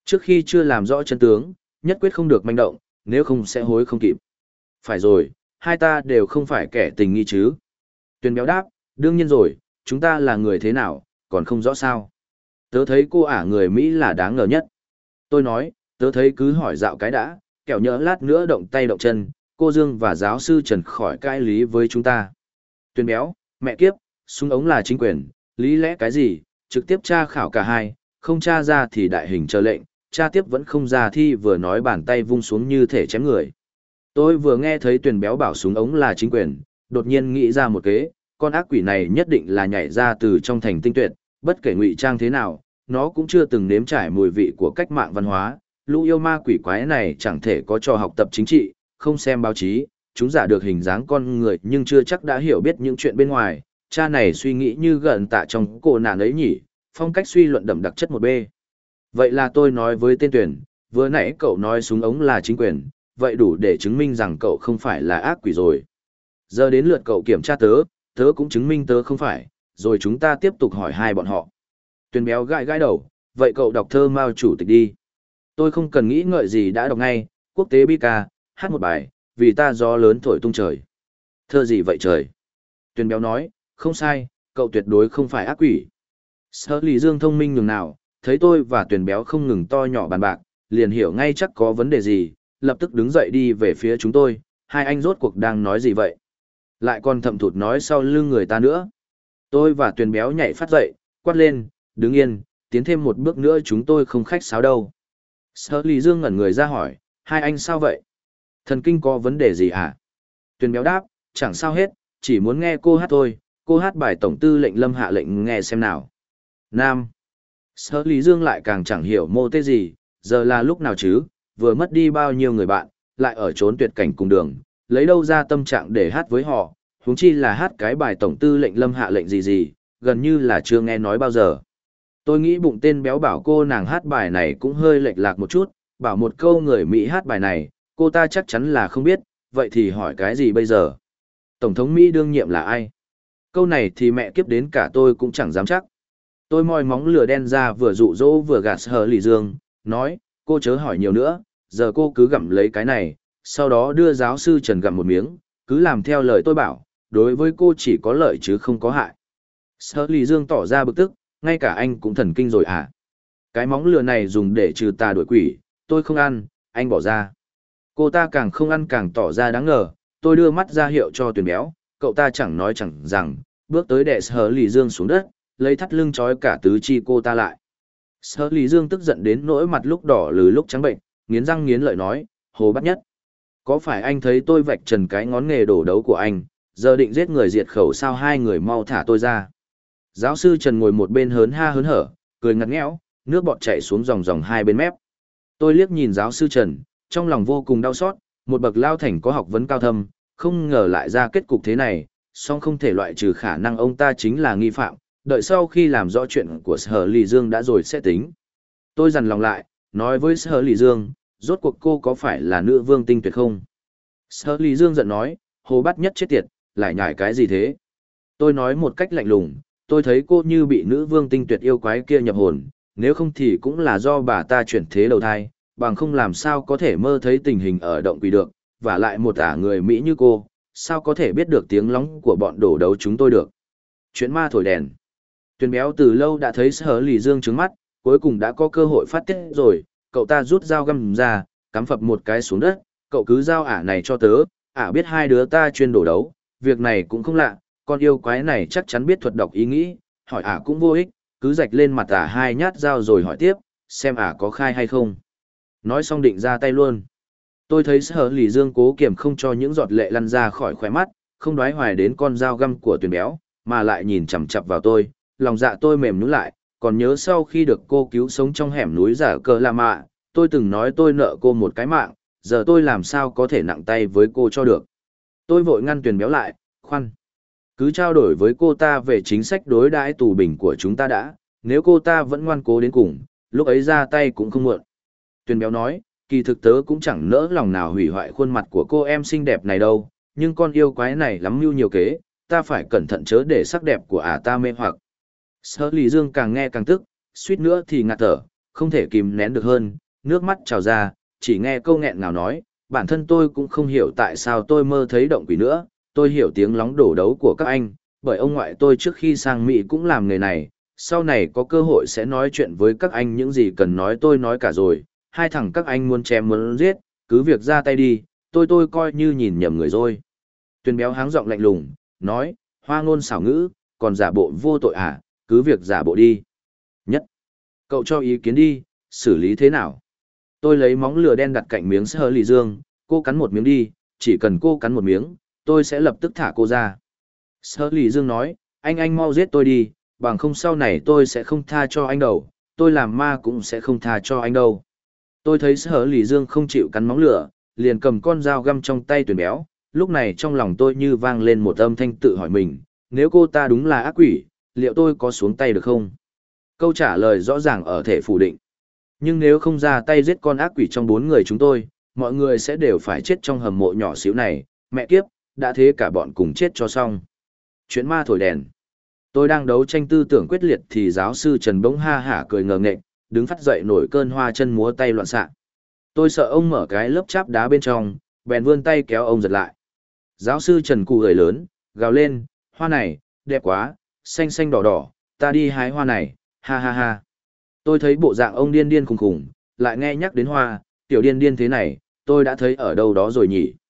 Trước khi chưa làm rõ chân tướng, nhất quyết không được manh động, nếu không sẽ hối không kịp. Phải rồi, hai ta đều không phải kẻ tình nghi chứ. Tuyền béo đáp, đương nhiên rồi, chúng ta là người thế nào, còn không rõ sao. Tớ thấy cô ả người Mỹ là đáng ngờ nhất. Tôi nói, tớ thấy cứ hỏi dạo cái đã, kẻo nhỡ lát nữa động tay động chân, cô Dương và giáo sư Trần khỏi cãi lý với chúng ta. Tuyền béo, mẹ kiếp, súng ống là chính quyền, lý lẽ cái gì, trực tiếp tra khảo cả hai, không tra ra thì đại hình chờ lệnh, tra tiếp vẫn không ra thi vừa nói bàn tay vung xuống như thể chém người. Tôi vừa nghe thấy Tuyền béo bảo súng ống là chính quyền, đột nhiên nghĩ ra một kế, con ác quỷ này nhất định là nhảy ra từ trong thành tinh tuyệt, bất kể ngụy trang thế nào, nó cũng chưa từng nếm trải mùi vị của cách mạng văn hóa, lũ yêu ma quỷ quái này chẳng thể có trò học tập chính trị, không xem báo chí, chúng giả được hình dáng con người nhưng chưa chắc đã hiểu biết những chuyện bên ngoài, cha này suy nghĩ như gần tạ trong cổ nạn ấy nhỉ, phong cách suy luận đậm đặc chất một b. Vậy là tôi nói với tên Tuyển, vừa nãy cậu nói súng ống là chính quyền, vậy đủ để chứng minh rằng cậu không phải là ác quỷ rồi. Giờ đến lượt cậu kiểm tra tớ, tớ cũng chứng minh tớ không phải, rồi chúng ta tiếp tục hỏi hai bọn họ. Tuyền béo gãi gãi đầu, vậy cậu đọc thơ Mao Chủ tịch đi. Tôi không cần nghĩ ngợi gì đã đọc ngay, quốc tế bi ca, hát một bài, vì ta gió lớn thổi tung trời. Thơ gì vậy trời? Tuyền béo nói, không sai, cậu tuyệt đối không phải ác quỷ. Sở Lý Dương thông minh nhường nào, thấy tôi và Tuyền béo không ngừng to nhỏ bàn bạc, liền hiểu ngay chắc có vấn đề gì, lập tức đứng dậy đi về phía chúng tôi, hai anh rốt cuộc đang nói gì vậy? Lại còn thậm thụt nói sau lưng người ta nữa. Tôi và Tuyền béo nhảy phát dậy, quát lên, đứng yên, tiến thêm một bước nữa chúng tôi không khách sáo đâu. Sở Lý Dương ngẩn người ra hỏi, hai anh sao vậy? Thần kinh có vấn đề gì hả? Tuyền béo đáp, chẳng sao hết, chỉ muốn nghe cô hát thôi, cô hát bài tổng tư lệnh Lâm hạ lệnh nghe xem nào. Nam. Sở Lý Dương lại càng chẳng hiểu mô tê gì, giờ là lúc nào chứ, vừa mất đi bao nhiêu người bạn, lại ở trốn tuyệt cảnh cùng đường, lấy đâu ra tâm trạng để hát với họ, huống chi là hát cái bài tổng tư lệnh Lâm hạ lệnh gì, gần như là chưa nghe nói bao giờ. Tôi nghĩ bụng tên béo bảo cô nàng hát bài này cũng hơi lệch lạc một chút, bảo một câu người Mỹ hát bài này, cô ta chắc chắn là không biết, vậy thì hỏi cái gì bây giờ? Tổng thống Mỹ đương nhiệm là ai? Câu này thì mẹ kiếp đến cả tôi cũng chẳng dám chắc. Tôi moi móng lửa đen ra vừa dụ dỗ vừa gạt Sở Lý Dương, nói, cô chớ hỏi nhiều nữa, giờ cô cứ gặm lấy cái này, sau đó đưa giáo sư Trần gặm một miếng, cứ làm theo lời tôi bảo, đối với cô chỉ có lợi chứ không có hại. Sở Lý Dương tỏ ra bực tức, ngay cả anh cũng thần kinh rồi à? Cái móng lửa này dùng để trừ tà đuổi quỷ, tôi không ăn, anh bỏ ra. Cô ta càng không ăn càng tỏ ra đáng ngờ, tôi đưa mắt ra hiệu cho Tuyền béo, cậu ta chẳng nói chẳng rằng, bước tới đè Sở Lý Dương xuống đất, lấy thắt lưng trói cả tứ chi cô ta lại. Sở Lý Dương tức giận đến nỗi mặt lúc đỏ lừ lúc trắng bệnh, nghiến răng nghiến lợi nói, Hồ Bát Nhất. Có phải anh thấy tôi vạch trần cái ngón nghề đổ đấu của anh, giờ định giết người diệt khẩu sao hai người mau thả tôi ra. Giáo sư Trần ngồi một bên hớn ha hớn hở, cười ngặt nghẽo, nước bọt chảy xuống ròng ròng hai bên mép. Tôi liếc nhìn giáo sư Trần, trong lòng vô cùng đau xót, một bậc lao thành có học vấn cao thâm, không ngờ lại ra kết cục thế này, song không thể loại trừ khả năng ông ta chính là nghi phạm, đợi sau khi làm rõ chuyện của Sở Lý Dương đã rồi sẽ tính. Tôi dằn lòng lại, nói với Sở Lý Dương, rốt cuộc cô có phải là nữ vương tinh tuyệt không? Sở Lý Dương giận nói, Hồ Bát Nhất chết tiệt, lại nhải cái gì thế? Tôi nói một cách lạnh lùng, tôi thấy cô như bị nữ vương tinh tuyệt yêu quái kia nhập hồn, nếu không thì cũng là do bà ta chuyển thế đầu thai, bằng không làm sao có thể mơ thấy tình hình ở động quỷ được, và lại một người Mỹ như cô, sao có thể biết được tiếng lóng của bọn đổ đấu chúng tôi được. Chuyện ma thổi đèn. Tuyền béo từ lâu đã thấy Sở Lý Dương trướng mắt, cuối cùng đã có cơ hội phát tiết rồi, cậu ta rút dao găm ra, cắm phập một cái xuống đất, cậu cứ giao ả này cho tớ, ả biết hai đứa ta chuyên đổ đấu, việc này cũng không lạ, con yêu quái này chắc chắn biết thuật đọc ý nghĩ, hỏi ả cũng vô ích, cứ rạch lên mặt ả hai nhát dao rồi hỏi tiếp, xem ả có khai hay không. Nói xong định ra tay luôn. Tôi thấy Sở Lý Dương cố kiềm không cho những giọt lệ lăn ra khỏi khóe mắt, không đoái hoài đến con dao găm của Tuyền béo, mà lại nhìn chằm chằm vào tôi, lòng dạ tôi mềm nhũn lại, còn nhớ sau khi được cô cứu sống trong hẻm núi giả cờ La Mạ, tôi từng nói tôi nợ cô một cái mạng, giờ tôi làm sao có thể nặng tay với cô cho được. Tôi vội ngăn Tuyền béo lại, khoan. Cứ trao đổi với cô ta về chính sách đối đãi tù binh của chúng ta đã, nếu cô ta vẫn ngoan cố đến cùng, lúc ấy ra tay cũng không muộn. Tuyền béo nói, kỳ thực tớ cũng chẳng nỡ lòng nào hủy hoại khuôn mặt của cô em xinh đẹp này đâu, nhưng con yêu quái này lắm mưu nhiều kế, ta phải cẩn thận chớ để sắc đẹp của ả ta mê hoặc. Sở Lý Dương càng nghe càng tức, suýt nữa thì ngạt thở, không thể kìm nén được hơn, nước mắt trào ra, chỉ nghe câu nghẹn ngào nói, bản thân tôi cũng không hiểu tại sao tôi mơ thấy động quỷ nữa, tôi hiểu tiếng lóng đổ đấu của các anh, bởi ông ngoại tôi trước khi sang Mỹ cũng làm nghề này, sau này có cơ hội sẽ nói chuyện với các anh những gì cần nói tôi nói cả rồi, hai thằng các anh muốn chém muốn giết, cứ việc ra tay đi, tôi coi như nhìn nhầm người rồi. Tuyền béo háng giọng lạnh lùng, nói, hoa ngôn xảo ngữ, còn giả bộ vô tội à, cứ việc giả bộ đi. Nhất, cậu cho ý kiến đi, xử lý thế nào? Tôi lấy móng lửa đen đặt cạnh miếng sơ lì dương, cô cắn một miếng đi, chỉ cần cô cắn một miếng, tôi sẽ lập tức thả cô ra. Sơ lì dương nói, anh mau giết tôi đi, bằng không sau này tôi sẽ không tha cho anh đâu, tôi làm ma cũng sẽ không tha cho anh đâu. Tôi thấy Sơ lì dương không chịu cắn móng lửa, liền cầm con dao găm trong tay Tuyền béo, lúc này trong lòng tôi như vang lên một âm thanh tự hỏi mình, nếu cô ta đúng là ác quỷ, liệu tôi có xuống tay được không? Câu trả lời rõ ràng ở thể phủ định. Nhưng nếu không ra tay giết con ác quỷ trong 4 người chúng tôi, mọi người sẽ đều phải chết trong hầm mộ nhỏ xíu này, mẹ kiếp, đã thế cả bọn cùng chết cho xong. Chuyện ma thổi đèn. Tôi đang đấu tranh tư tưởng quyết liệt thì giáo sư Trần bỗng ha hả cười ngờ nghệch, đứng phát dậy nổi cơn hoa chân múa tay loạn xạ. Tôi sợ ông mở cái lớp cháp đá bên trong, bèn vươn tay kéo ông giật lại. Giáo sư Trần cụ gầy lớn, gào lên, hoa này, đẹp quá, xanh xanh đỏ đỏ, ta đi hái hoa này, ha ha ha. Tôi thấy bộ dạng ông điên điên khùng khùng, lại nghe nhắc đến hoa, tiểu điên điên thế này, tôi đã thấy ở đâu đó rồi nhỉ.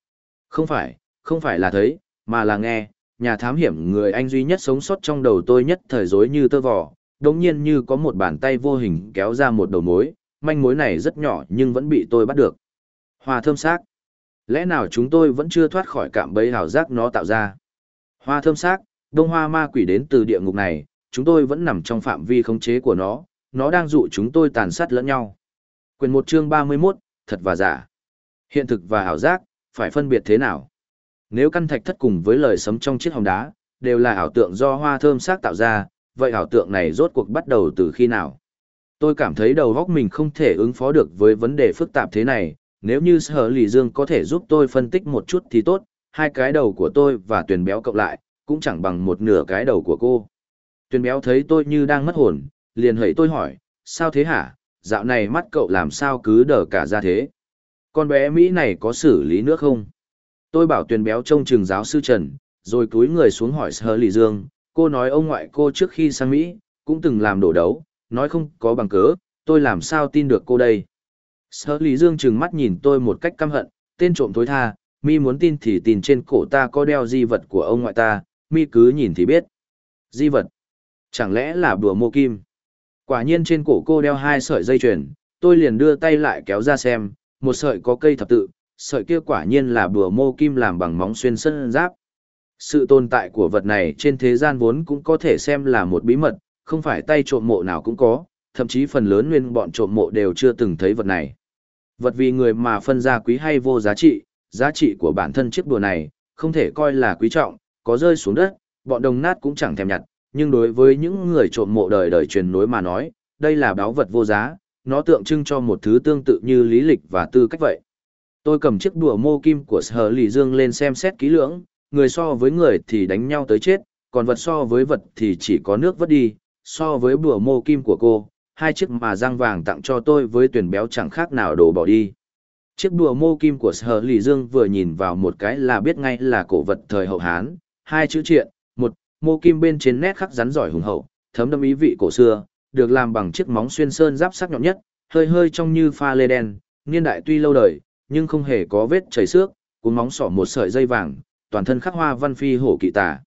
Không phải là thấy, mà là nghe, nhà thám hiểm người anh duy nhất sống sót trong đầu tôi nhất thời rối như tơ vò, đống nhiên như có một bàn tay vô hình kéo ra một đầu mối, manh mối này rất nhỏ nhưng vẫn bị tôi bắt được. Hoa thơm xác. Lẽ nào chúng tôi vẫn chưa thoát khỏi cạm bẫy hào giác nó tạo ra? Hoa thơm xác, đông hoa ma quỷ đến từ địa ngục này, chúng tôi vẫn nằm trong phạm vi khống chế của nó đang dụ chúng tôi tàn sát lẫn nhau. Quyền 1 chương 31, thật và giả. Hiện thực và ảo giác, phải phân biệt thế nào? Nếu căn thạch thất cùng với lời sấm trong chiếc hòn đá, đều là ảo tượng do hoa thơm xác tạo ra, vậy ảo tượng này rốt cuộc bắt đầu từ khi nào? Tôi cảm thấy đầu óc mình không thể ứng phó được với vấn đề phức tạp thế này, nếu như Sở Lì Dương có thể giúp tôi phân tích một chút thì tốt, hai cái đầu của tôi và Tuyền béo cộng lại, cũng chẳng bằng một nửa cái đầu của cô. Tuyền béo thấy tôi như đang mất hồn, liền hẩy tôi hỏi, sao thế hả, dạo này mắt cậu làm sao cứ đờ cả ra thế? Con bé Mỹ này có xử lý nữa không? Tôi bảo Tuyền béo trông chừng giáo sư Trần, rồi cúi người xuống hỏi Sở Lì Dương, cô nói ông ngoại cô trước khi sang Mỹ, cũng từng làm đổ đấu, nói không có bằng cớ, tôi làm sao tin được cô đây? Sở Lý Dương trừng mắt nhìn tôi một cách căm hận, tên trộm thối tha, mi muốn tin thì tin trên cổ ta có đeo di vật của ông ngoại ta, mi cứ nhìn thì biết. Di vật? Chẳng lẽ là bùa mô kim? Quả nhiên trên cổ cô đeo 2 sợi dây chuyền, tôi liền đưa tay lại kéo ra xem, một sợi có cây thập tự, sợi kia quả nhiên là bùa mô kim làm bằng móng xuyên sân giáp. Sự tồn tại của vật này trên thế gian vốn cũng có thể xem là một bí mật, không phải tay trộm mộ nào cũng có, thậm chí phần lớn nguyên bọn trộm mộ đều chưa từng thấy vật này. Vật vì người mà phân ra quý hay vô giá trị của bản thân chiếc đùa này, không thể coi là quý trọng, có rơi xuống đất, bọn đồng nát cũng chẳng thèm nhặt, nhưng đối với những người trộm mộ đời đời truyền nối mà nói, đây là báu vật vô giá, nó tượng trưng cho một thứ tương tự như lý lịch và tư cách vậy. Tôi cầm chiếc đùa mô kim của Sở Lì Dương lên xem xét kỹ lưỡng, người so với người thì đánh nhau tới chết, còn vật so với vật thì chỉ có nước vớt đi, so với đùa mô kim của cô, 2 chiếc mà răng vàng tặng cho tôi với Tuyền béo chẳng khác nào đổ bỏ đi. Chiếc đùa mô kim của Sở Lì Dương vừa nhìn vào một cái là biết ngay là cổ vật thời hậu Hán, 2 chữ triện, 1, mô kim bên trên nét khắc rắn giỏi hùng hậu, thấm đậm ý vị cổ xưa, được làm bằng chiếc móng xuyên sơn giáp sắc nhọn nhất, hơi hơi trông như pha lê đen, niên đại tuy lâu đời, nhưng không hề có vết chảy xước, cuốn móng xỏ một sợi dây vàng, toàn thân khắc hoa văn phi hổ kỵ tà.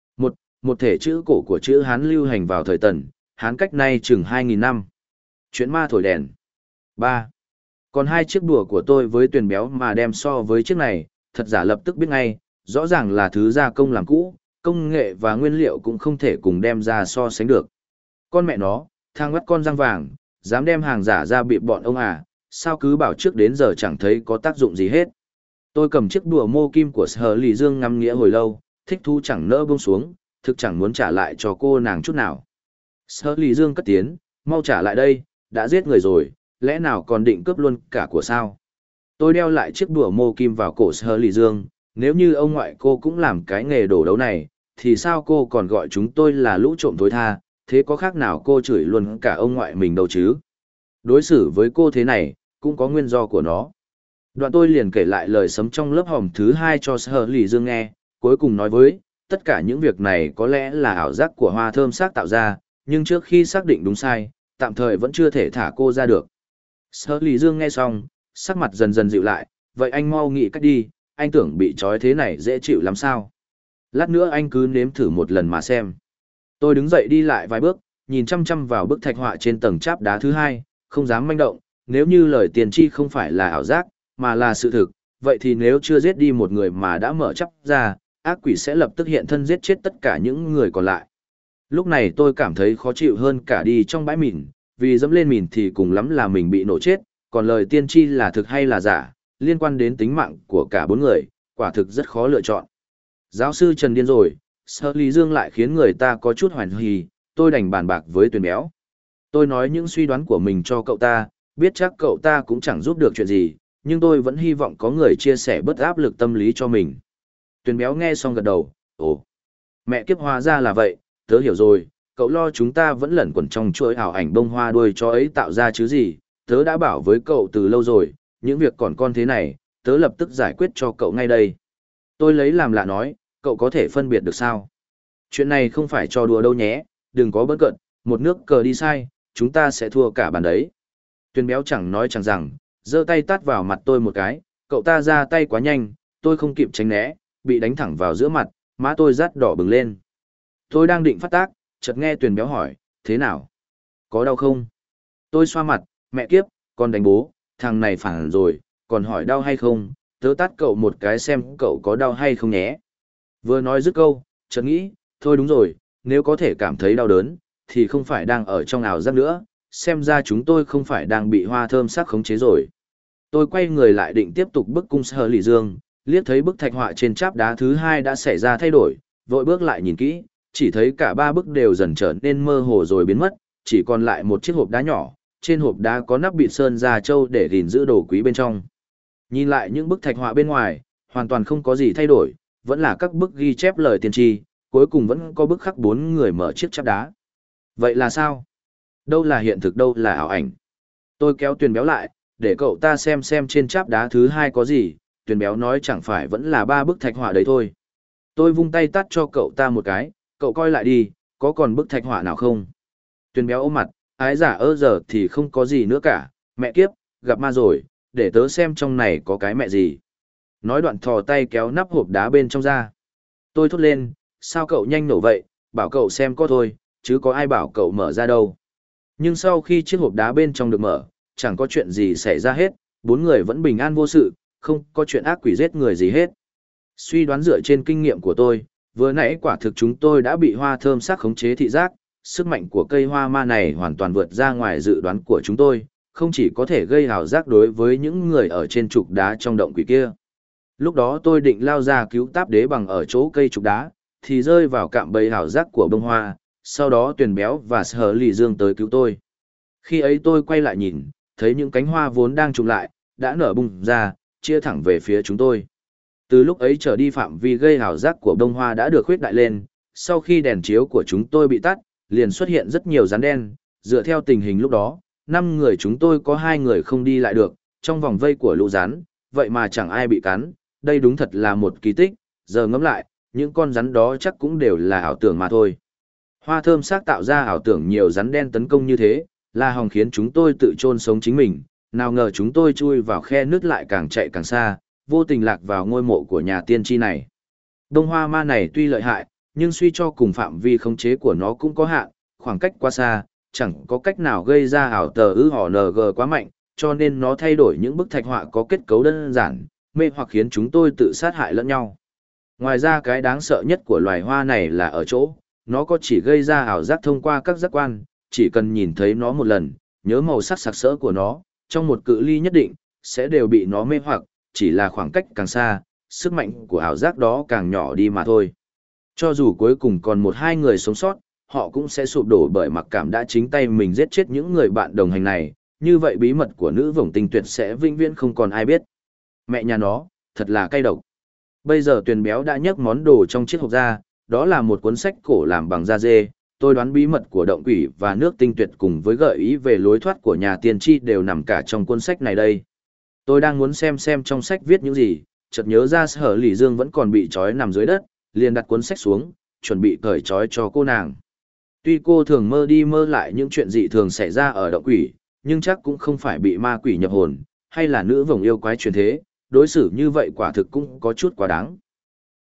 Một thể chữ cổ của chữ Hán lưu hành vào thời Tần, Hán cách nay chừng 2.000 năm. Chuyện ma thổi đèn. 3. Còn 2 chiếc đùa của tôi với Tuyền béo mà đem so với chiếc này, thật giả lập tức biết ngay, rõ ràng là thứ gia công làm cũ, công nghệ và nguyên liệu cũng không thể cùng đem ra so sánh được. Con mẹ nó, thang bắt con răng vàng, dám đem hàng giả ra bị bọn ông à, sao cứ bảo trước đến giờ chẳng thấy có tác dụng gì hết. Tôi cầm chiếc đùa mô kim của Sở Lì Dương ngắm nghĩa hồi lâu, thích thú chẳng nỡ buông xuống, thực chẳng muốn trả lại cho cô nàng chút nào. Sở Lì Dương cất tiếng, mau trả lại đây, đã giết người rồi, lẽ nào còn định cướp luôn cả của sao? Tôi đeo lại chiếc đùa mô kim vào cổ Sở Lì Dương, nếu như ông ngoại cô cũng làm cái nghề đổ đấu này, thì sao cô còn gọi chúng tôi là lũ trộm thối tha, thế có khác nào cô chửi luôn cả ông ngoại mình đâu chứ? Đối xử với cô thế này, cũng có nguyên do của nó. Đoạn tôi liền kể lại lời sấm trong lớp hòm thứ hai cho Sở Lì Dương nghe, cuối cùng nói với, tất cả những việc này có lẽ là ảo giác của hoa thơm sắc tạo ra, nhưng trước khi xác định đúng sai, tạm thời vẫn chưa thể thả cô ra được. Sở Lì Dương nghe xong, sắc mặt dần dần dịu lại, vậy anh mau nghĩ cách đi, anh tưởng bị trói thế này dễ chịu lắm sao? Lát nữa anh cứ nếm thử một lần mà xem. Tôi đứng dậy đi lại vài bước, nhìn chăm chăm vào bức thạch họa trên tầng cháp đá thứ hai, không dám manh động, nếu như lời tiền tri không phải là ảo giác, mà là sự thực, vậy thì nếu chưa giết đi một người mà đã mở chắp ra, ác quỷ sẽ lập tức hiện thân giết chết tất cả những người còn lại. Lúc này tôi cảm thấy khó chịu hơn cả đi trong bãi mìn, vì dẫm lên mìn thì cùng lắm là mình bị nổ chết, còn lời tiên tri là thực hay là giả, liên quan đến tính mạng của cả bốn người, quả thực rất khó lựa chọn. Giáo sư Trần điên rồi, Sở Lý Dương lại khiến người ta có chút hoài nghi, tôi đành bàn bạc với Tuyền Béo. Tôi nói những suy đoán của mình cho cậu ta, biết chắc cậu ta cũng chẳng giúp được chuyện gì, nhưng tôi vẫn hy vọng có người chia sẻ bớt áp lực tâm lý cho mình. Tuyền Béo nghe xong gật đầu, ồ, mẹ kiếp hóa ra là vậy, tớ hiểu rồi, cậu lo chúng ta vẫn lẩn quẩn trong chuỗi ảo ảnh bông hoa đuôi cho ấy tạo ra chứ gì, tớ đã bảo với cậu từ lâu rồi, những việc còn con thế này, tớ lập tức giải quyết cho cậu ngay đây. Tôi lấy làm lạ nói, cậu có thể phân biệt được sao? Chuyện này không phải trò đùa đâu nhé, đừng có bỡn cợt, một nước cờ đi sai, chúng ta sẽ thua cả bàn đấy. Tuyền Béo chẳng nói chẳng rằng, giơ tay tát vào mặt tôi một cái, cậu ta ra tay quá nhanh, tôi không kịp tránh né, bị đánh thẳng vào giữa mặt, má tôi rát đỏ bừng lên. Tôi đang định phát tác, chợt nghe Tuyền Béo hỏi, thế nào? Có đau không? Tôi xoa mặt, mẹ kiếp, con đánh bố, thằng này phản rồi, còn hỏi đau hay không, tớ tát cậu một cái xem cậu có đau hay không nhé. Vừa nói dứt câu, chợt nghĩ, thôi đúng rồi, nếu có thể cảm thấy đau đớn, thì không phải đang ở trong ảo giác nữa, xem ra chúng tôi không phải đang bị hoa thơm sắc khống chế rồi. Tôi quay người lại định tiếp tục bức cung Sở Lì Dương, liếc thấy bức thạch họa trên cháp đá thứ hai đã xảy ra thay đổi, vội bước lại nhìn kỹ, chỉ thấy cả ba bức đều dần trở nên mơ hồ rồi biến mất, chỉ còn lại một chiếc hộp đá nhỏ, trên hộp đá có nắp bịt sơn da trâu để gìn giữ đồ quý bên trong. Nhìn lại những bức thạch họa bên ngoài, hoàn toàn không có gì thay đổi, vẫn là các bức ghi chép lời tiên tri, cuối cùng vẫn có bức khắc bốn người mở chiếc cháp đá. Vậy là sao? Đâu là hiện thực, đâu là ảo ảnh? Tôi kéo Tuyền Béo lại, để cậu ta xem trên cháp đá thứ hai có gì, Tuyền Béo nói chẳng phải vẫn là ba bức thạch họa đấy thôi. Tôi vung tay tắt cho cậu ta một cái, cậu coi lại đi, có còn bức thạch họa nào không? Tuyền Béo ôm mặt, ái giả giờ thì không có gì nữa cả, mẹ kiếp, gặp ma rồi, để tớ xem trong này có cái mẹ gì. Nói đoạn thò tay kéo nắp hộp đá bên trong ra. Tôi thốt lên, sao cậu nhanh nổ vậy, bảo cậu xem có thôi, chứ có ai bảo cậu mở ra đâu. Nhưng sau khi chiếc hộp đá bên trong được mở, chẳng có chuyện gì xảy ra hết, bốn người vẫn bình an vô sự, không có chuyện ác quỷ giết người gì hết. Suy đoán dựa trên kinh nghiệm của tôi, vừa nãy quả thực chúng tôi đã bị hoa thơm sắc khống chế thị giác, sức mạnh của cây hoa ma này hoàn toàn vượt ra ngoài dự đoán của chúng tôi, không chỉ có thể gây ảo giác đối với những người ở trên trục đá trong động quỷ kia. Lúc đó tôi định lao ra cứu Táp Đế Bằng ở chỗ cây trục đá, thì rơi vào cạm bẫy ảo giác của bông hoa, sau đó Tuyền Béo và Sở Lì Dương tới cứu tôi. Khi ấy tôi quay lại nhìn, thấy những cánh hoa vốn đang trùng lại, đã nở bung ra, chia thẳng về phía chúng tôi. Từ lúc ấy trở đi phạm vi gây ảo giác của bông hoa đã được khuếch đại lên, sau khi đèn chiếu của chúng tôi bị tắt, liền xuất hiện rất nhiều rắn đen, dựa theo tình hình lúc đó, 5 người chúng tôi có 2 người không đi lại được, trong vòng vây của lũ rắn, vậy mà chẳng ai bị cắn, đây đúng thật là một kỳ tích, giờ ngẫm lại, những con rắn đó chắc cũng đều là ảo tưởng mà thôi. Hoa thơm sắc tạo ra ảo tưởng nhiều rắn đen tấn công như thế, là hòng khiến chúng tôi tự chôn sống chính mình, nào ngờ chúng tôi chui vào khe nứt lại càng chạy càng xa, vô tình lạc vào ngôi mộ của nhà tiên tri này. Đông hoa ma này tuy lợi hại, nhưng suy cho cùng phạm vi khống chế của nó cũng có hạn, khoảng cách quá xa, chẳng có cách nào gây ra ảo tờ họ NG quá mạnh, cho nên nó thay đổi những bức thạch họa có kết cấu đơn giản, mê hoặc khiến chúng tôi tự sát hại lẫn nhau. Ngoài ra cái đáng sợ nhất của loài hoa này là ở chỗ, nó có chỉ gây ra ảo giác thông qua các giác quan, chỉ cần nhìn thấy nó một lần, nhớ màu sắc sặc sỡ của nó, trong một cự ly nhất định, sẽ đều bị nó mê hoặc, chỉ là khoảng cách càng xa, sức mạnh của ảo giác đó càng nhỏ đi mà thôi. Cho dù cuối cùng còn một hai người sống sót, họ cũng sẽ sụp đổ bởi mặc cảm đã chính tay mình giết chết những người bạn đồng hành này, như vậy bí mật của nữ vổng tinh tuyệt sẽ vĩnh viễn không còn ai biết. Mẹ nhà nó, thật là cay độc. Bây giờ Tuyền Béo đã nhấc món đồ trong chiếc hộp ra, đó là một cuốn sách cổ làm bằng da dê, tôi đoán bí mật của động quỷ và nước tinh tuyệt cùng với gợi ý về lối thoát của nhà tiên tri đều nằm cả trong cuốn sách này đây. Tôi đang muốn xem trong sách viết những gì, chợt nhớ ra Sở Lỷ Dương vẫn còn bị trói nằm dưới đất, liền đặt cuốn sách xuống, chuẩn bị cởi trói cho cô nàng. Tuy cô thường mơ đi mơ lại những chuyện dị thường xảy ra ở động quỷ, nhưng chắc cũng không phải bị ma quỷ nhập hồn, hay là nữ vồng yêu quái truyền thế, đối xử như vậy quả thực cũng có chút quá đáng.